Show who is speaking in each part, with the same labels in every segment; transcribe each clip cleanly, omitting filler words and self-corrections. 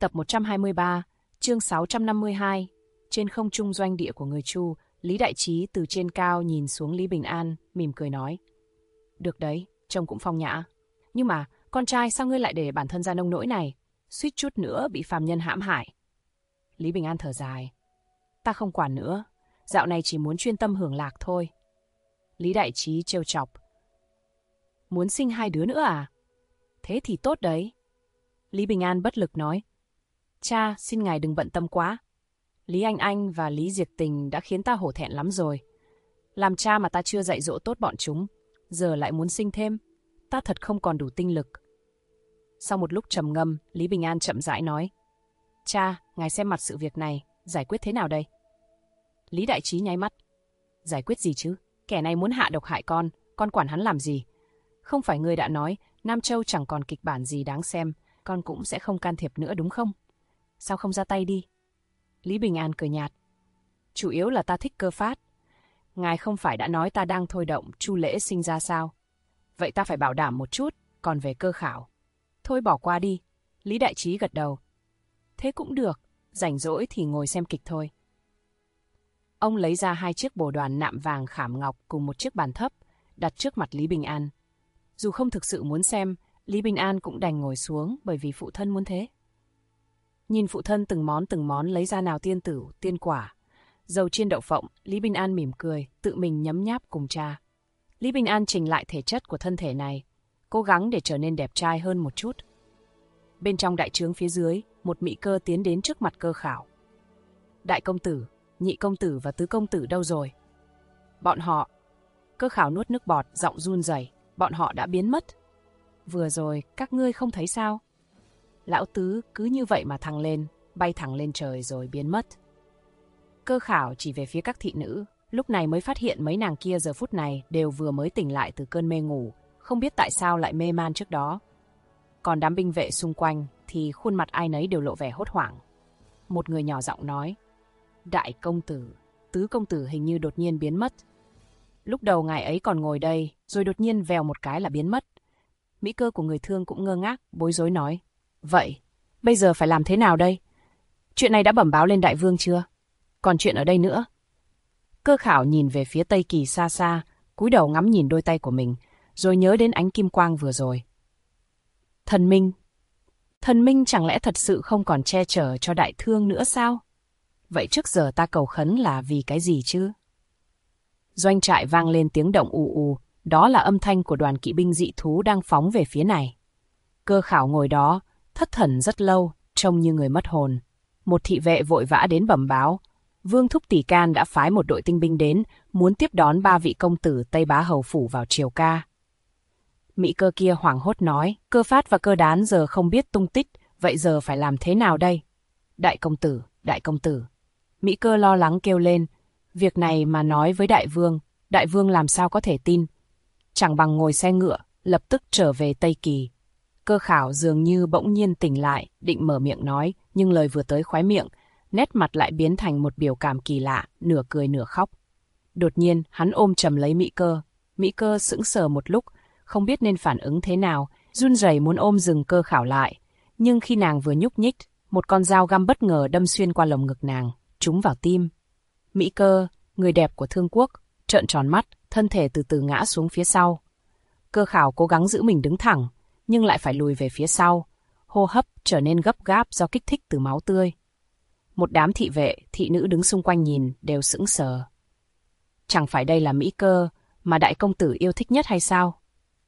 Speaker 1: Tập 123, chương 652. Trên không trung doanh địa của người Chu, Lý Đại Trí từ trên cao nhìn xuống Lý Bình An, mỉm cười nói. Được đấy, trông cũng phong nhã. Nhưng mà, con trai sao ngươi lại để bản thân ra nông nỗi này? Suýt chút nữa bị phàm nhân hãm hại. Lý Bình An thở dài. Ta không quản nữa, dạo này chỉ muốn chuyên tâm hưởng lạc thôi. Lý Đại Trí trêu chọc. Muốn sinh 2 đứa nữa à? Thế thì tốt đấy. Lý Bình An bất lực nói. Cha, xin ngài đừng bận tâm quá. Lý Anh và Lý Diệp Tình đã khiến ta hổ thẹn lắm rồi. Làm cha mà ta chưa dạy dỗ tốt bọn chúng, giờ lại muốn sinh thêm, ta thật không còn đủ tinh lực. Sau một lúc trầm ngâm, Lý Bình An chậm rãi nói. Cha, ngài xem mặt sự việc này, giải quyết thế nào đây? Lý Đại Trí nháy mắt. Giải quyết gì chứ? Kẻ này muốn hạ độc hại con quản hắn làm gì? Không phải ngươi đã nói, Nam Châu chẳng còn kịch bản gì đáng xem, con cũng sẽ không can thiệp nữa đúng không? Sao không ra tay đi? Lý Bình An cười nhạt. Chủ yếu là ta thích Cơ Phát. Ngài không phải đã nói ta đang thôi động Chu Lễ sinh ra sao? Vậy ta phải bảo đảm một chút, còn về Cơ Khảo. Thôi bỏ qua đi. Lý Đại Trí gật đầu. Thế cũng được, rảnh rỗi thì ngồi xem kịch thôi. Ông lấy ra 2 chiếc bồ đoàn nạm vàng khảm ngọc cùng một chiếc bàn thấp, đặt trước mặt Lý Bình An. Dù không thực sự muốn xem, Lý Bình An cũng đành ngồi xuống bởi vì phụ thân muốn thế. Nhìn phụ thân từng món lấy ra nào tiên tử, tiên quả, dầu chiên đậu phộng, Lý Bình An mỉm cười, tự mình nhấm nháp cùng cha. Lý Bình An chỉnh lại thể chất của thân thể này, cố gắng để trở nên đẹp trai hơn một chút. Bên trong đại trướng phía dưới, một mỹ cơ tiến đến trước mặt Cơ Khảo. Đại công tử, nhị công tử và tứ công tử đâu rồi? Bọn họ... Cơ Khảo nuốt nước bọt, giọng run rẩy. Bọn họ đã biến mất. Vừa rồi, các ngươi không thấy sao? Lão tứ cứ như vậy mà thăng lên, bay thẳng lên trời rồi biến mất. Cơ Khảo chỉ về phía các thị nữ, lúc này mới phát hiện mấy nàng kia giờ phút này đều vừa mới tỉnh lại từ cơn mê ngủ, không biết tại sao lại mê man trước đó. Còn đám binh vệ xung quanh thì khuôn mặt ai nấy đều lộ vẻ hốt hoảng. Một người nhỏ giọng nói, Đại công tử, tứ công tử hình như đột nhiên biến mất. Lúc đầu ngài ấy còn ngồi đây, rồi đột nhiên vèo một cái là biến mất. Mỹ cơ của người thương cũng ngơ ngác, bối rối nói, vậy, bây giờ phải làm thế nào đây? Chuyện này đã bẩm báo lên đại vương chưa? Còn chuyện ở đây nữa. Cơ Khảo nhìn về phía Tây Kỳ xa xa, cúi đầu ngắm nhìn đôi tay của mình, rồi nhớ đến ánh kim quang vừa rồi. Thần Minh chẳng lẽ thật sự không còn che chở cho đại thương nữa sao? Vậy trước giờ ta cầu khấn là vì cái gì chứ? Doanh trại vang lên tiếng động ù ù, đó là âm thanh của đoàn kỵ binh dị thú đang phóng về phía này. Cơ Khảo ngồi đó, thất thần rất lâu, trông như người mất hồn. Một thị vệ vội vã đến bẩm báo, Vương Thúc Tỷ Can đã phái một đội tinh binh đến, muốn tiếp đón 3 vị công tử Tây Bá Hầu Phủ vào triều ca. Mỹ cơ kia hoảng hốt nói, Cơ Phát và Cơ Đán giờ không biết tung tích, vậy giờ phải làm thế nào đây? Đại công tử. Mỹ cơ lo lắng kêu lên, việc này mà nói với đại vương làm sao có thể tin? Chẳng bằng ngồi xe ngựa, lập tức trở về Tây Kỳ. Cơ Khảo dường như bỗng nhiên tỉnh lại, định mở miệng nói, nhưng lời vừa tới khóe miệng, nét mặt lại biến thành một biểu cảm kỳ lạ, nửa cười nửa khóc. Đột nhiên, hắn ôm chầm lấy Mỹ cơ sững sờ một lúc, không biết nên phản ứng thế nào, run rẩy muốn ôm dừng Cơ Khảo lại. Nhưng khi nàng vừa nhúc nhích, một con dao găm bất ngờ đâm xuyên qua lồng ngực nàng, trúng vào tim. Mỹ cơ, người đẹp của Thương Quốc, trợn tròn mắt, thân thể từ từ ngã xuống phía sau. Cơ Khảo cố gắng giữ mình đứng thẳng, nhưng lại phải lùi về phía sau, hô hấp trở nên gấp gáp do kích thích từ máu tươi. Một đám thị vệ, thị nữ đứng xung quanh nhìn đều sững sờ. Chẳng phải đây là Mỹ cơ mà đại công tử yêu thích nhất hay sao?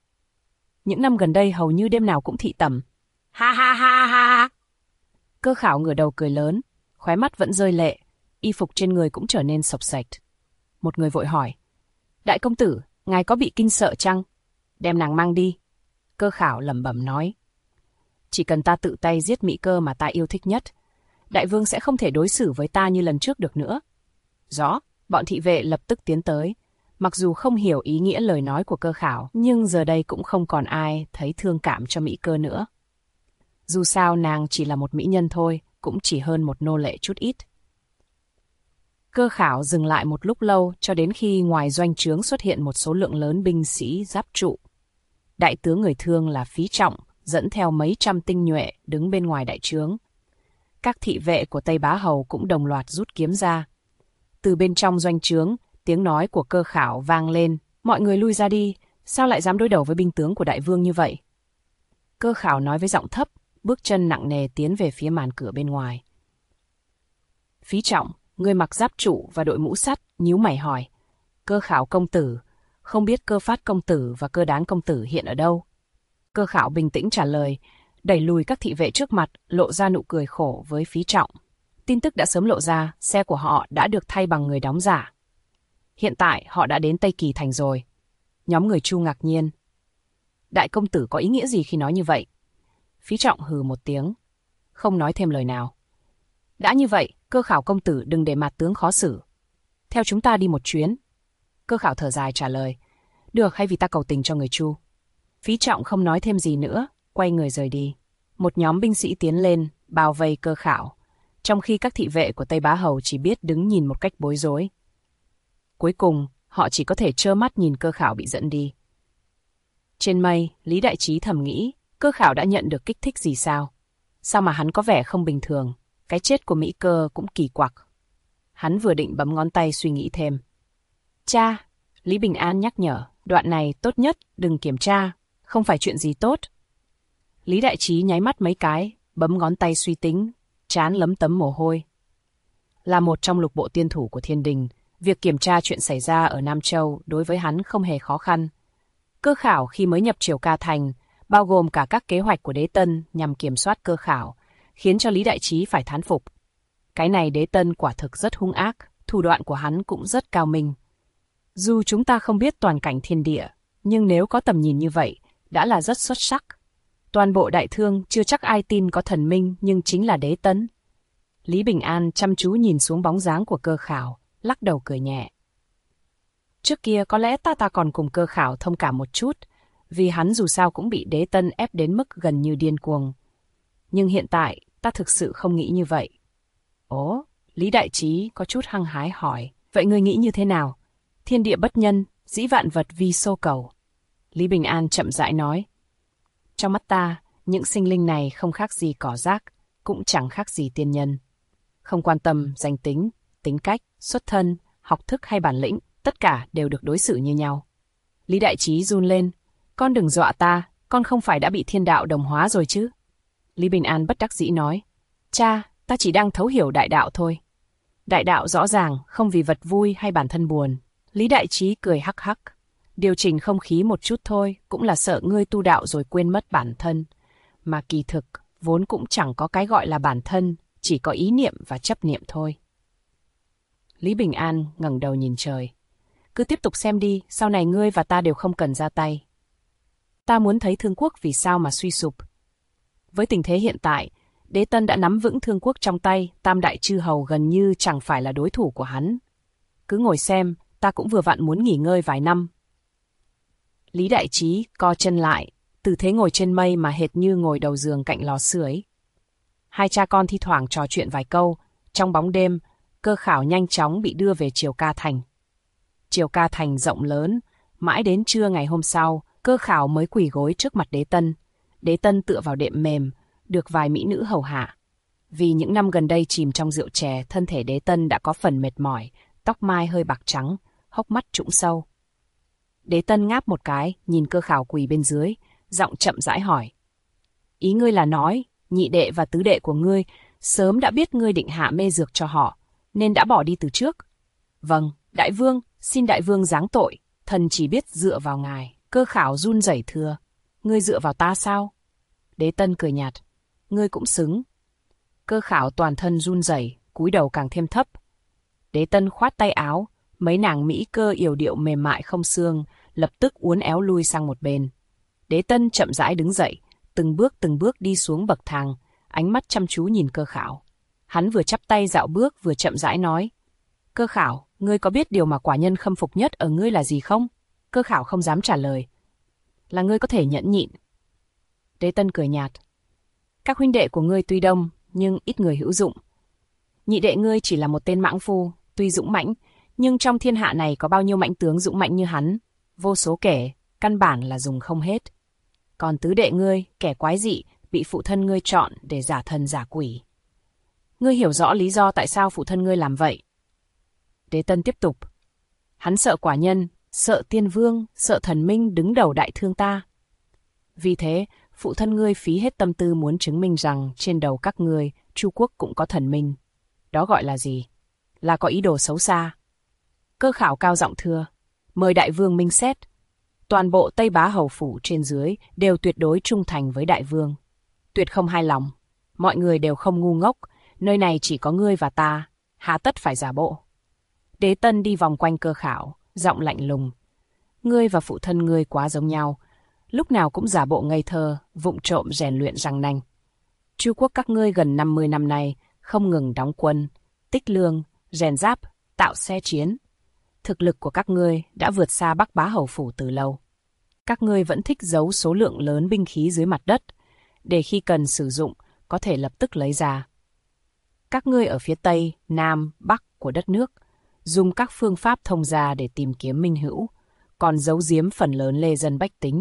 Speaker 1: Những năm gần đây hầu như đêm nào cũng thị tẩm. Ha ha ha ha! Cơ Khảo ngửa đầu cười lớn, khóe mắt vẫn rơi lệ, y phục trên người cũng trở nên xộc xệch. Một người vội hỏi, đại công tử, ngài có bị kinh sợ chăng? Đem nàng mang đi. Cơ Khảo lẩm bẩm nói, chỉ cần ta tự tay giết Mỹ cơ mà ta yêu thích nhất, đại vương sẽ không thể đối xử với ta như lần trước được nữa. Rõ, bọn thị vệ lập tức tiến tới. Mặc dù không hiểu ý nghĩa lời nói của Cơ Khảo, nhưng giờ đây cũng không còn ai thấy thương cảm cho Mỹ cơ nữa. Dù sao nàng chỉ là một mỹ nhân thôi, cũng chỉ hơn một nô lệ chút ít. Cơ Khảo dừng lại một lúc lâu cho đến khi ngoài doanh trướng xuất hiện một số lượng lớn binh sĩ giáp trụ. Đại tướng người Thương là Phí Trọng, dẫn theo mấy trăm tinh nhuệ đứng bên ngoài đại trướng. Các thị vệ của Tây Bá Hầu cũng đồng loạt rút kiếm ra. Từ bên trong doanh trướng, tiếng nói của Cơ Khảo vang lên. Mọi người lui ra đi, sao lại dám đối đầu với binh tướng của đại vương như vậy? Cơ Khảo nói với giọng thấp, bước chân nặng nề tiến về phía màn cửa bên ngoài. Phí Trọng, người mặc giáp trụ và đội mũ sắt, nhíu mày hỏi. Cơ Khảo công tử, không biết Cơ Phát công tử và Cơ Đáng công tử hiện ở đâu? Cơ Khảo bình tĩnh trả lời, đẩy lùi các thị vệ trước mặt, lộ ra nụ cười khổ với Phí Trọng. Tin tức đã sớm lộ ra, xe của họ đã được thay bằng người đóng giả. Hiện tại họ đã đến Tây Kỳ Thành rồi. Nhóm người Chu ngạc nhiên. Đại công tử có ý nghĩa gì khi nói như vậy? Phí Trọng hừ một tiếng, không nói thêm lời nào. Đã như vậy, Cơ Khảo công tử đừng để mặt tướng khó xử. Theo chúng ta đi một chuyến. Cơ Khảo thở dài trả lời. Được, hay vì ta cầu tình cho người Chu. Phí Trọng không nói thêm gì nữa, quay người rời đi. Một nhóm binh sĩ tiến lên, bao vây Cơ Khảo, trong khi các thị vệ của Tây Bá Hầu chỉ biết đứng nhìn một cách bối rối. Cuối cùng, họ chỉ có thể trơ mắt nhìn Cơ Khảo bị dẫn đi. Trên mây, Lý Đại Trí thầm nghĩ, Cơ Khảo đã nhận được kích thích gì sao? Sao mà hắn có vẻ không bình thường? Cái chết của Mỹ Cơ cũng kỳ quặc. Hắn vừa định bấm ngón tay suy nghĩ thêm. Cha, Lý Bình An nhắc nhở, đoạn này tốt nhất đừng kiểm tra, không phải chuyện gì tốt. Lý Đại Trí nháy mắt mấy cái, bấm ngón tay suy tính, trán lấm tấm mồ hôi. Là một trong lục bộ tiên thủ của Thiên Đình, việc kiểm tra chuyện xảy ra ở Nam Châu đối với hắn không hề khó khăn. Cơ Khảo khi mới nhập Triều Ca Thành, bao gồm cả các kế hoạch của Đế Tân nhằm kiểm soát Cơ Khảo, khiến cho Lý Đại Trí phải thán phục. Cái này Đế Tân quả thực rất hung ác, thủ đoạn của hắn cũng rất cao minh. Dù chúng ta không biết toàn cảnh thiên địa, nhưng nếu có tầm nhìn như vậy, đã là rất xuất sắc. Toàn bộ đại thương chưa chắc ai tin có thần minh, nhưng chính là Đế Tân. Lý Bình An chăm chú nhìn xuống bóng dáng của Cơ Khảo, lắc đầu cười nhẹ. Trước kia có lẽ ta còn cùng Cơ Khảo thông cảm một chút, vì hắn dù sao cũng bị Đế Tân ép đến mức gần như điên cuồng. Nhưng hiện tại, ta thực sự không nghĩ như vậy. Ồ, Lý Đại Trí có chút hăng hái hỏi, vậy ngươi nghĩ như thế nào? Thiên địa bất nhân, dĩ vạn vật vi xô cầu. Lý Bình An chậm rãi nói. Trong mắt ta, những sinh linh này không khác gì cỏ rác, cũng chẳng khác gì tiên nhân. Không quan tâm danh tính, tính cách, xuất thân, học thức hay bản lĩnh, tất cả đều được đối xử như nhau. Lý Đại Trí run lên. Con đừng dọa ta, con không phải đã bị thiên đạo đồng hóa rồi chứ? Lý Bình An bất đắc dĩ nói. Cha, ta chỉ đang thấu hiểu đại đạo thôi. Đại đạo rõ ràng, không vì vật vui hay bản thân buồn. Lý Đại Trí cười hắc hắc. Điều chỉnh không khí một chút thôi, cũng là sợ ngươi tu đạo rồi quên mất bản thân. Mà kỳ thực, vốn cũng chẳng có cái gọi là bản thân, chỉ có ý niệm và chấp niệm thôi. Lý Bình An ngẩng đầu nhìn trời. Cứ tiếp tục xem đi, sau này ngươi và ta đều không cần ra tay. Ta muốn thấy Thương Quốc vì sao mà suy sụp. Với tình thế hiện tại, Đế Tân đã nắm vững Thương Quốc trong tay, tam đại chư hầu gần như chẳng phải là đối thủ của hắn. Cứ ngồi xem, ta cũng vừa vặn muốn nghỉ ngơi vài năm. Lý Đại Trí co chân lại, tư thế ngồi trên mây mà hệt như ngồi đầu giường cạnh lò sưởi. Hai cha con thi thoảng trò chuyện vài câu, trong bóng đêm, Cơ Khảo nhanh chóng bị đưa về Triều Ca Thành. Triều Ca Thành rộng lớn, mãi đến trưa ngày hôm sau, Cơ Khảo mới quỳ gối trước mặt Đế Tân. Đế Tân tựa vào đệm mềm, được vài mỹ nữ hầu hạ. Vì những năm gần đây chìm trong rượu chè, thân thể Đế Tân đã có phần mệt mỏi, tóc mai hơi bạc trắng, hốc mắt trũng sâu. Đế Tân ngáp một cái, nhìn Cơ Khảo quỳ bên dưới, giọng chậm rãi hỏi. Ý ngươi là nói, nhị đệ và tứ đệ của ngươi sớm đã biết ngươi định hạ mê dược cho họ, nên đã bỏ đi từ trước. Vâng, đại vương, xin đại vương giáng tội, thần chỉ biết dựa vào ngài. Cơ Khảo run rẩy thưa. Ngươi dựa vào ta sao? Đế Tân cười nhạt. Ngươi cũng xứng. Cơ Khảo toàn thân run rẩy, cúi đầu càng thêm thấp. Đế Tân khoát tay áo, mấy nàng mỹ cơ yểu điệu mềm mại không xương, lập tức uốn éo lui sang một bên. Đế Tân chậm rãi đứng dậy, từng bước đi xuống bậc thang, ánh mắt chăm chú nhìn Cơ Khảo. Hắn vừa chắp tay dạo bước vừa chậm rãi nói. Cơ Khảo, ngươi có biết điều mà quả nhân khâm phục nhất ở ngươi là gì không? Cơ Khảo không dám trả lời. Là ngươi có thể nhẫn nhịn. Đế Tân cười nhạt. Các huynh đệ của ngươi tuy đông, nhưng ít người hữu dụng. Nhị đệ ngươi chỉ là một tên mãng phu, tuy dũng mãnh, nhưng trong thiên hạ này có bao nhiêu mãnh tướng dũng mãnh như hắn, vô số kể, căn bản là dùng không hết. Còn tứ đệ ngươi, kẻ quái dị, bị phụ thân ngươi chọn để giả thần giả quỷ. Ngươi hiểu rõ lý do tại sao phụ thân ngươi làm vậy. Đế Tân tiếp tục. Hắn sợ quả nhân, sợ tiên vương, sợ thần minh đứng đầu đại thương ta. Vì thế, phụ thân ngươi phí hết tâm tư muốn chứng minh rằng trên đầu các ngươi, Chu quốc cũng có thần minh. Đó gọi là gì? Là có ý đồ xấu xa. Cơ Khảo cao giọng thưa, mời đại vương minh xét. Toàn bộ Tây Bá Hầu phủ trên dưới đều tuyệt đối trung thành với đại vương. Tuyệt không hai lòng. Mọi người đều không ngu ngốc, nơi này chỉ có ngươi và ta, há tất phải giả bộ. Đế Tân đi vòng quanh Cơ Khảo, giọng lạnh lùng. Ngươi và phụ thân ngươi quá giống nhau, lúc nào cũng giả bộ ngây thơ, vụng trộm rèn luyện răng nanh. Chu quốc các ngươi gần 50 năm nay không ngừng đóng quân, tích lương, rèn giáp, tạo xe chiến. Thực lực của các ngươi đã vượt xa Bắc Bá Hầu phủ từ lâu. Các ngươi vẫn thích giấu số lượng lớn binh khí dưới mặt đất, để khi cần sử dụng có thể lập tức lấy ra. Các ngươi ở phía Tây, Nam, Bắc của đất nước, dùng các phương pháp thông gia để tìm kiếm minh hữu, còn giấu giếm phần lớn lê dân bách tính.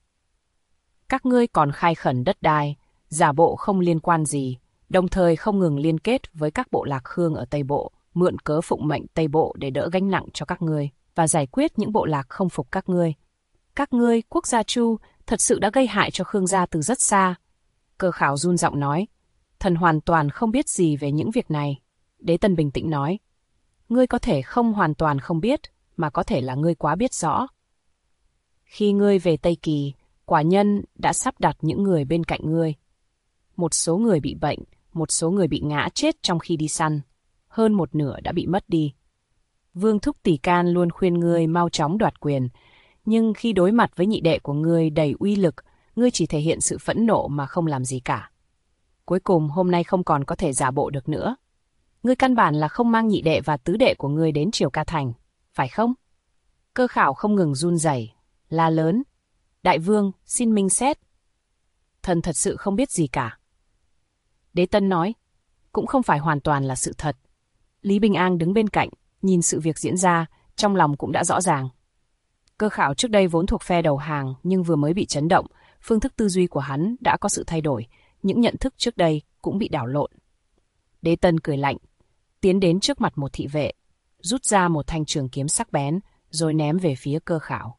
Speaker 1: Các ngươi còn khai khẩn đất đai, giả bộ không liên quan gì, đồng thời không ngừng liên kết với các bộ lạc Khương ở Tây Bộ, mượn cớ phụng mệnh Tây Bộ để đỡ gánh nặng cho các ngươi và giải quyết những bộ lạc không phục các ngươi. Các ngươi, quốc gia Chu, thật sự đã gây hại cho Khương gia từ rất xa. Cơ Khảo run giọng nói, thần hoàn toàn không biết gì về những việc này. Đế Tân bình tĩnh nói, ngươi có thể không hoàn toàn không biết, mà có thể là ngươi quá biết rõ. Khi ngươi về Tây Kỳ, quả nhân đã sắp đặt những người bên cạnh ngươi. Một số người bị bệnh, một số người bị ngã chết trong khi đi săn. Hơn một nửa đã bị mất đi. Vương Thúc Tỷ Can luôn khuyên ngươi mau chóng đoạt quyền, nhưng khi đối mặt với nhị đệ của ngươi đầy uy lực, ngươi chỉ thể hiện sự phẫn nộ mà không làm gì cả. Cuối cùng hôm nay không còn có thể giả bộ được nữa. Ngươi căn bản là không mang nhị đệ và tứ đệ của ngươi đến Triều Ca Thành, phải không? Cơ Khảo không ngừng run rẩy, la lớn. Đại vương, xin minh xét. Thần thật sự không biết gì cả. Đế Tân nói, cũng không phải hoàn toàn là sự thật. Lý Bình An đứng bên cạnh, nhìn sự việc diễn ra, trong lòng cũng đã rõ ràng. Cơ Khảo trước đây vốn thuộc phe đầu hàng, nhưng vừa mới bị chấn động, phương thức tư duy của hắn đã có sự thay đổi, những nhận thức trước đây cũng bị đảo lộn. Đế Tân cười lạnh, tiến đến trước mặt một thị vệ, rút ra một thanh trường kiếm sắc bén, rồi ném về phía Cơ Khảo.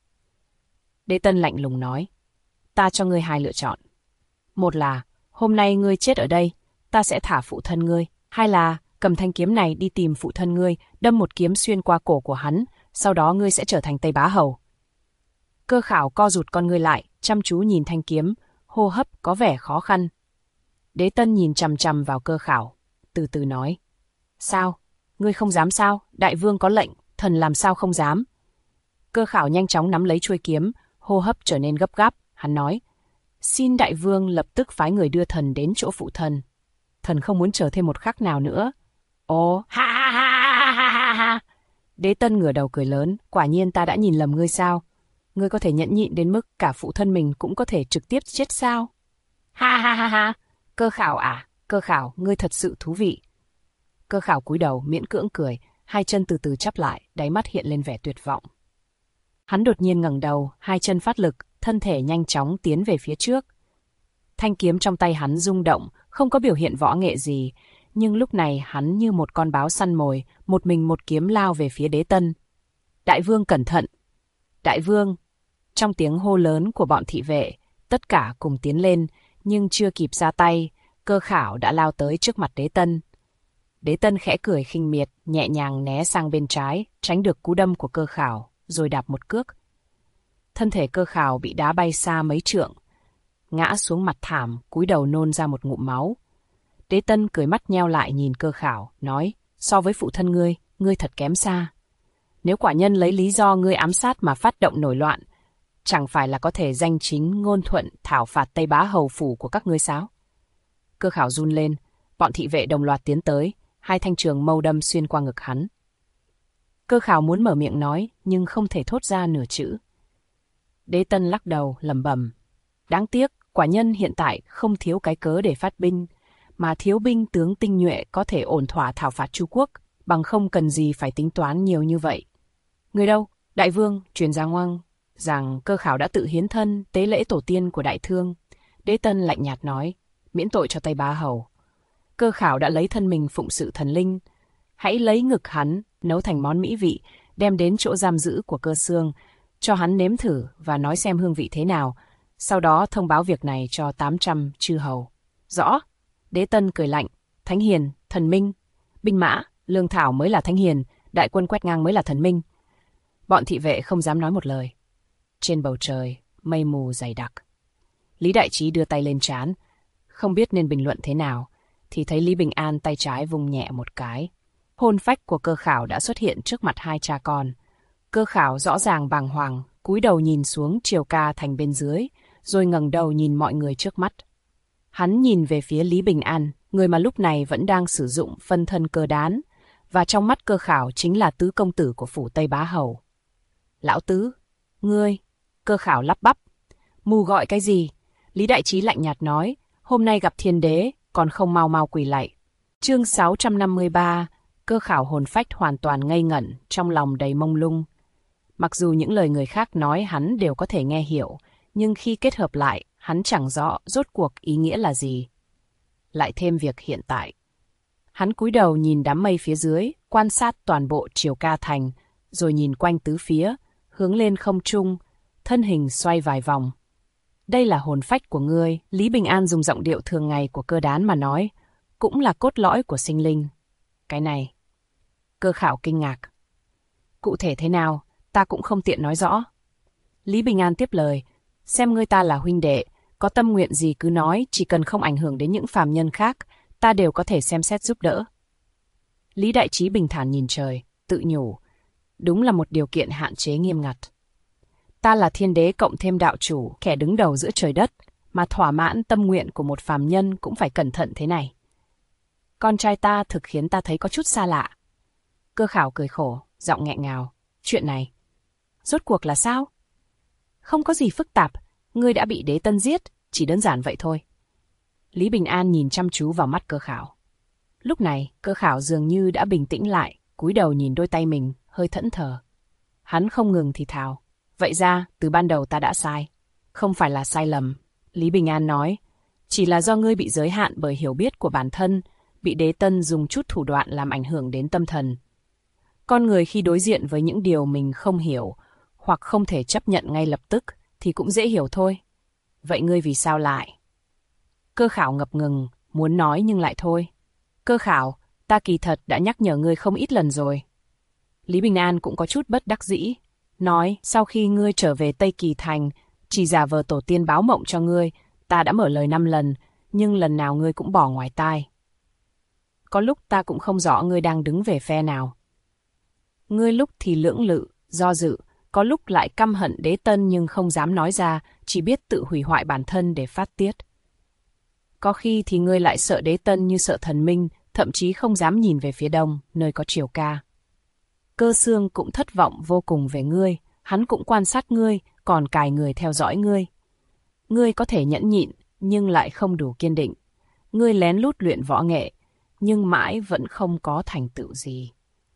Speaker 1: Đế Tân lạnh lùng nói, ta cho ngươi hai lựa chọn. Một là, hôm nay ngươi chết ở đây, ta sẽ thả phụ thân ngươi. Hai là, cầm thanh kiếm này đi tìm phụ thân ngươi, đâm một kiếm xuyên qua cổ của hắn, sau đó ngươi sẽ trở thành Tây Bá Hầu. Cơ Khảo co rụt con ngươi lại, chăm chú nhìn thanh kiếm, hô hấp có vẻ khó khăn. Đế Tân nhìn chằm chằm vào Cơ Khảo, từ từ nói. Sao? Ngươi không dám sao? Đại vương có lệnh, thần làm sao không dám? Cơ Khảo nhanh chóng nắm lấy chuôi kiếm, hô hấp trở nên gấp gáp, hắn nói. Xin đại vương lập tức phái người đưa thần đến chỗ phụ thân. Thần không muốn chờ thêm một khắc nào nữa. Ồ, ha ha ha ha ha ha. Đế Tân ngửa đầu cười lớn, quả nhiên ta đã nhìn lầm ngươi sao? Ngươi có thể nhẫn nhịn đến mức cả phụ thân mình cũng có thể trực tiếp chết sao? Ha ha ha ha. Cơ Khảo à, Cơ Khảo, ngươi thật sự thú vị. Cơ Khảo cúi đầu miễn cưỡng cười, hai chân từ từ chắp lại, đáy mắt hiện lên vẻ tuyệt vọng. Hắn đột nhiên ngẩng đầu, hai chân phát lực, thân thể nhanh chóng tiến về phía trước. Thanh kiếm trong tay hắn rung động, không có biểu hiện võ nghệ gì, nhưng lúc này hắn như một con báo săn mồi, một mình một kiếm lao về phía Đế Tân. Đại vương cẩn thận! Đại vương! Trong tiếng hô lớn của bọn thị vệ, tất cả cùng tiến lên, nhưng chưa kịp ra tay, Cơ Khảo đã lao tới trước mặt Đế Tân. Đế Tân khẽ cười khinh miệt, nhẹ nhàng né sang bên trái, tránh được cú đâm của Cơ Khảo, rồi đạp một cước. Thân thể Cơ Khảo bị đá bay xa mấy trượng, ngã xuống mặt thảm, cúi đầu nôn ra một ngụm máu. Đế Tân cười mắt nheo lại nhìn Cơ Khảo, nói, so với phụ thân ngươi thật kém xa. Nếu quả nhân lấy lý do ngươi ám sát mà phát động nổi loạn, chẳng phải là có thể danh chính ngôn thuận thảo phạt Tây Bá Hầu phủ của các ngươi sao? Cơ Khảo run lên, bọn thị vệ đồng loạt tiến tới, hai thanh trường mâu đâm xuyên qua ngực hắn. Cơ Khảo muốn mở miệng nói, nhưng không thể thốt ra nửa chữ. Đế Tân lắc đầu, lẩm bẩm. Đáng tiếc, quả nhân hiện tại không thiếu cái cớ để phát binh, mà thiếu binh tướng tinh nhuệ có thể ổn thỏa thảo phạt Chu quốc, bằng không cần gì phải tính toán nhiều như vậy. Người đâu? Đại vương, truyền ra ngoan rằng Cơ Khảo đã tự hiến thân tế lễ tổ tiên của Đại Thương. Đế Tân lạnh nhạt nói, miễn tội cho Tây Bá Hầu. Cơ Khảo đã lấy thân mình phụng sự thần linh. Hãy lấy ngực hắn, nấu thành món mỹ vị, đem đến chỗ giam giữ của Cơ Xương, cho hắn nếm thử và nói xem hương vị thế nào. Sau đó thông báo việc này cho 800 chư hầu. Rõ. Đế Tân cười lạnh. Thánh hiền, thần minh, binh mã, lương thảo mới là thánh hiền, đại quân quét ngang mới là thần minh. Bọn thị vệ không dám nói một lời. Trên bầu trời, mây mù dày đặc. Lý Đại Trí đưa tay lên trán, không biết nên bình luận thế nào, thì thấy Lý Bình An tay trái vung nhẹ một cái. Hồn phách của Cơ Khảo đã xuất hiện trước mặt hai cha con. Cơ Khảo rõ ràng bàng hoàng, cúi đầu nhìn xuống Triều Ca Thành bên dưới, rồi ngẩng đầu nhìn mọi người trước mắt. Hắn nhìn về phía Lý Bình An, người mà lúc này vẫn đang sử dụng phân thân Cơ Đán, và trong mắt Cơ Khảo chính là tứ công tử của phủ Tây Bá Hầu. Lão tứ, ngươi, Cơ Khảo lắp bắp. Mù gọi cái gì? Lý Đại Trí lạnh nhạt nói, hôm nay gặp thiên đế, còn không mau mau quỳ lạy. Chương 653, Cơ Khảo hồn phách hoàn toàn ngây ngẩn, trong lòng đầy mông lung. Mặc dù những lời người khác nói hắn đều có thể nghe hiểu, nhưng khi kết hợp lại, hắn chẳng rõ rốt cuộc ý nghĩa là gì. Lại thêm việc hiện tại. Hắn cúi đầu nhìn đám mây phía dưới, quan sát toàn bộ Triều Ca Thành, rồi nhìn quanh tứ phía, hướng lên không trung, thân hình xoay vài vòng. Đây là hồn phách của ngươi, Lý Bình An dùng giọng điệu thường ngày của Cơ Đán mà nói, cũng là cốt lõi của sinh linh. Cái này. Cơ Khảo kinh ngạc. Cụ thể thế nào, ta cũng không tiện nói rõ. Lý Bình An tiếp lời, xem ngươi ta là huynh đệ, có tâm nguyện gì cứ nói, chỉ cần không ảnh hưởng đến những phàm nhân khác, ta đều có thể xem xét giúp đỡ. Lý Đại Trí bình thản nhìn trời, tự nhủ, đúng là một điều kiện hạn chế nghiêm ngặt. Ta là thiên đế cộng thêm đạo chủ, kẻ đứng đầu giữa trời đất, mà thỏa mãn tâm nguyện của một phàm nhân cũng phải cẩn thận thế này. Con trai ta thực khiến ta thấy có chút xa lạ. Cơ Khảo cười khổ, giọng nghẹn ngào. Chuyện này, rốt cuộc là sao? Không có gì phức tạp, ngươi đã bị Đế Tân giết, chỉ đơn giản vậy thôi. Lý Bình An nhìn chăm chú vào mắt Cơ Khảo. Lúc này, Cơ Khảo dường như đã bình tĩnh lại, cúi đầu nhìn đôi tay mình, hơi thẫn thờ. Hắn không ngừng thì thào. Vậy ra, từ ban đầu ta đã sai. Không phải là sai lầm, Lý Bình An nói. Chỉ là do ngươi bị giới hạn bởi hiểu biết của bản thân, bị Đế Tân dùng chút thủ đoạn làm ảnh hưởng đến tâm thần. Con người khi đối diện với những điều mình không hiểu, hoặc không thể chấp nhận ngay lập tức, thì cũng dễ hiểu thôi. Vậy ngươi vì sao lại? Cơ Khảo ngập ngừng, muốn nói nhưng lại thôi. Cơ Khảo, ta kỳ thật đã nhắc nhở ngươi không ít lần rồi. Lý Bình An cũng có chút bất đắc dĩ, nói sau khi ngươi trở về Tây Kỳ Thành, chỉ giả vờ tổ tiên báo mộng cho ngươi, ta đã mở lời 5 lần, nhưng lần nào ngươi cũng bỏ ngoài tai. Có lúc ta cũng không rõ ngươi đang đứng về phe nào. Ngươi lúc thì lưỡng lự, do dự, có lúc lại căm hận Đế Tân nhưng không dám nói ra, chỉ biết tự hủy hoại bản thân để phát tiết. Có khi thì ngươi lại sợ Đế Tân như sợ thần minh, thậm chí không dám nhìn về phía đông, nơi có Triều Ca. Cơ Xương cũng thất vọng vô cùng về ngươi, hắn cũng quan sát ngươi, còn cài người theo dõi ngươi. Ngươi có thể nhẫn nhịn, nhưng lại không đủ kiên định. Ngươi lén lút luyện võ nghệ, nhưng mãi vẫn không có thành tựu gì.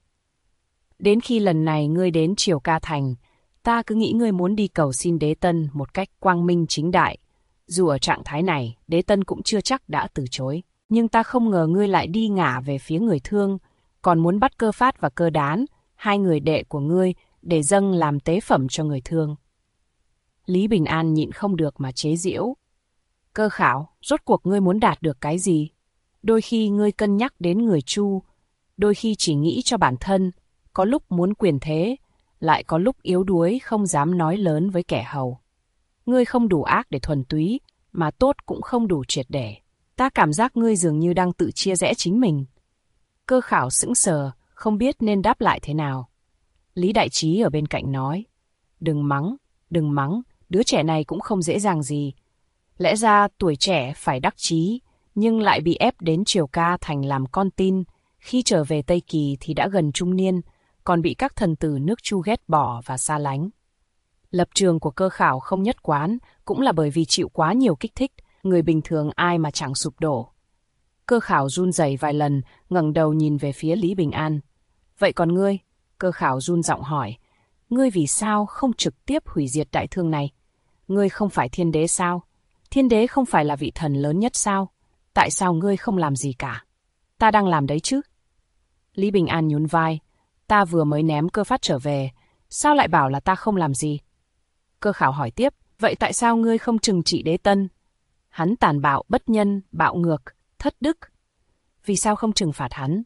Speaker 1: Đến khi lần này ngươi đến Triều Ca Thành, ta cứ nghĩ ngươi muốn đi cầu xin Đế Tân một cách quang minh chính đại. Dù ở trạng thái này, Đế Tân cũng chưa chắc đã từ chối. Nhưng ta không ngờ ngươi lại đi ngả về phía người thương, còn muốn bắt Cơ Phát và Cơ Đán, hai người đệ của ngươi, để dâng làm tế phẩm cho người thương. Lý Bình An nhịn không được mà chế giễu. Cơ Khảo, rốt cuộc ngươi muốn đạt được cái gì? Đôi khi ngươi cân nhắc đến người Chu, đôi khi chỉ nghĩ cho bản thân, có lúc muốn quyền thế, lại có lúc yếu đuối không dám nói lớn với kẻ hầu. Ngươi không đủ ác để thuần túy, mà tốt cũng không đủ triệt để. Ta cảm giác ngươi dường như đang tự chia rẽ chính mình. Cơ Khảo sững sờ, không biết nên đáp lại thế nào. Lý Đại Trí ở bên cạnh nói, đừng mắng, đứa trẻ này cũng không dễ dàng gì. Lẽ ra tuổi trẻ phải đắc chí, nhưng lại bị ép đến Triều Ca Thành làm con tin, khi trở về Tây Kỳ thì đã gần trung niên, còn bị các thần tử nước Chu ghét bỏ và xa lánh. Lập trường của Cơ Khảo không nhất quán, cũng là bởi vì chịu quá nhiều kích thích, người bình thường ai mà chẳng sụp đổ. Cơ Khảo run rẩy vài lần, ngẩng đầu nhìn về phía Lý Bình An. Vậy còn ngươi? Cơ Khảo run giọng hỏi. Ngươi vì sao không trực tiếp hủy diệt đại thương này? Ngươi không phải thiên đế sao? Thiên đế không phải là vị thần lớn nhất sao? Tại sao ngươi không làm gì cả? Ta đang làm đấy chứ. Lý Bình An nhún vai. Ta vừa mới ném Cơ Phát trở về, sao lại bảo là ta không làm gì? Cơ Khảo hỏi tiếp, vậy tại sao ngươi không trừng trị Đế Tân? Hắn tàn bạo, bất nhân, bạo ngược, thất đức. Vì sao không trừng phạt hắn?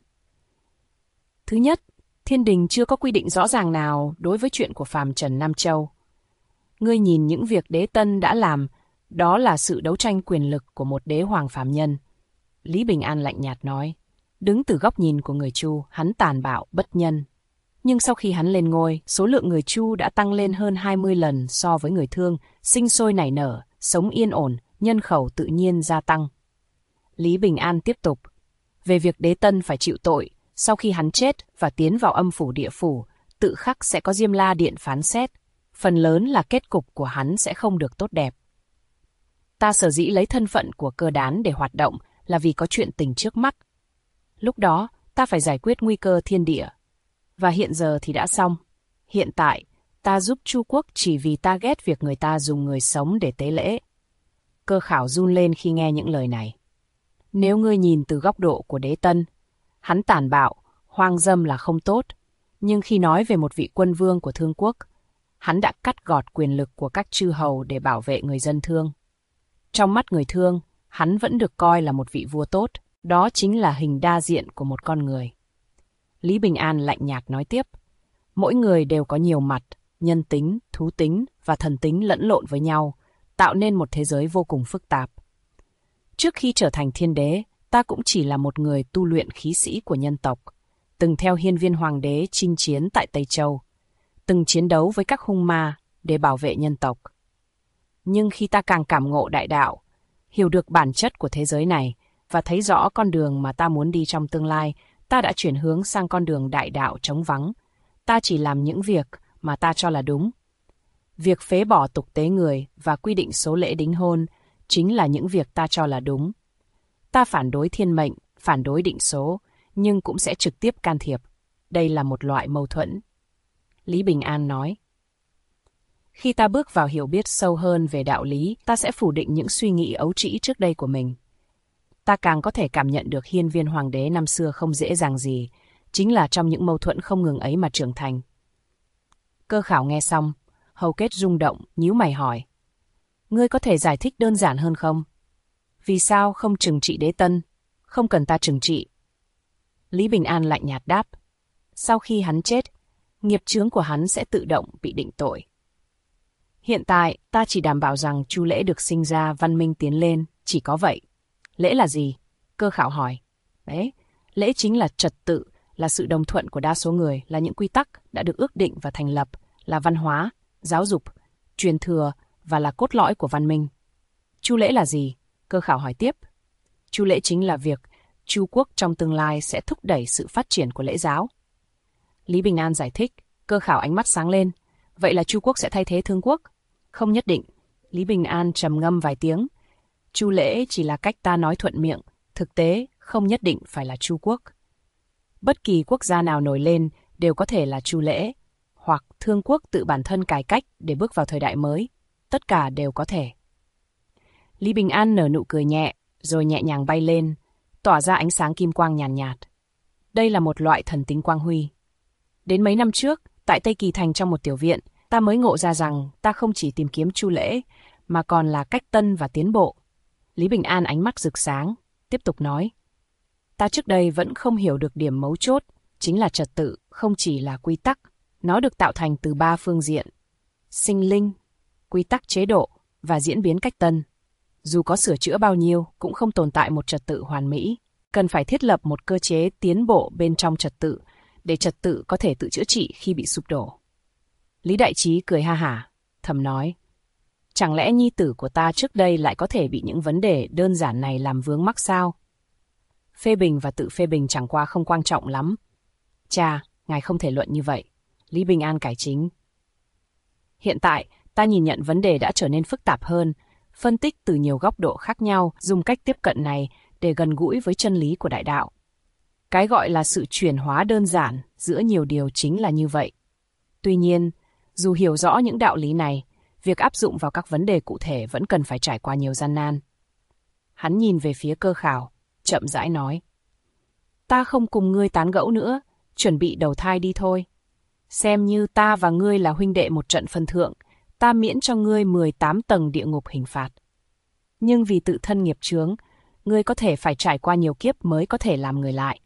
Speaker 1: Thứ nhất, thiên đình chưa có quy định rõ ràng nào đối với chuyện của phàm trần Nam Châu. Ngươi nhìn những việc Đế Tân đã làm, đó là sự đấu tranh quyền lực của một đế hoàng phàm nhân. Lý Bình An lạnh nhạt nói, đứng từ góc nhìn của người Chu, hắn tàn bạo, bất nhân. Nhưng sau khi hắn lên ngôi, số lượng người Chu đã tăng lên hơn 20 lần so với người Thương, sinh sôi nảy nở, sống yên ổn, nhân khẩu tự nhiên gia tăng. Lý Bình An tiếp tục, về việc Đế Tân phải chịu tội, sau khi hắn chết và tiến vào âm phủ địa phủ, tự khắc sẽ có Diêm La Điện phán xét. Phần lớn là kết cục của hắn sẽ không được tốt đẹp. Ta sở dĩ lấy thân phận của Cơ Đán để hoạt động là vì có chuyện tình trước mắt. Lúc đó, ta phải giải quyết nguy cơ thiên địa. Và hiện giờ thì đã xong. Hiện tại, ta giúp Chu quốc chỉ vì ta ghét việc người ta dùng người sống để tế lễ. Cơ Khảo run lên khi nghe những lời này. Nếu ngươi nhìn từ góc độ của Đế Tân, hắn tàn bạo, hoang dâm là không tốt. Nhưng khi nói về một vị quân vương của Thương quốc, hắn đã cắt gọt quyền lực của các chư hầu để bảo vệ người dân Thương. Trong mắt người Thương, hắn vẫn được coi là một vị vua tốt. Đó chính là hình đa diện của một con người. Lý Bình An lạnh nhạt nói tiếp. Mỗi người đều có nhiều mặt, nhân tính, thú tính và thần tính lẫn lộn với nhau, tạo nên một thế giới vô cùng phức tạp. Trước khi trở thành thiên đế, ta cũng chỉ là một người tu luyện khí sĩ của nhân tộc, từng theo Hiên Viên Hoàng đế chinh chiến tại Tây Châu, từng chiến đấu với các hung ma để bảo vệ nhân tộc. Nhưng khi ta càng cảm ngộ đại đạo, hiểu được bản chất của thế giới này và thấy rõ con đường mà ta muốn đi trong tương lai, ta đã chuyển hướng sang con đường đại đạo trống vắng. Ta chỉ làm những việc mà ta cho là đúng. Việc phế bỏ tục tế người và quy định số lễ đính hôn chính là những việc ta cho là đúng. Ta phản đối thiên mệnh, phản đối định số, nhưng cũng sẽ trực tiếp can thiệp. Đây là một loại mâu thuẫn. Lý Bình An nói. Khi ta bước vào hiểu biết sâu hơn về đạo lý, ta sẽ phủ định những suy nghĩ ấu trĩ trước đây của mình. Ta càng có thể cảm nhận được Hiên Viên Hoàng đế năm xưa không dễ dàng gì, chính là trong những mâu thuẫn không ngừng ấy mà trưởng thành. Cơ Khảo nghe xong, hầu kết rung động, nhíu mày hỏi. Ngươi có thể giải thích đơn giản hơn không? Vì sao không trừng trị Đế Tân? Không cần ta trừng trị. Lý Bình An lạnh nhạt đáp. Sau khi hắn chết, nghiệp chướng của hắn sẽ tự động bị định tội. Hiện tại, ta chỉ đảm bảo rằng Chu lễ được sinh ra văn minh tiến lên, chỉ có vậy. Lễ là gì? Cơ Khảo hỏi. Đấy, lễ chính là trật tự, là sự đồng thuận của đa số người, là những quy tắc đã được ước định và thành lập, là văn hóa, giáo dục, truyền thừa và là cốt lõi của văn minh. Chu lễ là gì? Cơ Khảo hỏi tiếp. Chu lễ chính là việc Chu quốc trong tương lai sẽ thúc đẩy sự phát triển của lễ giáo. Lý Bình An giải thích. Cơ Khảo ánh mắt sáng lên. Vậy là Chu quốc sẽ thay thế Thương quốc? Không nhất định. Lý Bình An trầm ngâm vài tiếng. Chu lễ chỉ là cách ta nói thuận miệng, thực tế không nhất định phải là Chu quốc. Bất kỳ quốc gia nào nổi lên đều có thể là Chu lễ, hoặc Thương quốc tự bản thân cải cách để bước vào thời đại mới. Tất cả đều có thể. Lý Bình An nở nụ cười nhẹ, rồi nhẹ nhàng bay lên, tỏa ra ánh sáng kim quang nhàn nhạt. Đây là một loại thần tính quang huy. Đến mấy năm trước, tại Tây Kỳ Thành trong một tiểu viện, ta mới ngộ ra rằng ta không chỉ tìm kiếm Chu lễ, mà còn là cách tân và tiến bộ. Lý Bình An ánh mắt rực sáng, tiếp tục nói. Ta trước đây vẫn không hiểu được điểm mấu chốt, chính là trật tự, không chỉ là quy tắc. Nó được tạo thành từ 3 phương diện. Sinh linh, quy tắc chế độ và diễn biến cách tân. Dù có sửa chữa bao nhiêu, cũng không tồn tại một trật tự hoàn mỹ. Cần phải thiết lập một cơ chế tiến bộ bên trong trật tự, để trật tự có thể tự chữa trị khi bị sụp đổ. Lý Đại Trí cười ha hả, thầm nói. Chẳng lẽ nhi tử của ta trước đây lại có thể bị những vấn đề đơn giản này làm vướng mắc sao? Phê bình và tự phê bình chẳng qua không quan trọng lắm. Cha, ngài không thể luận như vậy. Lý Bình An cải chính. Hiện tại, ta nhìn nhận vấn đề đã trở nên phức tạp hơn, phân tích từ nhiều góc độ khác nhau, dùng cách tiếp cận này để gần gũi với chân lý của đại đạo. Cái gọi là sự chuyển hóa đơn giản giữa nhiều điều chính là như vậy. Tuy nhiên, dù hiểu rõ những đạo lý này, việc áp dụng vào các vấn đề cụ thể vẫn cần phải trải qua nhiều gian nan. Hắn nhìn về phía Cơ Khảo, chậm rãi nói. ta không cùng ngươi tán gẫu nữa, chuẩn bị đầu thai đi thôi. Xem như ta và ngươi là huynh đệ một trận phân thượng, ta miễn cho ngươi 18 tầng địa ngục hình phạt. Nhưng vì tự thân nghiệp chướng, ngươi có thể phải trải qua nhiều kiếp mới có thể làm người lại.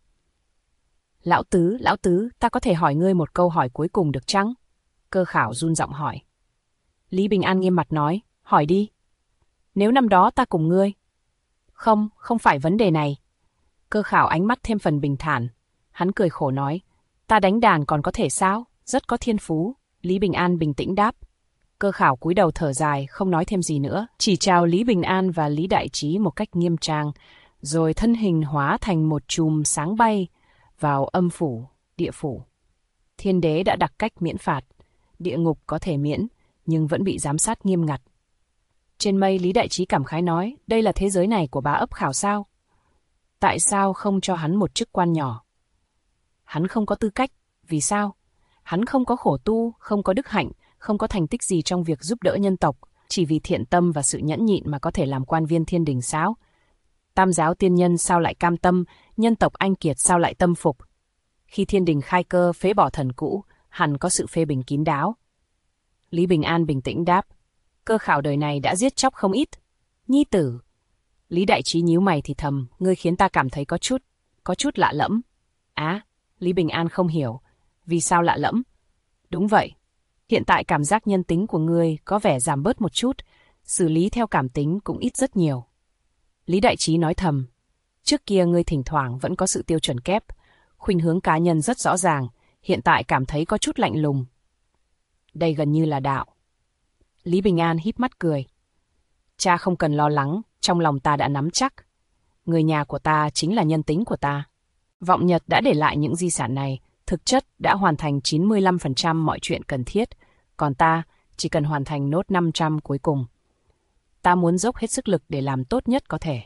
Speaker 1: Lão Tứ, ta có thể hỏi ngươi một câu hỏi cuối cùng được chăng? Cơ Khảo run giọng hỏi. Lý Bình An nghiêm mặt nói, hỏi đi. Nếu năm đó ta cùng ngươi. Không phải vấn đề này. Cơ Khảo ánh mắt thêm phần bình thản. Hắn cười khổ nói, ta đánh đàn còn có thể sao? Rất có thiên phú. Lý Bình An bình tĩnh đáp. Cơ Khảo cúi đầu thở dài, không nói thêm gì nữa, chỉ chào Lý Bình An và Lý Đại Trí một cách nghiêm trang, rồi thân hình hóa thành một chùm sáng bay vào âm phủ, địa phủ. Thiên đế đã đặt cách miễn phạt, địa ngục có thể miễn, nhưng vẫn bị giám sát nghiêm ngặt. Trên mây, Lý Đại Trí cảm khái nói, đây là thế giới này của bá ấp Khảo sao? Tại sao không cho hắn một chức quan nhỏ? Hắn không có tư cách, vì sao? Hắn không có khổ tu, không có đức hạnh, không có thành tích gì trong việc giúp đỡ nhân tộc, chỉ vì thiện tâm và sự nhẫn nhịn mà có thể làm quan viên thiên đình sao? Tam giáo tiên nhân sao lại cam tâm, nhân tộc anh kiệt sao lại tâm phục? Khi thiên đình khai cơ phế bỏ thần cũ, hẳn có sự phê bình kín đáo. Lý Bình An bình tĩnh đáp, Cơ Khảo đời này đã giết chóc không ít. Nhi tử. Lý Đại Trí nhíu mày thì thầm, ngươi khiến ta cảm thấy có chút lạ lẫm. Lý Bình An không hiểu, vì sao lạ lẫm? Đúng vậy. Hiện tại cảm giác nhân tính của ngươi có vẻ giảm bớt một chút, xử lý theo cảm tính cũng ít rất nhiều. Lý Đại Trí nói thầm, trước kia ngươi thỉnh thoảng vẫn có sự tiêu chuẩn kép, khuynh hướng cá nhân rất rõ ràng, hiện tại cảm thấy có chút lạnh lùng. Đây gần như là đạo. Lý Bình An híp mắt cười. Cha không cần lo lắng, trong lòng ta đã nắm chắc. Người nhà của ta chính là nhân tính của ta. Vọng Nhật đã để lại những di sản này, thực chất đã hoàn thành 95% mọi chuyện cần thiết, còn ta chỉ cần hoàn thành nốt 500 cuối cùng. Ta muốn dốc hết sức lực để làm tốt nhất có thể.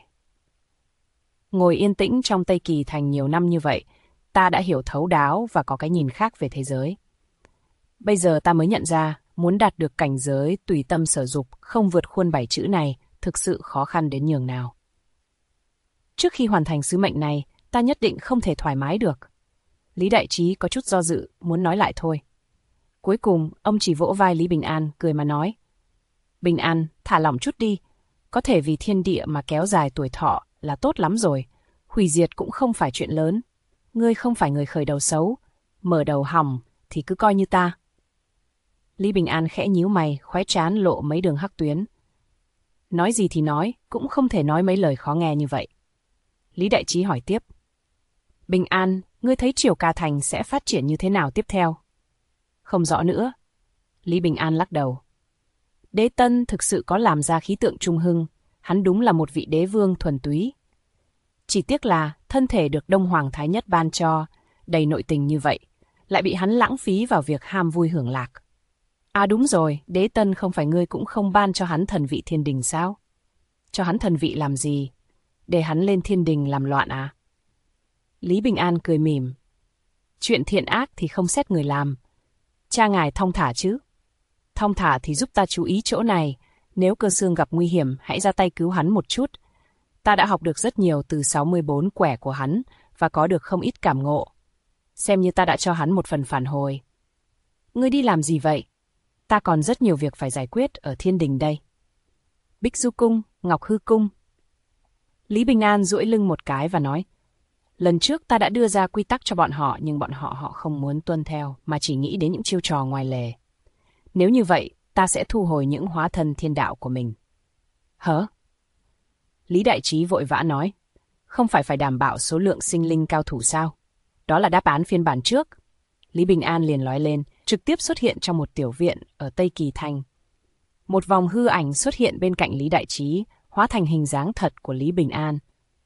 Speaker 1: Ngồi yên tĩnh trong Tây Kỳ Thành nhiều năm như vậy, ta đã hiểu thấu đáo và có cái nhìn khác về thế giới. Bây giờ ta mới nhận ra, muốn đạt được cảnh giới tùy tâm sở dục, không vượt khuôn 7 chữ này, thực sự khó khăn đến nhường nào. Trước khi hoàn thành sứ mệnh này, ta nhất định không thể thoải mái được. Lý Đại Trí có chút do dự, muốn nói lại thôi. Cuối cùng, ông chỉ vỗ vai Lý Bình An, cười mà nói. Bình An, thả lỏng chút đi. Có thể vì thiên địa mà kéo dài tuổi thọ là tốt lắm rồi. Hủy diệt cũng không phải chuyện lớn. Ngươi không phải người khởi đầu xấu. Mở đầu hỏng thì cứ coi như ta. Lý Bình An khẽ nhíu mày, khóe trán lộ mấy đường hắc tuyến. Nói gì thì nói, cũng không thể nói mấy lời khó nghe như vậy. Lý Đại Trí hỏi tiếp. Bình An, ngươi thấy Triều Ca Thành sẽ phát triển như thế nào tiếp theo? Không rõ nữa. Lý Bình An lắc đầu. Đế Tân thực sự có làm ra khí tượng trung hưng, hắn đúng là một vị đế vương thuần túy. Chỉ tiếc là thân thể được Đông Hoàng Thái Nhất ban cho, đầy nội tình như vậy, lại bị hắn lãng phí vào việc ham vui hưởng lạc. Đúng rồi, Đế Tân không phải ngươi cũng không ban cho hắn thần vị thiên đình sao? Cho hắn thần vị làm gì? Để hắn lên thiên đình làm loạn à? Lý Bình An cười mỉm. Chuyện thiện ác thì không xét người làm. Cha ngài thong thả chứ? Thong thả thì giúp ta chú ý chỗ này. Nếu Cơ Xương gặp nguy hiểm, hãy ra tay cứu hắn một chút. Ta đã học được rất nhiều từ 64 quẻ của hắn và có được không ít cảm ngộ. Xem như ta đã cho hắn một phần phản hồi. Ngươi đi làm gì vậy? Ta còn rất nhiều việc phải giải quyết ở thiên đình đây. Bích Du Cung, Ngọc Hư Cung. Lý Bình An duỗi lưng một cái và nói. Lần trước ta đã đưa ra quy tắc cho bọn họ, nhưng bọn họ không muốn tuân theo, mà chỉ nghĩ đến những chiêu trò ngoài lề. Nếu như vậy, ta sẽ thu hồi những hóa thân thiên đạo của mình. Hả? Lý Đại Trí vội vã nói. Không phải đảm bảo số lượng sinh linh cao thủ sao? Đó là đáp án phiên bản trước. Lý Bình An liền lói lên, trực tiếp xuất hiện trong một tiểu viện ở Tây Kỳ Thành. Một vòng hư ảnh xuất hiện bên cạnh Lý Đại Trí, hóa thành hình dáng thật của Lý Bình An.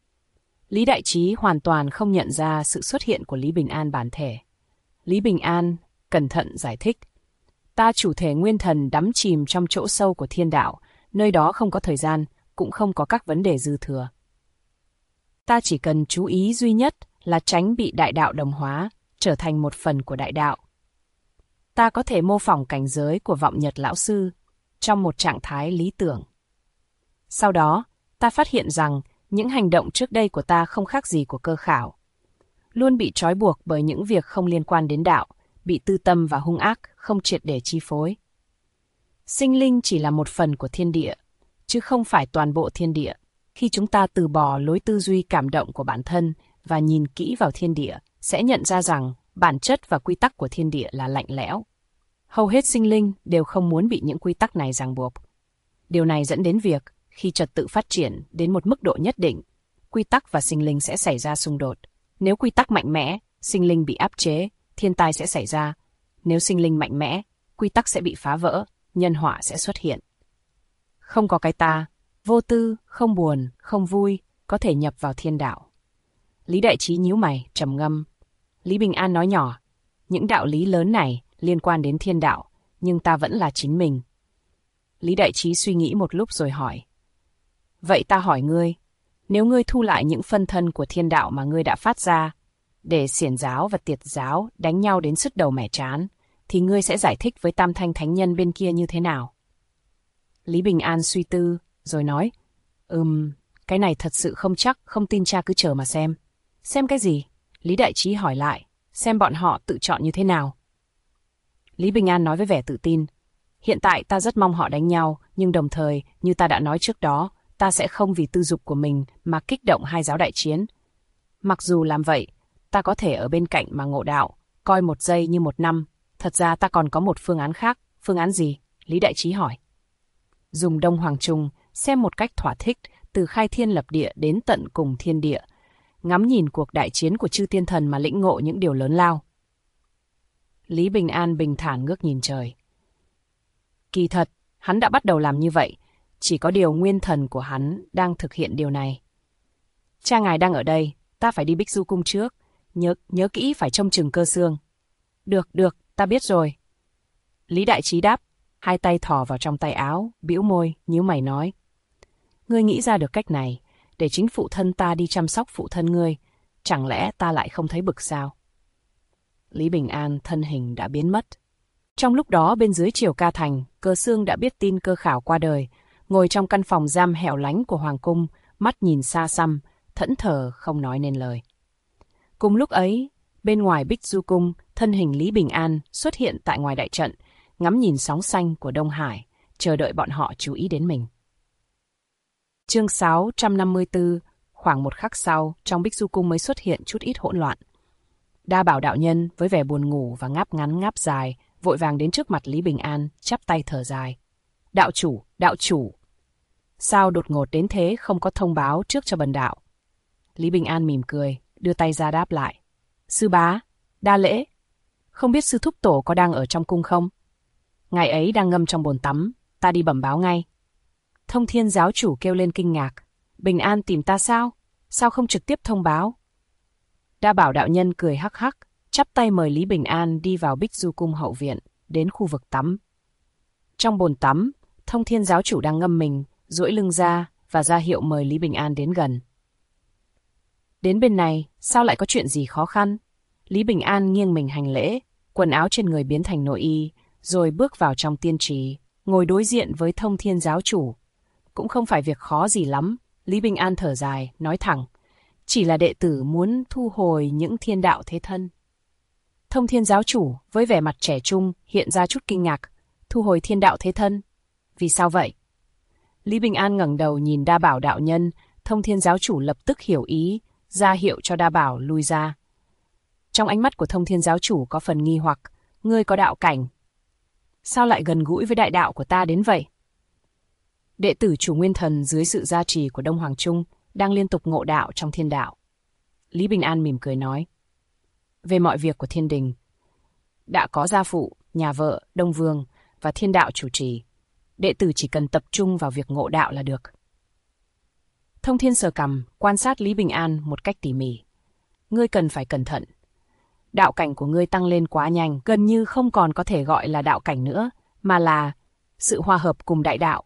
Speaker 1: Lý Đại Trí hoàn toàn không nhận ra sự xuất hiện của Lý Bình An bản thể. Lý Bình An cẩn thận giải thích. Ta chủ thể nguyên thần đắm chìm trong chỗ sâu của thiên đạo, nơi đó không có thời gian, cũng không có các vấn đề dư thừa. Ta chỉ cần chú ý duy nhất là tránh bị đại đạo đồng hóa, trở thành một phần của đại đạo. Ta có thể mô phỏng cảnh giới của Vọng Nhật Lão Sư trong một trạng thái lý tưởng. Sau đó, ta phát hiện rằng những hành động trước đây của ta không khác gì của Cơ Khảo. luôn bị trói buộc bởi những việc không liên quan đến đạo, bị tư tâm và hung ác không triệt để chi phối. Sinh linh chỉ là một phần của thiên địa, chứ không phải toàn bộ thiên địa. Khi chúng ta từ bỏ lối tư duy cảm động của bản thân và nhìn kỹ vào thiên địa, sẽ nhận ra rằng bản chất và quy tắc của thiên địa là lạnh lẽo. Hầu hết sinh linh đều không muốn bị những quy tắc này ràng buộc. Điều này dẫn đến việc, khi trật tự phát triển đến một mức độ nhất định, quy tắc và sinh linh sẽ xảy ra xung đột. Nếu quy tắc mạnh mẽ, sinh linh bị áp chế, thiên tai sẽ xảy ra. Nếu sinh linh mạnh mẽ, quy tắc sẽ bị phá vỡ, nhân họa sẽ xuất hiện. Không có cái ta, vô tư, không buồn, không vui, có thể nhập vào thiên đạo. Lý Đại Trí nhíu mày, trầm ngâm. Lý Bình An nói nhỏ, những đạo lý lớn này liên quan đến thiên đạo, nhưng ta vẫn là chính mình. Lý Đại Trí suy nghĩ một lúc rồi hỏi. Vậy ta hỏi ngươi, nếu ngươi thu lại những phân thân của thiên đạo mà ngươi đã phát ra, để xiển giáo và tiệt giáo đánh nhau đến sứt đầu mẻ trán, thì ngươi sẽ giải thích với Tam Thanh Thánh Nhân bên kia như thế nào? Lý Bình An suy tư, rồi nói, cái này thật sự không chắc, không tin cha cứ chờ mà xem. Xem cái gì? Lý Đại Trí hỏi lại, xem bọn họ tự chọn như thế nào. Lý Bình An nói với vẻ tự tin, hiện tại ta rất mong họ đánh nhau, nhưng đồng thời, như ta đã nói trước đó, ta sẽ không vì tư dục của mình mà kích động hai giáo đại chiến. Mặc dù làm vậy, ta có thể ở bên cạnh mà ngộ đạo, coi một giây như một năm. Thật ra ta còn có một phương án khác. Phương án gì? Lý Đại Trí hỏi. Dùng Đông Hoàng Trung, xem một cách thỏa thích, từ khai thiên lập địa đến tận cùng thiên địa, ngắm nhìn cuộc đại chiến của chư tiên thần mà lĩnh ngộ những điều lớn lao. Lý Bình An bình thản ngước nhìn trời. Kỳ thật, hắn đã bắt đầu làm như vậy, chỉ có điều nguyên thần của hắn đang thực hiện điều này. Cha ngài đang ở đây, ta phải đi Bích Du Cung trước, nhớ kỹ phải trông chừng Cơ Xương. Được, ta biết rồi. Lý Đại Trí đáp, hai tay thò vào trong tay áo, bĩu môi, nhíu mày nói. Ngươi nghĩ ra được cách này, để chính phụ thân ta đi chăm sóc phụ thân ngươi, chẳng lẽ ta lại không thấy bực sao? Lý Bình An thân hình đã biến mất. Trong lúc đó bên dưới Triều Ca Thành, Cơ Xương đã biết tin Cơ Khảo qua đời, ngồi trong căn phòng giam hẻo lánh của Hoàng Cung, mắt nhìn xa xăm, thẫn thờ không nói nên lời. Cùng lúc ấy, bên ngoài Bích Du Cung, thân hình Lý Bình An xuất hiện tại ngoài đại trận, ngắm nhìn sóng xanh của Đông Hải, chờ đợi bọn họ chú ý đến mình. Chương 654, khoảng một khắc sau, trong Bích Du Cung mới xuất hiện chút ít hỗn loạn. Đa Bảo đạo nhân với vẻ buồn ngủ và ngáp ngắn ngáp dài, vội vàng đến trước mặt Lý Bình An, chắp tay thở dài. Đạo chủ. Sao đột ngột đến thế không có thông báo trước cho bần đạo? Lý Bình An mỉm cười, đưa tay ra đáp lại. Sư bá, đa lễ. Không biết sư thúc tổ có đang ở trong cung không? Ngài ấy đang ngâm trong bồn tắm, ta đi bẩm báo ngay. Thông Thiên giáo chủ kêu lên kinh ngạc. Bình An tìm ta sao? Sao không trực tiếp thông báo? Đa Bảo đạo nhân cười hắc hắc, chắp tay mời Lý Bình An đi vào Bích Du Cung hậu viện, đến khu vực tắm. Trong bồn tắm, Thông Thiên giáo chủ đang ngâm mình, duỗi lưng ra và ra hiệu mời Lý Bình An đến gần. Đến bên này, sao lại có chuyện gì khó khăn? Lý Bình An nghiêng mình hành lễ, quần áo trên người biến thành nội y, rồi bước vào trong tiên trì, ngồi đối diện với Thông Thiên giáo chủ. Cũng không phải việc khó gì lắm, Lý Bình An thở dài, nói thẳng. Chỉ là đệ tử muốn thu hồi những thiên đạo thế thân. Thông Thiên giáo chủ với vẻ mặt trẻ trung hiện ra chút kinh ngạc. Thu hồi thiên đạo thế thân? Vì sao vậy? Lý Bình An ngẩng đầu nhìn Đa Bảo đạo nhân, Thông Thiên giáo chủ lập tức hiểu ý, ra hiệu cho Đa Bảo lui ra. Trong ánh mắt của Thông Thiên giáo chủ có phần nghi hoặc, ngươi có đạo cảnh. Sao lại gần gũi với đại đạo của ta đến vậy? Đệ tử chủ nguyên thần dưới sự gia trì của Đông Hoàng Trung đang liên tục ngộ đạo trong thiên đạo. Lý Bình An mỉm cười nói. Về mọi việc của thiên đình, đã có gia phụ, nhà vợ, Đông Vương và thiên đạo chủ trì. Đệ tử chỉ cần tập trung vào việc ngộ đạo là được. Thông Thiên sờ cằm, quan sát Lý Bình An một cách tỉ mỉ. Ngươi cần phải cẩn thận. Đạo cảnh của ngươi tăng lên quá nhanh, gần như không còn có thể gọi là đạo cảnh nữa, mà là sự hòa hợp cùng đại đạo.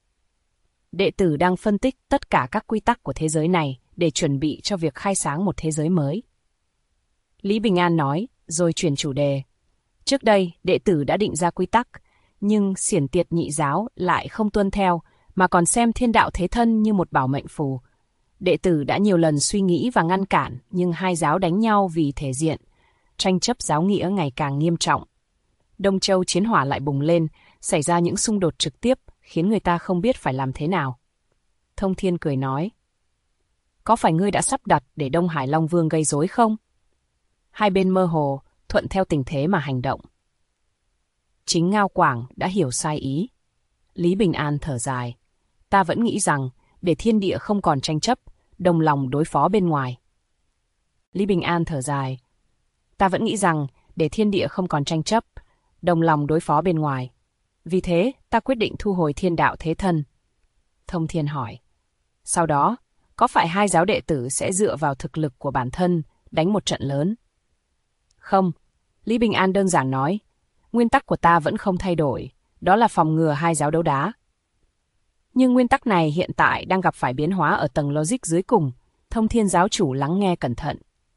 Speaker 1: Đệ tử đang phân tích tất cả các quy tắc của thế giới này để chuẩn bị cho việc khai sáng một thế giới mới. Lý Bình An nói, rồi chuyển chủ đề. Trước đây, đệ tử đã định ra quy tắc, nhưng xiển tiệt nhị giáo lại không tuân theo, mà còn xem thiên đạo thế thân như một bảo mệnh phù. Đệ tử đã nhiều lần suy nghĩ và ngăn cản, nhưng hai giáo đánh nhau vì thể diện. Tranh chấp giáo nghĩa ngày càng nghiêm trọng. Đông Châu chiến hỏa lại bùng lên, xảy ra những xung đột trực tiếp, khiến người ta không biết phải làm thế nào. Thông Thiên cười nói, có phải ngươi đã sắp đặt để Đông Hải Long Vương gây rối không? Hai bên mơ hồ, thuận theo tình thế mà hành động. Chính Ngao Quảng đã hiểu sai ý. Lý Bình An thở dài, ta vẫn nghĩ rằng, để thiên địa không còn tranh chấp, đồng lòng đối phó bên ngoài. Lý Bình An thở dài, ta vẫn nghĩ rằng, để thiên địa không còn tranh chấp, đồng lòng đối phó bên ngoài. Vì thế, ta quyết định thu hồi Thiên Đạo Thế Thân. Thông Thiên hỏi, sau đó, có phải hai giáo đệ tử sẽ dựa vào thực lực của bản thân, đánh một trận lớn? Không, Lý Bình An đơn giản nói, nguyên tắc của ta vẫn không thay đổi, đó là phòng ngừa hai giáo đấu đá. Nhưng nguyên tắc này hiện tại đang gặp phải biến hóa ở tầng logic dưới cùng. Thông Thiên giáo chủ lắng nghe cẩn thận.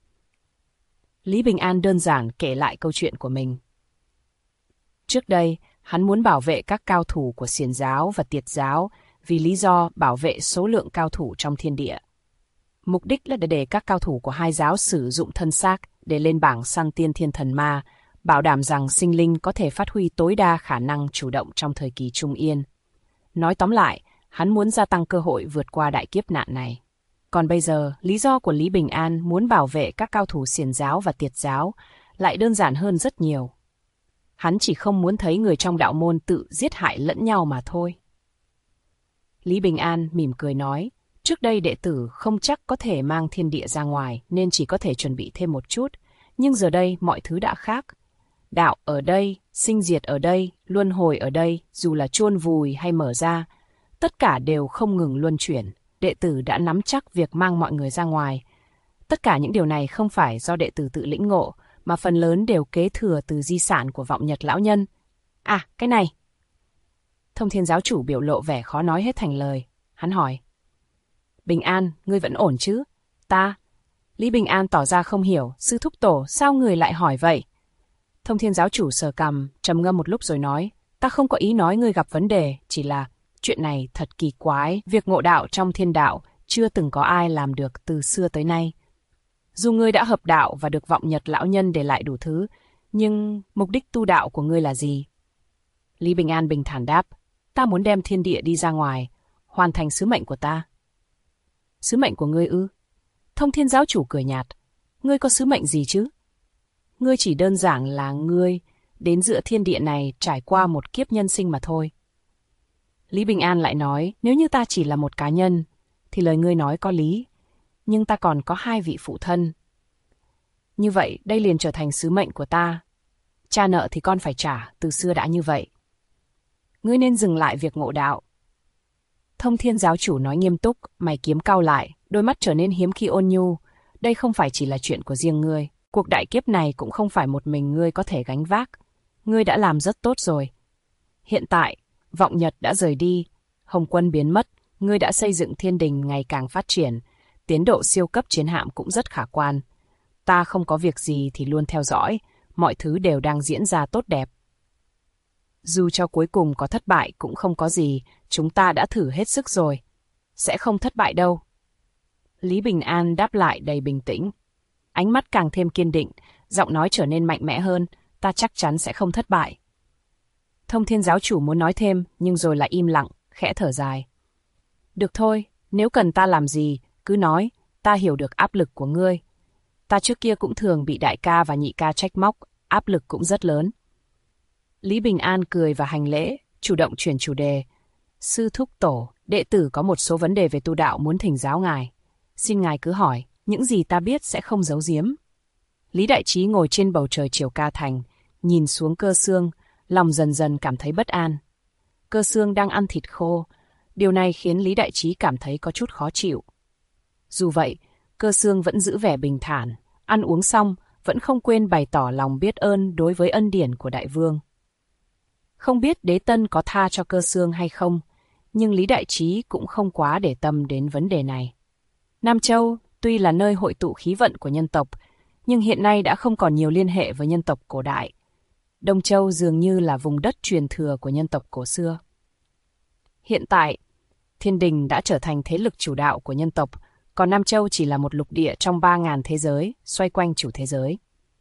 Speaker 1: Lý Bình An đơn giản kể lại câu chuyện của mình. Trước đây, hắn muốn bảo vệ các cao thủ của Xiển giáo và Tiệt giáo vì lý do bảo vệ số lượng cao thủ trong thiên địa. Mục đích là để các cao thủ của hai giáo sử dụng thân xác để lên bảng săn tiên thiên thần ma, bảo đảm rằng sinh linh có thể phát huy tối đa khả năng chủ động trong thời kỳ trung yên. Nói tóm lại, hắn muốn gia tăng cơ hội vượt qua đại kiếp nạn này. Còn bây giờ, lý do của Lý Bình An muốn bảo vệ các cao thủ Xiển giáo và Tiệt giáo lại đơn giản hơn rất nhiều. Hắn chỉ không muốn thấy người trong đạo môn tự giết hại lẫn nhau mà thôi. Lý Bình An mỉm cười nói, trước đây đệ tử không chắc có thể mang thiên địa ra ngoài nên chỉ có thể chuẩn bị thêm một chút, nhưng giờ đây mọi thứ đã khác. Đạo ở đây, sinh diệt ở đây, luân hồi ở đây, dù là chôn vùi hay mở ra, tất cả đều không ngừng luân chuyển. Đệ tử đã nắm chắc việc mang mọi người ra ngoài. Tất cả những điều này không phải do đệ tử tự lĩnh ngộ, mà phần lớn đều kế thừa từ di sản của Vọng Nhật lão nhân. À, cái này. Thông Thiên giáo chủ biểu lộ vẻ khó nói hết thành lời. Hắn hỏi, Bình An, ngươi vẫn ổn chứ? Ta. Lý Bình An tỏ ra không hiểu, sư thúc tổ, sao người lại hỏi vậy? Thông Thiên giáo chủ sờ cằm, trầm ngâm một lúc rồi nói, ta không có ý nói ngươi gặp vấn đề, chỉ là chuyện này thật kỳ quái, việc ngộ đạo trong thiên đạo chưa từng có ai làm được từ xưa tới nay. Dù ngươi đã hợp đạo và được Vọng Nhật lão nhân để lại đủ thứ, nhưng mục đích tu đạo của ngươi là gì? Lý Bình An bình thản đáp, ta muốn đem thiên địa đi ra ngoài, hoàn thành sứ mệnh của ta. Sứ mệnh của ngươi ư? Thông Thiên giáo chủ cười nhạt, ngươi có sứ mệnh gì chứ? Ngươi chỉ đơn giản là ngươi đến giữa thiên địa này trải qua một kiếp nhân sinh mà thôi. Lý Bình An lại nói, nếu như ta chỉ là một cá nhân, thì lời ngươi nói có lý, nhưng ta còn có hai vị phụ thân. Như vậy, đây liền trở thành sứ mệnh của ta. Cha nợ thì con phải trả, từ xưa đã như vậy. Ngươi nên dừng lại việc ngộ đạo. Thông Thiên giáo chủ nói nghiêm túc, mày kiếm cau lại, đôi mắt trở nên hiếm khi ôn nhu. Đây không phải chỉ là chuyện của riêng ngươi. Cuộc đại kiếp này cũng không phải một mình ngươi có thể gánh vác. Ngươi đã làm rất tốt rồi. Hiện tại, Vọng Nhật đã rời đi, Hồng Quân biến mất, ngươi đã xây dựng thiên đình ngày càng phát triển, tiến độ siêu cấp chiến hạm cũng rất khả quan. Ta không có việc gì thì luôn theo dõi, mọi thứ đều đang diễn ra tốt đẹp. Dù cho cuối cùng có thất bại cũng không có gì, chúng ta đã thử hết sức rồi. Sẽ không thất bại đâu. Lý Bình An đáp lại đầy bình tĩnh. Ánh mắt càng thêm kiên định, giọng nói trở nên mạnh mẽ hơn, ta chắc chắn sẽ không thất bại. Thông Thiên giáo chủ muốn nói thêm, nhưng rồi lại im lặng, khẽ thở dài. Được thôi, nếu cần ta làm gì, cứ nói, ta hiểu được áp lực của ngươi. Ta trước kia cũng thường bị đại ca và nhị ca trách móc, áp lực cũng rất lớn. Lý Bình An cười và hành lễ, chủ động chuyển chủ đề. Sư thúc tổ, đệ tử có một số vấn đề về tu đạo muốn thỉnh giáo ngài. Xin ngài cứ hỏi, những gì ta biết sẽ không giấu giếm. Lý Đại Trí ngồi trên bầu trời Triều Ca Thành, nhìn xuống Cơ Xương, lòng dần dần cảm thấy bất an. Cơ Xương đang ăn thịt khô, điều này khiến Lý Đại Trí cảm thấy có chút khó chịu. Dù vậy, Cơ Xương vẫn giữ vẻ bình thản, ăn uống xong, vẫn không quên bày tỏ lòng biết ơn đối với ân điển của Đại Vương. Không biết Đế Tân có tha cho Cơ Xương hay không, nhưng Lý Đại Trí cũng không quá để tâm đến vấn đề này. Nam Châu tuy là nơi hội tụ khí vận của nhân tộc, nhưng hiện nay đã không còn nhiều liên hệ với nhân tộc cổ đại. Đông Châu dường như là vùng đất truyền thừa của nhân tộc cổ xưa. Hiện tại, Thiên Đình đã trở thành thế lực chủ đạo của nhân tộc, còn Nam Châu chỉ là một lục địa trong 3.000 thế giới, xoay quanh chủ thế giới.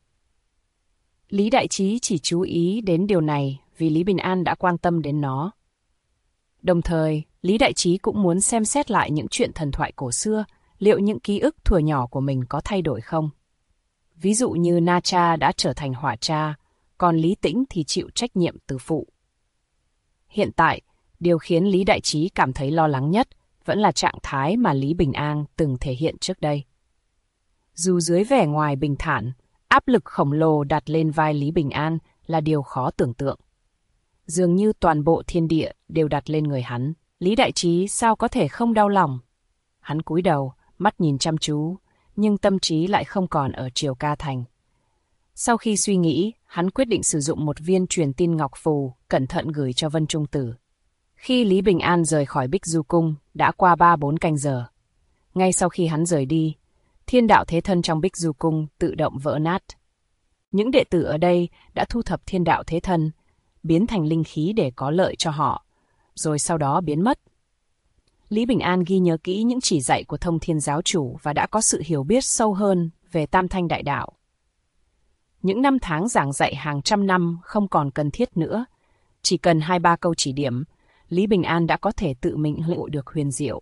Speaker 1: Lý Đại Trí chỉ chú ý đến điều này vì Lý Bình An đã quan tâm đến nó. Đồng thời, Lý Đại Trí cũng muốn xem xét lại những chuyện thần thoại cổ xưa, liệu những ký ức thuở nhỏ của mình có thay đổi không? Ví dụ như Na Cha đã trở thành Hỏa Cha, còn Lý Tĩnh thì chịu trách nhiệm từ phụ. Hiện tại, điều khiến Lý Đại Trí cảm thấy lo lắng nhất vẫn là trạng thái mà Lý Bình An từng thể hiện trước đây. Dù dưới vẻ ngoài bình thản, áp lực khổng lồ đặt lên vai Lý Bình An là điều khó tưởng tượng. Dường như toàn bộ thiên địa đều đặt lên người hắn. Lý Đại Trí sao có thể không đau lòng? Hắn cúi đầu, mắt nhìn chăm chú, nhưng tâm trí lại không còn ở Triều Ca Thành. Sau khi suy nghĩ, hắn quyết định sử dụng một viên truyền tin ngọc phù, cẩn thận gửi cho Vân Trung Tử. Khi Lý Bình An rời khỏi Bích Du Cung, đã qua 3-4 canh giờ. Ngay sau khi hắn rời đi, thiên đạo thế thân trong Bích Du Cung tự động vỡ nát. Những đệ tử ở đây đã thu thập thiên đạo thế thân, biến thành linh khí để có lợi cho họ, rồi sau đó biến mất. Lý Bình An ghi nhớ kỹ những chỉ dạy của Thông Thiên Giáo Chủ và đã có sự hiểu biết sâu hơn về Tam Thanh Đại Đạo. Những năm tháng giảng dạy hàng trăm năm không còn cần thiết nữa. Chỉ cần 2-3 câu chỉ điểm, Lý Bình An đã có thể tự mình ngộ được huyền diệu.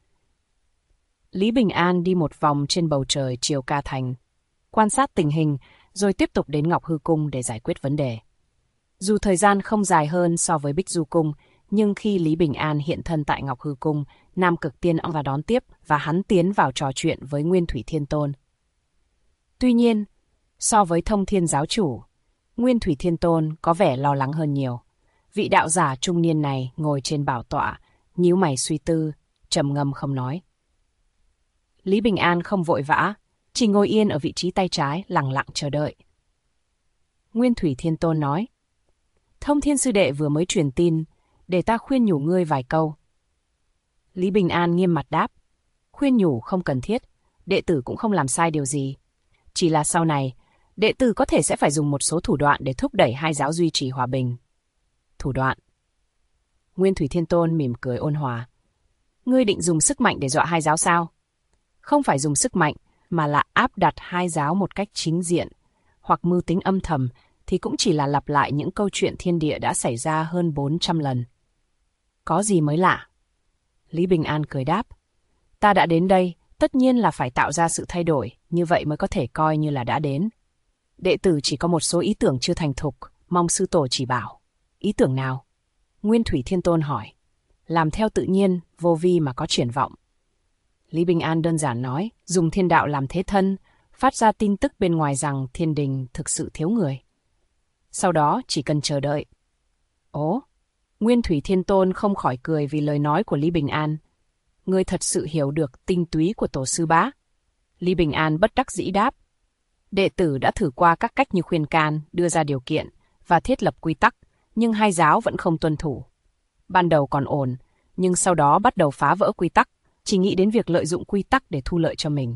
Speaker 1: Lý Bình An đi một vòng trên bầu trời Triều Ca Thành, quan sát tình hình, rồi tiếp tục đến Ngọc Hư Cung để giải quyết vấn đề. Dù thời gian không dài hơn so với Bích Du Cung, nhưng khi Lý Bình An hiện thân tại Ngọc Hư Cung, Nam Cực Tiên và đón tiếp và hắn tiến vào trò chuyện với Nguyên Thủy Thiên Tôn. Tuy nhiên, so với Thông Thiên Giáo Chủ, Nguyên Thủy Thiên Tôn có vẻ lo lắng hơn nhiều. Vị đạo giả trung niên này ngồi trên bảo tọa, nhíu mày suy tư, trầm ngâm không nói. Lý Bình An không vội vã, chỉ ngồi yên ở vị trí tay trái lặng lặng chờ đợi. Nguyên Thủy Thiên Tôn nói: Thông Thiên sư đệ vừa mới truyền tin, để ta khuyên nhủ ngươi vài câu. Lý Bình An nghiêm mặt đáp: Khuyên nhủ không cần thiết, đệ tử cũng không làm sai điều gì. Chỉ là sau này, đệ tử có thể sẽ phải dùng một số thủ đoạn để thúc đẩy hai giáo duy trì hòa bình. Thủ đoạn? Nguyên Thủy Thiên Tôn mỉm cười ôn hòa. Ngươi định dùng sức mạnh để dọa hai giáo sao? Không phải dùng sức mạnh, mà là áp đặt hai giáo một cách chính diện, hoặc mưu tính âm thầm, thì cũng chỉ là lặp lại những câu chuyện thiên địa đã xảy ra hơn 400 lần. Có gì mới lạ? Lý Bình An cười đáp: Ta đã đến đây, tất nhiên là phải tạo ra sự thay đổi, như vậy mới có thể coi như là đã đến. Đệ tử chỉ có một số ý tưởng chưa thành thục, mong sư tổ chỉ bảo. Ý tưởng nào? Nguyên Thủy Thiên Tôn hỏi. Làm theo tự nhiên, vô vi mà có triển vọng. Lý Bình An đơn giản nói, dùng thiên đạo làm thế thân, phát ra tin tức bên ngoài rằng thiên đình thực sự thiếu người. Sau đó chỉ cần chờ đợi. Ồ, Nguyên Thủy Thiên Tôn không khỏi cười vì lời nói của Lý Bình An. Ngươi thật sự hiểu được tinh túy của tổ sư bá. Lý Bình An bất đắc dĩ đáp. Đệ tử đã thử qua các cách như khuyên can, đưa ra điều kiện và thiết lập quy tắc, nhưng hai giáo vẫn không tuân thủ. Ban đầu còn ổn, nhưng sau đó bắt đầu phá vỡ quy tắc, chỉ nghĩ đến việc lợi dụng quy tắc để thu lợi cho mình.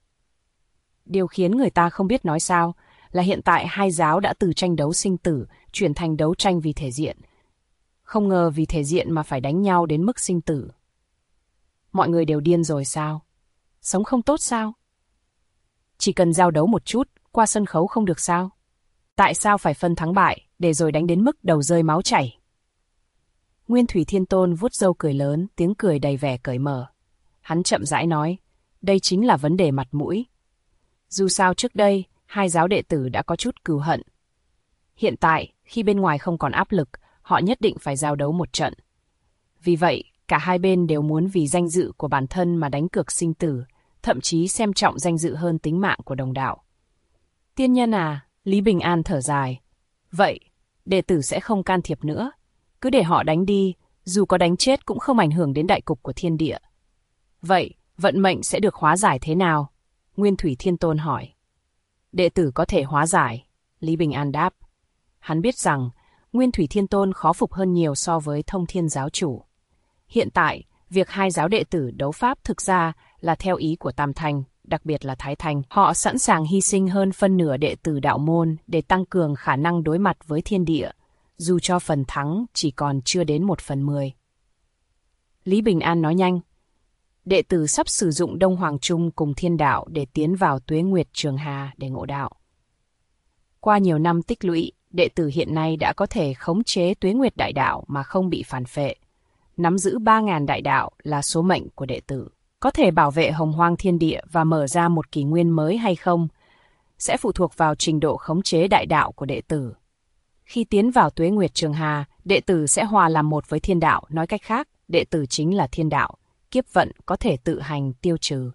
Speaker 1: Điều khiến người ta không biết nói sao là hiện tại hai giáo đã từ tranh đấu sinh tử chuyển thành đấu tranh vì thể diện. Không ngờ vì thể diện mà phải đánh nhau đến mức sinh tử. Mọi người đều điên rồi sao? Sống không tốt sao? Chỉ cần giao đấu một chút, qua sân khấu không được sao? Tại sao phải phân thắng bại, để rồi đánh đến mức đầu rơi máu chảy? Nguyên Thủy Thiên Tôn vuốt râu cười lớn, tiếng cười đầy vẻ cởi mở. Hắn chậm rãi nói, đây chính là vấn đề mặt mũi. Dù sao trước đây, hai giáo đệ tử đã có chút cừu hận. Hiện tại, khi bên ngoài không còn áp lực, họ nhất định phải giao đấu một trận. Vì vậy, cả hai bên đều muốn vì danh dự của bản thân mà đánh cược sinh tử, thậm chí xem trọng danh dự hơn tính mạng của đồng đạo. Tiên nhân à, Lý Bình An thở dài. Vậy, đệ tử sẽ không can thiệp nữa. Cứ để họ đánh đi, dù có đánh chết cũng không ảnh hưởng đến đại cục của thiên địa. Vậy, vận mệnh sẽ được hóa giải thế nào? Nguyên Thủy Thiên Tôn hỏi. Đệ tử có thể hóa giải, Lý Bình An đáp. Hắn biết rằng, Nguyên Thủy Thiên Tôn khó phục hơn nhiều so với Thông Thiên Giáo Chủ. Hiện tại, việc hai giáo đệ tử đấu pháp thực ra là theo ý của Tam Thanh, đặc biệt là Thái Thanh. Họ sẵn sàng hy sinh hơn phân nửa đệ tử đạo môn để tăng cường khả năng đối mặt với thiên địa, dù cho phần thắng chỉ còn chưa đến 1/10. Lý Bình An nói nhanh. đệ tử sắp sử dụng Đông Hoàng Trung cùng thiên đạo để tiến vào Tuế Nguyệt Trường Hà để ngộ đạo. Qua nhiều năm tích lũy, đệ tử hiện nay đã có thể khống chế Tuế Nguyệt đại đạo mà không bị phản phệ. Nắm giữ 3.000 đại đạo là số mệnh của đệ tử. Có thể bảo vệ hồng hoang thiên địa và mở ra một kỷ nguyên mới hay không, sẽ phụ thuộc vào trình độ khống chế đại đạo của đệ tử. Khi tiến vào Tuế Nguyệt Trường Hà, đệ tử sẽ hòa làm một với thiên đạo, nói cách khác, đệ tử chính là thiên đạo, kiếp vận có thể tự hành tiêu trừ.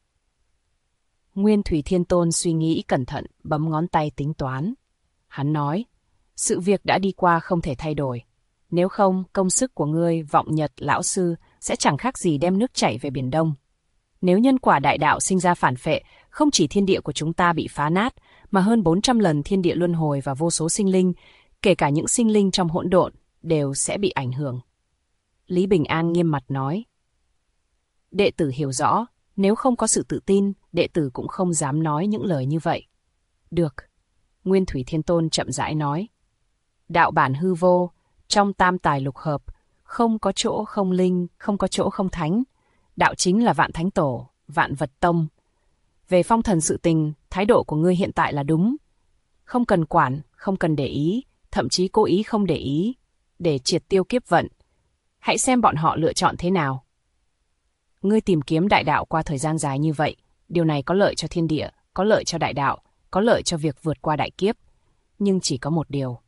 Speaker 1: Nguyên Thủy Thiên Tôn suy nghĩ cẩn thận, bấm ngón tay tính toán. Hắn nói, sự việc đã đi qua không thể thay đổi. Nếu không, công sức của ngươi, Vọng Nhật lão sư, sẽ chẳng khác gì đem nước chảy về Biển Đông. Nếu nhân quả đại đạo sinh ra phản phệ, không chỉ thiên địa của chúng ta bị phá nát, mà hơn 400 lần thiên địa luân hồi và vô số sinh linh, kể cả những sinh linh trong hỗn độn, đều sẽ bị ảnh hưởng. Lý Bình An nghiêm mặt nói. Đệ tử hiểu rõ, nếu không có sự tự tin, đệ tử cũng không dám nói những lời như vậy. Được. Nguyên Thủy Thiên Tôn chậm rãi nói. Đạo bản hư vô, trong tam tài lục hợp, không có chỗ không linh, không có chỗ không thánh. Đạo chính là vạn thánh tổ, vạn vật tông. Về phong thần sự tình, thái độ của ngươi hiện tại là đúng. Không cần quản, không cần để ý, thậm chí cố ý không để ý, để triệt tiêu kiếp vận. Hãy xem bọn họ lựa chọn thế nào. Ngươi tìm kiếm đại đạo qua thời gian dài như vậy, điều này có lợi cho thiên địa, có lợi cho đại đạo, có lợi cho việc vượt qua đại kiếp. Nhưng chỉ có một điều.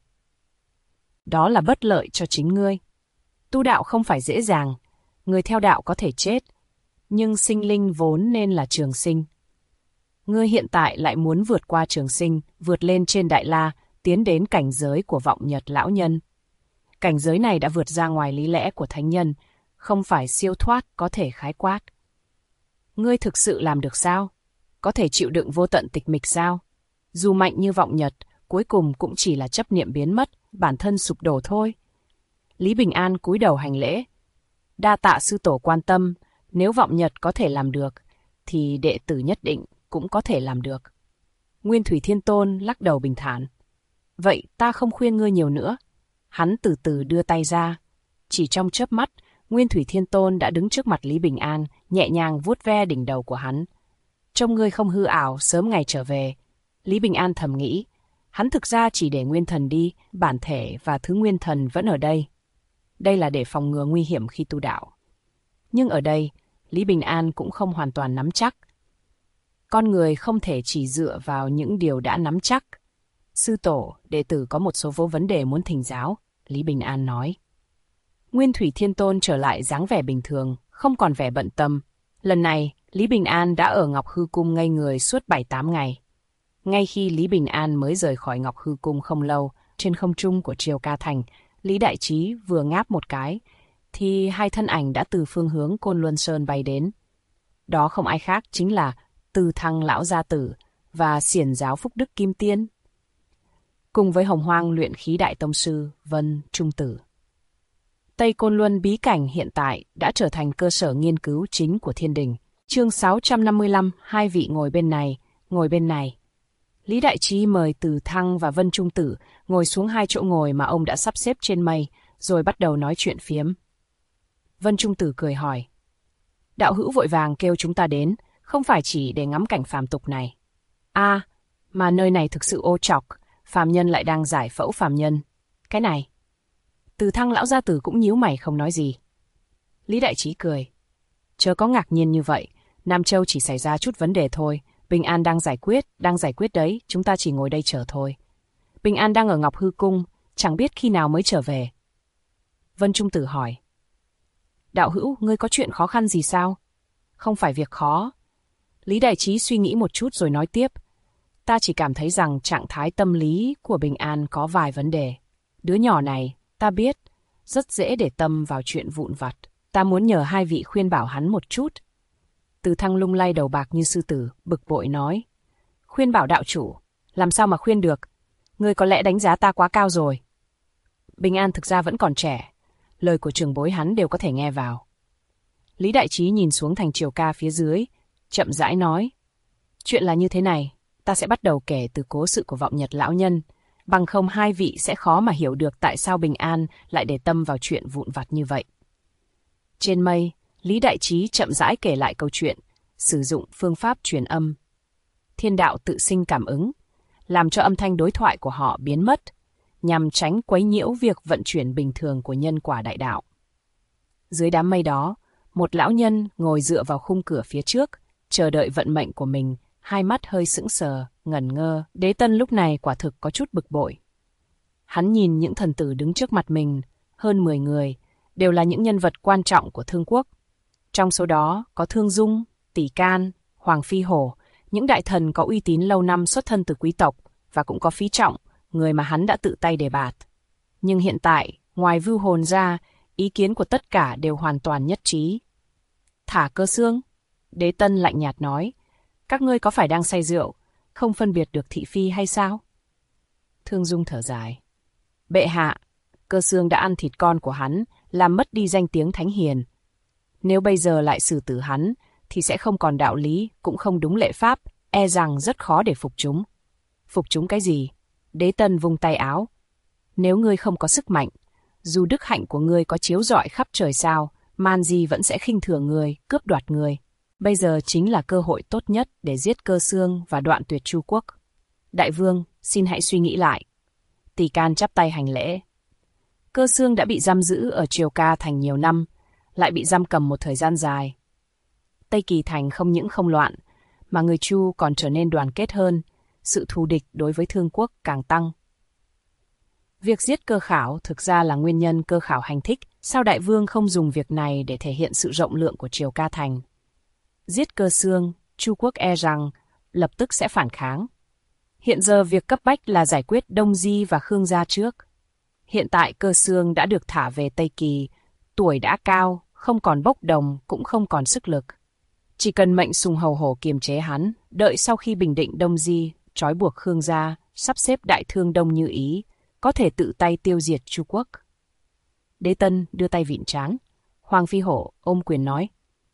Speaker 1: Đó là bất lợi cho chính ngươi. Tu đạo không phải dễ dàng, người theo đạo có thể chết, nhưng sinh linh vốn nên là trường sinh. Ngươi hiện tại lại muốn vượt qua trường sinh, vượt lên trên Đại La, tiến đến cảnh giới của Vọng Nhật lão nhân. Cảnh giới này đã vượt ra ngoài lý lẽ của thánh nhân, không phải siêu thoát có thể khái quát. Ngươi thực sự làm được sao? Có thể chịu đựng vô tận tịch mịch sao? Dù mạnh như Vọng Nhật, cuối cùng cũng chỉ là chấp niệm biến mất, bản thân sụp đổ thôi. Lý Bình An cúi đầu hành lễ. Đa tạ sư tổ quan tâm, nếu Vọng Nhật có thể làm được, thì đệ tử nhất định cũng có thể làm được. Nguyên Thủy Thiên Tôn lắc đầu bình thản. Vậy ta không khuyên ngươi nhiều nữa. Hắn từ từ đưa tay ra. Chỉ trong chớp mắt, Nguyên Thủy Thiên Tôn đã đứng trước mặt Lý Bình An, nhẹ nhàng vuốt ve đỉnh đầu của hắn. Trông ngươi không hư ảo, sớm ngày trở về. Lý Bình An thầm nghĩ, hắn thực ra chỉ để nguyên thần đi, bản thể và thứ nguyên thần vẫn ở đây. Đây là để phòng ngừa nguy hiểm khi tu đạo. Nhưng ở đây, Lý Bình An cũng không hoàn toàn nắm chắc. Con người không thể chỉ dựa vào những điều đã nắm chắc. Sư tổ, đệ tử có một số vấn đề muốn thỉnh giáo, Lý Bình An nói. Nguyên Thủy Thiên Tôn trở lại dáng vẻ bình thường, không còn vẻ bận tâm. Lần này, Lý Bình An đã ở Ngọc Hư Cung ngây người suốt 7-8 ngày. Ngay khi Lý Bình An mới rời khỏi Ngọc Hư Cung không lâu, trên không trung của Triều Ca Thành, Lý Đại Trí vừa ngáp một cái, thì hai thân ảnh đã từ phương hướng Côn Luân Sơn bay đến. Đó không ai khác chính là Từ Thăng Lão Gia Tử và Xiển Giáo Phúc Đức Kim Tiên, cùng với Hồng Hoang luyện khí đại tông sư Vân Trung Tử. Tây Côn Luân bí cảnh hiện tại đã trở thành cơ sở nghiên cứu chính của Thiên Đình. Chương 655, hai vị ngồi bên này, ngồi bên này. Lý Đại Trí mời Từ Thăng và Vân Trung Tử ngồi xuống hai chỗ ngồi mà ông đã sắp xếp trên mây, rồi bắt đầu nói chuyện phiếm. Vân Trung Tử cười hỏi. Đạo hữu vội vàng kêu chúng ta đến, không phải chỉ để ngắm cảnh phàm tục này. À, mà nơi này thực sự ô trọc, phàm nhân lại đang giải phẫu phàm nhân. Cái này. Từ Thăng Lão Gia Tử cũng nhíu mày không nói gì. Lý Đại Trí cười. Chớ có ngạc nhiên như vậy, Nam Châu chỉ xảy ra chút vấn đề thôi. Bình An đang giải quyết đấy, chúng ta chỉ ngồi đây chờ thôi. Bình An đang ở Ngọc Hư Cung, chẳng biết khi nào mới trở về. Vân Trung Tử hỏi. Đạo hữu, ngươi có chuyện khó khăn gì sao? Không phải việc khó. Lý Đại Trí suy nghĩ một chút rồi nói tiếp. Ta chỉ cảm thấy rằng trạng thái tâm lý của Bình An có vài vấn đề. Đứa nhỏ này, ta biết, rất dễ để tâm vào chuyện vụn vặt. Ta muốn nhờ hai vị khuyên bảo hắn một chút. Từ Thăng lung lay đầu bạc như sư tử, bực bội nói. Khuyên bảo đạo chủ, làm sao mà khuyên được? Ngươi có lẽ đánh giá ta quá cao rồi. Bình An thực ra vẫn còn trẻ, lời của trưởng bối hắn đều có thể nghe vào. Lý Đại Trí nhìn xuống thành Triều Ca phía dưới, chậm rãi nói. Chuyện là như thế này, ta sẽ bắt đầu kể từ cố sự của Vọng Nhật lão nhân, bằng không hai vị sẽ khó mà hiểu được tại sao Bình An lại để tâm vào chuyện vụn vặt như vậy. Trên mây, Lý Đại Trí chậm rãi kể lại câu chuyện, sử dụng phương pháp truyền âm. Thiên đạo tự sinh cảm ứng, làm cho âm thanh đối thoại của họ biến mất, nhằm tránh quấy nhiễu việc vận chuyển bình thường của nhân quả đại đạo. Dưới đám mây đó, một lão nhân ngồi dựa vào khung cửa phía trước, chờ đợi vận mệnh của mình, hai mắt hơi sững sờ, ngẩn ngơ. Đế Tân lúc này quả thực có chút bực bội. Hắn nhìn những thần tử đứng trước mặt mình, hơn 10 người, đều là những nhân vật quan trọng của Thương Quốc. Trong số đó có Thương Dung, Tỷ Can, Hoàng Phi Hổ, những đại thần có uy tín lâu năm xuất thân từ quý tộc, và cũng có Phí Trọng, người mà hắn đã tự tay đề bạt. Nhưng hiện tại, ngoài Vưu Hồn ra, ý kiến của tất cả đều hoàn toàn nhất trí. Thả Cơ Xương, Đế Tân lạnh nhạt nói, các ngươi có phải đang say rượu, không phân biệt được thị phi hay sao? Thương Dung thở dài. Bệ hạ, Cơ Xương đã ăn thịt con của hắn, làm mất đi danh tiếng thánh hiền. Nếu bây giờ lại xử tử hắn, thì sẽ không còn đạo lý, cũng không đúng lệ pháp, e rằng rất khó để phục chúng. Phục chúng cái gì? Đế Tân vung tay áo. Nếu ngươi không có sức mạnh, dù đức hạnh của ngươi có chiếu rọi khắp trời sao, man di vẫn sẽ khinh thường ngươi, cướp đoạt ngươi. Bây giờ chính là cơ hội tốt nhất để giết Cơ Xương và đoạn tuyệt Chu Quốc. Đại vương, xin hãy suy nghĩ lại. Tỷ Can chắp tay hành lễ. Cơ Xương đã bị giam giữ ở Triều Ca Thành nhiều năm, lại bị giam cầm một thời gian dài. Tây Kỳ Thành không những không loạn, mà người Chu còn trở nên đoàn kết hơn, sự thù địch đối với Thương Quốc càng tăng. Việc giết Cơ Khảo thực ra là nguyên nhân Cơ Khảo hành thích, sao đại vương không dùng việc này để thể hiện sự rộng lượng của Triều Ca Thành? Giết Cơ Xương, Chu Quốc e rằng lập tức sẽ phản kháng. Hiện giờ việc cấp bách là giải quyết Đông Di và Khương Gia trước. Hiện tại Cơ Xương đã được thả về Tây Kỳ, tuổi đã cao, không còn bốc đồng, cũng không còn sức lực. Chỉ cần mệnh Sùng Hầu Hổ kiềm chế hắn, đợi sau khi bình định Đông Di, trói buộc Khương Gia, sắp xếp đại thương Đông như ý, có thể tự tay tiêu diệt Chu Quốc. Đế Tân đưa tay vịn trán. Hoàng Phi Hổ ôm quyền nói.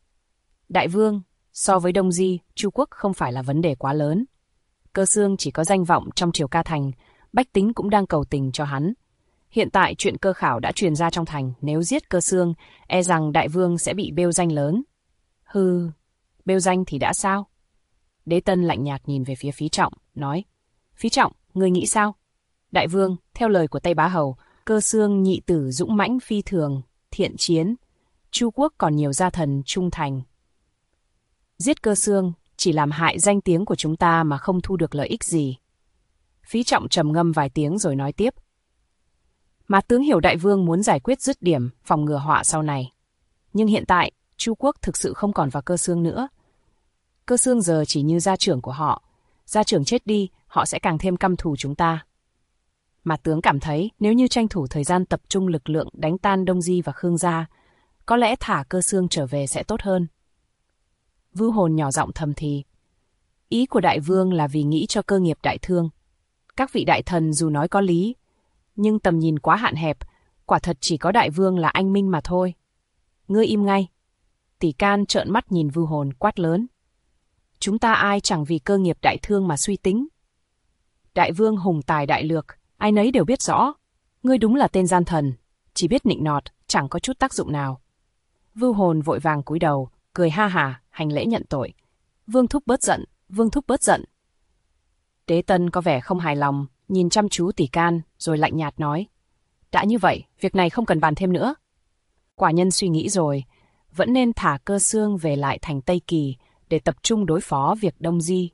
Speaker 1: Đại vương, so với Đông Di, Chu Quốc không phải là vấn đề quá lớn. Cơ Xương chỉ có danh vọng trong Triều Ca Thành, bách tính cũng đang cầu tình cho hắn. Hiện tại chuyện Cơ Khảo đã truyền ra trong thành, nếu giết Cơ Xương, e rằng đại vương sẽ bị bêu danh lớn. Hừ, bêu danh thì đã sao? Đế Tân lạnh nhạt nhìn về phía Phí Trọng, nói. Phí Trọng, ngươi nghĩ sao? Đại vương, theo lời của Tây Bá Hầu, Cơ Xương nhị tử dũng mãnh phi thường, thiện chiến. Chu Quốc còn nhiều gia thần trung thành. Giết Cơ Xương chỉ làm hại danh tiếng của chúng ta mà không thu được lợi ích gì. Phí Trọng trầm ngâm vài tiếng rồi nói tiếp. Mà tướng hiểu đại vương muốn giải quyết dứt điểm, phòng ngừa họa sau này. Nhưng hiện tại, Chu Quốc thực sự không còn vào Cơ Xương nữa. Cơ Xương giờ chỉ như gia trưởng của họ. Gia trưởng chết đi, họ sẽ càng thêm căm thù chúng ta. Mà tướng cảm thấy nếu như tranh thủ thời gian tập trung lực lượng đánh tan Đông Di và Khương Gia, có lẽ thả Cơ Xương trở về sẽ tốt hơn. Vưu Hồn nhỏ giọng thầm thì. Ý của đại vương là vì nghĩ cho cơ nghiệp đại thương. Các vị đại thần dù nói có lý, nhưng tầm nhìn quá hạn hẹp, quả thật chỉ có đại vương là anh minh mà thôi. Ngươi im ngay. Tỷ Can trợn mắt nhìn Vưu Hồn quát lớn. Chúng ta ai chẳng vì cơ nghiệp đại thương mà suy tính. Đại vương hùng tài đại lược, ai nấy đều biết rõ. Ngươi đúng là tên gian thần, chỉ biết nịnh nọt, chẳng có chút tác dụng nào. Vưu Hồn vội vàng cúi đầu, cười ha hả, hành lễ nhận tội. Vương thúc bớt giận, vương thúc bớt giận. Đế Tân có vẻ không hài lòng, nhìn chăm chú Tỷ Can, rồi lạnh nhạt nói. Đã như vậy, việc này không cần bàn thêm nữa. Quả nhân suy nghĩ rồi, vẫn nên thả Cơ Xương về lại thành Tây Kỳ để tập trung đối phó việc Đông Di.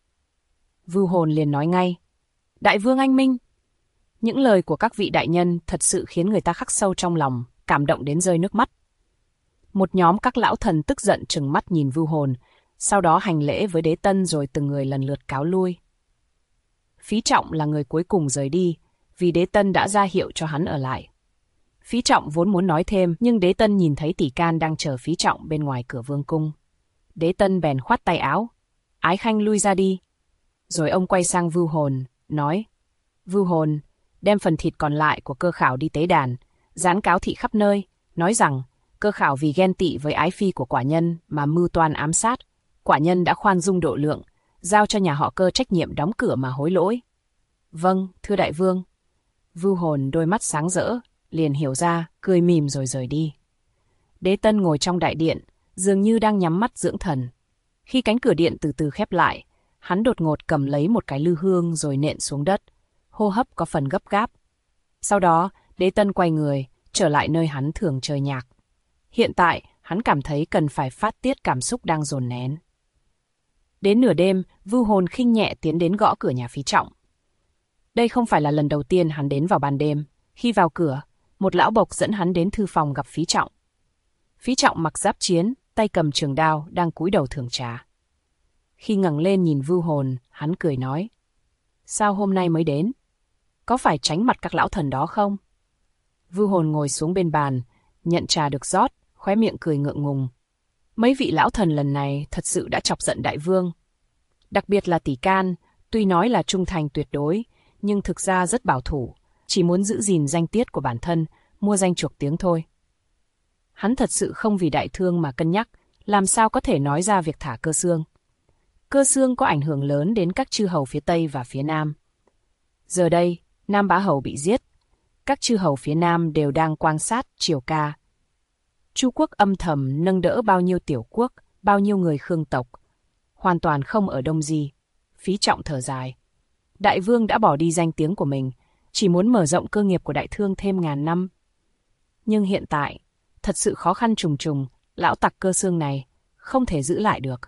Speaker 1: Vưu Hồn liền nói ngay. Đại vương anh minh. Những lời của các vị đại nhân thật sự khiến người ta khắc sâu trong lòng, cảm động đến rơi nước mắt. Một nhóm các lão thần tức giận trừng mắt nhìn Vưu Hồn, sau đó hành lễ với Đế Tân rồi từng người lần lượt cáo lui. Phí Trọng là người cuối cùng rời đi, vì Đế Tân đã ra hiệu cho hắn ở lại. Phí Trọng vốn muốn nói thêm, nhưng Đế Tân nhìn thấy Tỷ Can đang chờ Phí Trọng bên ngoài cửa vương cung. Đế Tân bèn khoát tay áo. Ái khanh lui ra đi. Rồi ông quay sang Vưu Hồn, nói. Vưu Hồn, đem phần thịt còn lại của Cơ Khảo đi tế đàn, dán cáo thị khắp nơi, nói rằng Cơ Khảo vì ghen tị với ái phi của quả nhân mà mưu toan ám sát. Quả nhân đã khoan dung độ lượng, giao cho nhà họ Cơ trách nhiệm đóng cửa mà hối lỗi. Vâng, thưa đại vương. Vưu Hồn đôi mắt sáng rỡ, liền hiểu ra, cười mỉm rồi rời đi. Đế Tân ngồi trong đại điện, dường như đang nhắm mắt dưỡng thần. Khi cánh cửa điện từ từ khép lại, hắn đột ngột cầm lấy một cái lư hương rồi nện xuống đất, hô hấp có phần gấp gáp. Sau đó, Đế Tân quay người, trở lại nơi hắn thường chơi nhạc. Hiện tại, hắn cảm thấy cần phải phát tiết cảm xúc đang dồn nén. Đến nửa đêm, Vưu Hồn khinh nhẹ tiến đến gõ cửa nhà Phí Trọng. Đây không phải là lần đầu tiên hắn đến vào ban đêm. Khi vào cửa, một lão bộc dẫn hắn đến thư phòng gặp Phí Trọng. Phí Trọng mặc giáp chiến, tay cầm trường đao, đang cúi đầu thưởng trà. Khi ngẩng lên nhìn Vưu Hồn, hắn cười nói: "Sao hôm nay mới đến? Có phải tránh mặt các lão thần đó không?" Vưu Hồn ngồi xuống bên bàn, nhận trà được rót, khóe miệng cười ngượng ngùng. Mấy vị lão thần lần này thật sự đã chọc giận đại vương. Đặc biệt là Tỷ Can, tuy nói là trung thành tuyệt đối, nhưng thực ra rất bảo thủ, chỉ muốn giữ gìn danh tiết của bản thân, mua danh chuộc tiếng thôi. Hắn thật sự không vì đại thương mà cân nhắc, làm sao có thể nói ra việc thả Cơ Xương. Cơ Xương có ảnh hưởng lớn đến các chư hầu phía Tây và phía Nam. Giờ đây, Nam Bá Hầu bị giết, các chư hầu phía Nam đều đang quan sát Triều Ca. Chu quốc âm thầm nâng đỡ bao nhiêu tiểu quốc, bao nhiêu người Khương tộc, hoàn toàn không ở đông gì. Phí Trọng thở dài. Đại vương đã bỏ đi danh tiếng của mình, chỉ muốn mở rộng cơ nghiệp của đại thương thêm ngàn năm. Nhưng hiện tại, thật sự khó khăn trùng trùng, lão tặc Cơ Xương này không thể giữ lại được.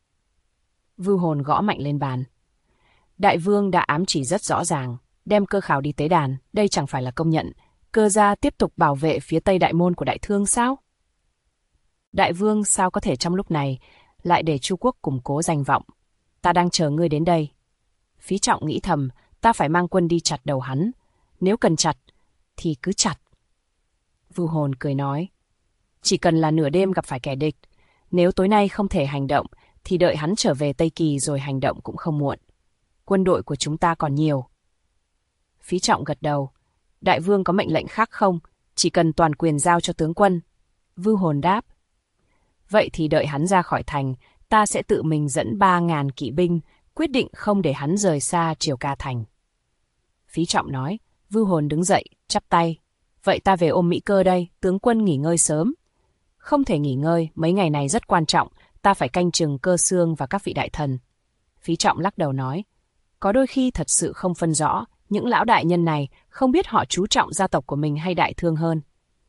Speaker 1: Vưu Hồn gõ mạnh lên bàn. Đại vương đã ám chỉ rất rõ ràng, đem Cơ Khảo đi tế đàn, đây chẳng phải là công nhận Cơ gia tiếp tục bảo vệ phía Tây đại môn của đại thương sao? Đại vương sao có thể trong lúc này lại để Chu quốc củng cố danh vọng? Ta đang chờ ngươi đến đây. Phí Trọng nghĩ thầm, ta phải mang quân đi chặt đầu hắn. Nếu cần chặt, thì cứ chặt. Vưu Hồn cười nói, chỉ cần là nửa đêm gặp phải kẻ địch, nếu tối nay không thể hành động, thì đợi hắn trở về Tây Kỳ rồi hành động cũng không muộn. Quân đội của chúng ta còn nhiều. Phí Trọng gật đầu. Đại vương có mệnh lệnh khác không? Chỉ cần toàn quyền giao cho tướng quân. Vưu Hồn đáp. Vậy thì đợi hắn ra khỏi thành, ta sẽ tự mình dẫn 3.000 kỵ binh, quyết định không để hắn rời xa Triều Ca thành. Phí Trọng nói. Vưu Hồn đứng dậy, chắp tay. Vậy ta về ôm Mỹ Cơ đây, tướng quân nghỉ ngơi sớm. Không thể nghỉ ngơi, mấy ngày này rất quan trọng, ta phải canh chừng Cơ Xương và các vị đại thần. Phí Trọng lắc đầu nói. Có đôi khi thật sự không phân rõ, những lão đại nhân này không biết họ chú trọng gia tộc của mình hay đại thương hơn.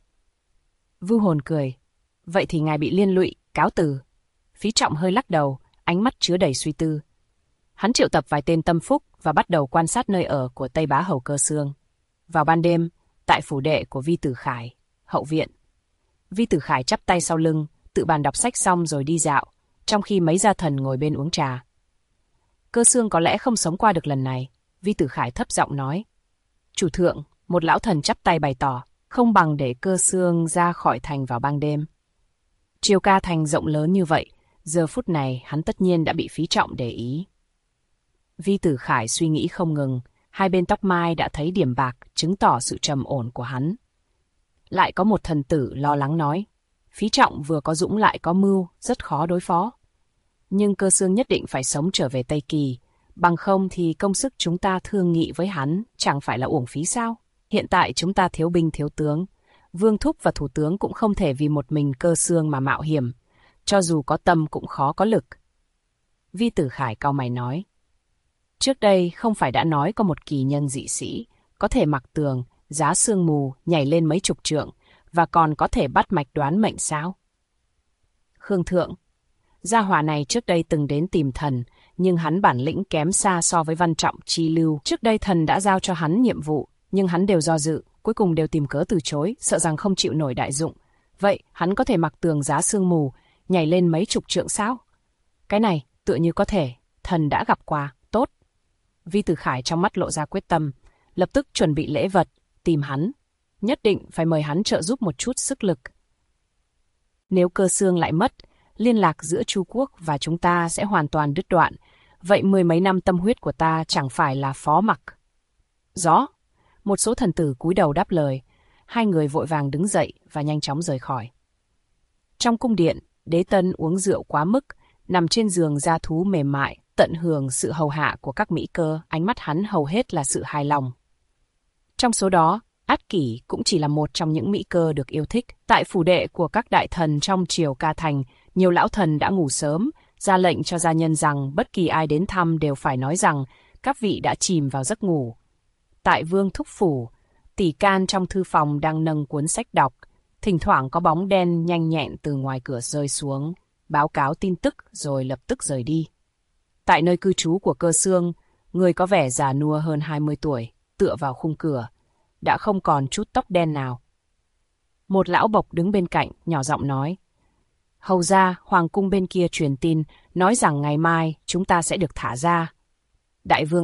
Speaker 1: Vưu Hồn cười. Vậy thì ngài bị liên lụy, cáo từ. Phí Trọng hơi lắc đầu, ánh mắt chứa đầy suy tư. Hắn triệu tập vài tên tâm phúc và bắt đầu quan sát nơi ở của Tây Bá Hầu Cơ Xương. Vào ban đêm, tại phủ đệ của Vi Tử Khải, hậu viện. Vi Tử Khải chắp tay sau lưng, tự bàn đọc sách xong rồi đi dạo, trong khi mấy gia thần ngồi bên uống trà. Cơ Xương có lẽ không sống qua được lần này, Vi Tử Khải thấp giọng nói. Chủ thượng, một lão thần chắp tay bày tỏ, không bằng để Cơ Xương ra khỏi thành vào ban đêm. Triều Ca thành rộng lớn như vậy, giờ phút này hắn tất nhiên đã bị Phí Trọng để ý. Vi Tử Khải suy nghĩ không ngừng, hai bên tóc mai đã thấy điểm bạc, chứng tỏ sự trầm ổn của hắn. Lại có một thần tử lo lắng nói, Phí Trọng vừa có dũng lại có mưu, rất khó đối phó. Nhưng Cơ Xương nhất định phải sống trở về Tây Kỳ, bằng không thì công sức chúng ta thương nghị với hắn chẳng phải là uổng phí sao? Hiện tại chúng ta thiếu binh thiếu tướng, Vương Thúc và Thủ tướng cũng không thể vì một mình Cơ Xương mà mạo hiểm, cho dù có tâm cũng khó có lực. Vi Tử Khải cau mày nói. Trước đây không phải đã nói có một kỳ nhân dị sĩ, có thể mặc tường, giá sương mù, nhảy lên mấy chục trượng, và còn có thể bắt mạch đoán mệnh sao? Khương Thượng, gia hỏa này trước đây từng đến tìm thần, nhưng hắn bản lĩnh kém xa so với Văn Trọng Chi Lưu. Trước đây thần đã giao cho hắn nhiệm vụ, nhưng hắn đều do dự, cuối cùng đều tìm cớ từ chối, sợ rằng không chịu nổi đại dụng. Vậy, hắn có thể mặc tường giá sương mù, nhảy lên mấy chục trượng sao? Cái này, tựa như có thể, thần đã gặp qua, tốt. Vi Tử Khải trong mắt lộ ra quyết tâm, lập tức chuẩn bị lễ vật, tìm hắn. Nhất định phải mời hắn trợ giúp một chút sức lực. Nếu Cơ Xương lại mất, liên lạc giữa Chu quốc và chúng ta sẽ hoàn toàn đứt đoạn. Vậy 10 mấy năm tâm huyết của ta chẳng phải là phó mặc. Rõ. Một số thần tử cúi đầu đáp lời. Hai người vội vàng đứng dậy và nhanh chóng rời khỏi. Trong cung điện, Đế Tân uống rượu quá mức, nằm trên giường da thú mềm mại, tận hưởng sự hầu hạ của các mỹ cơ, ánh mắt hắn hầu hết là sự hài lòng. Trong số đó, Át Kỷ cũng chỉ là một trong những mỹ cơ được yêu thích. Tại phủ đệ của các đại thần trong triều Ca Thành, nhiều lão thần đã ngủ sớm, ra lệnh cho gia nhân rằng bất kỳ ai đến thăm đều phải nói rằng các vị đã chìm vào giấc ngủ. Tại Vương Thúc Phủ, tỷ can trong thư phòng đang nâng cuốn sách đọc, thỉnh thoảng có bóng đen nhanh nhẹn từ ngoài cửa rơi xuống, báo cáo tin tức rồi lập tức rời đi. Tại nơi cư trú của Cơ Xương, người có vẻ già nua hơn 20 tuổi, tựa vào khung cửa, đã không còn chút tóc đen nào. Một lão bộc đứng bên cạnh, nhỏ giọng nói: "Hầu ra, hoàng cung bên kia truyền tin, nói rằng ngày mai chúng ta sẽ được thả ra." Đại vương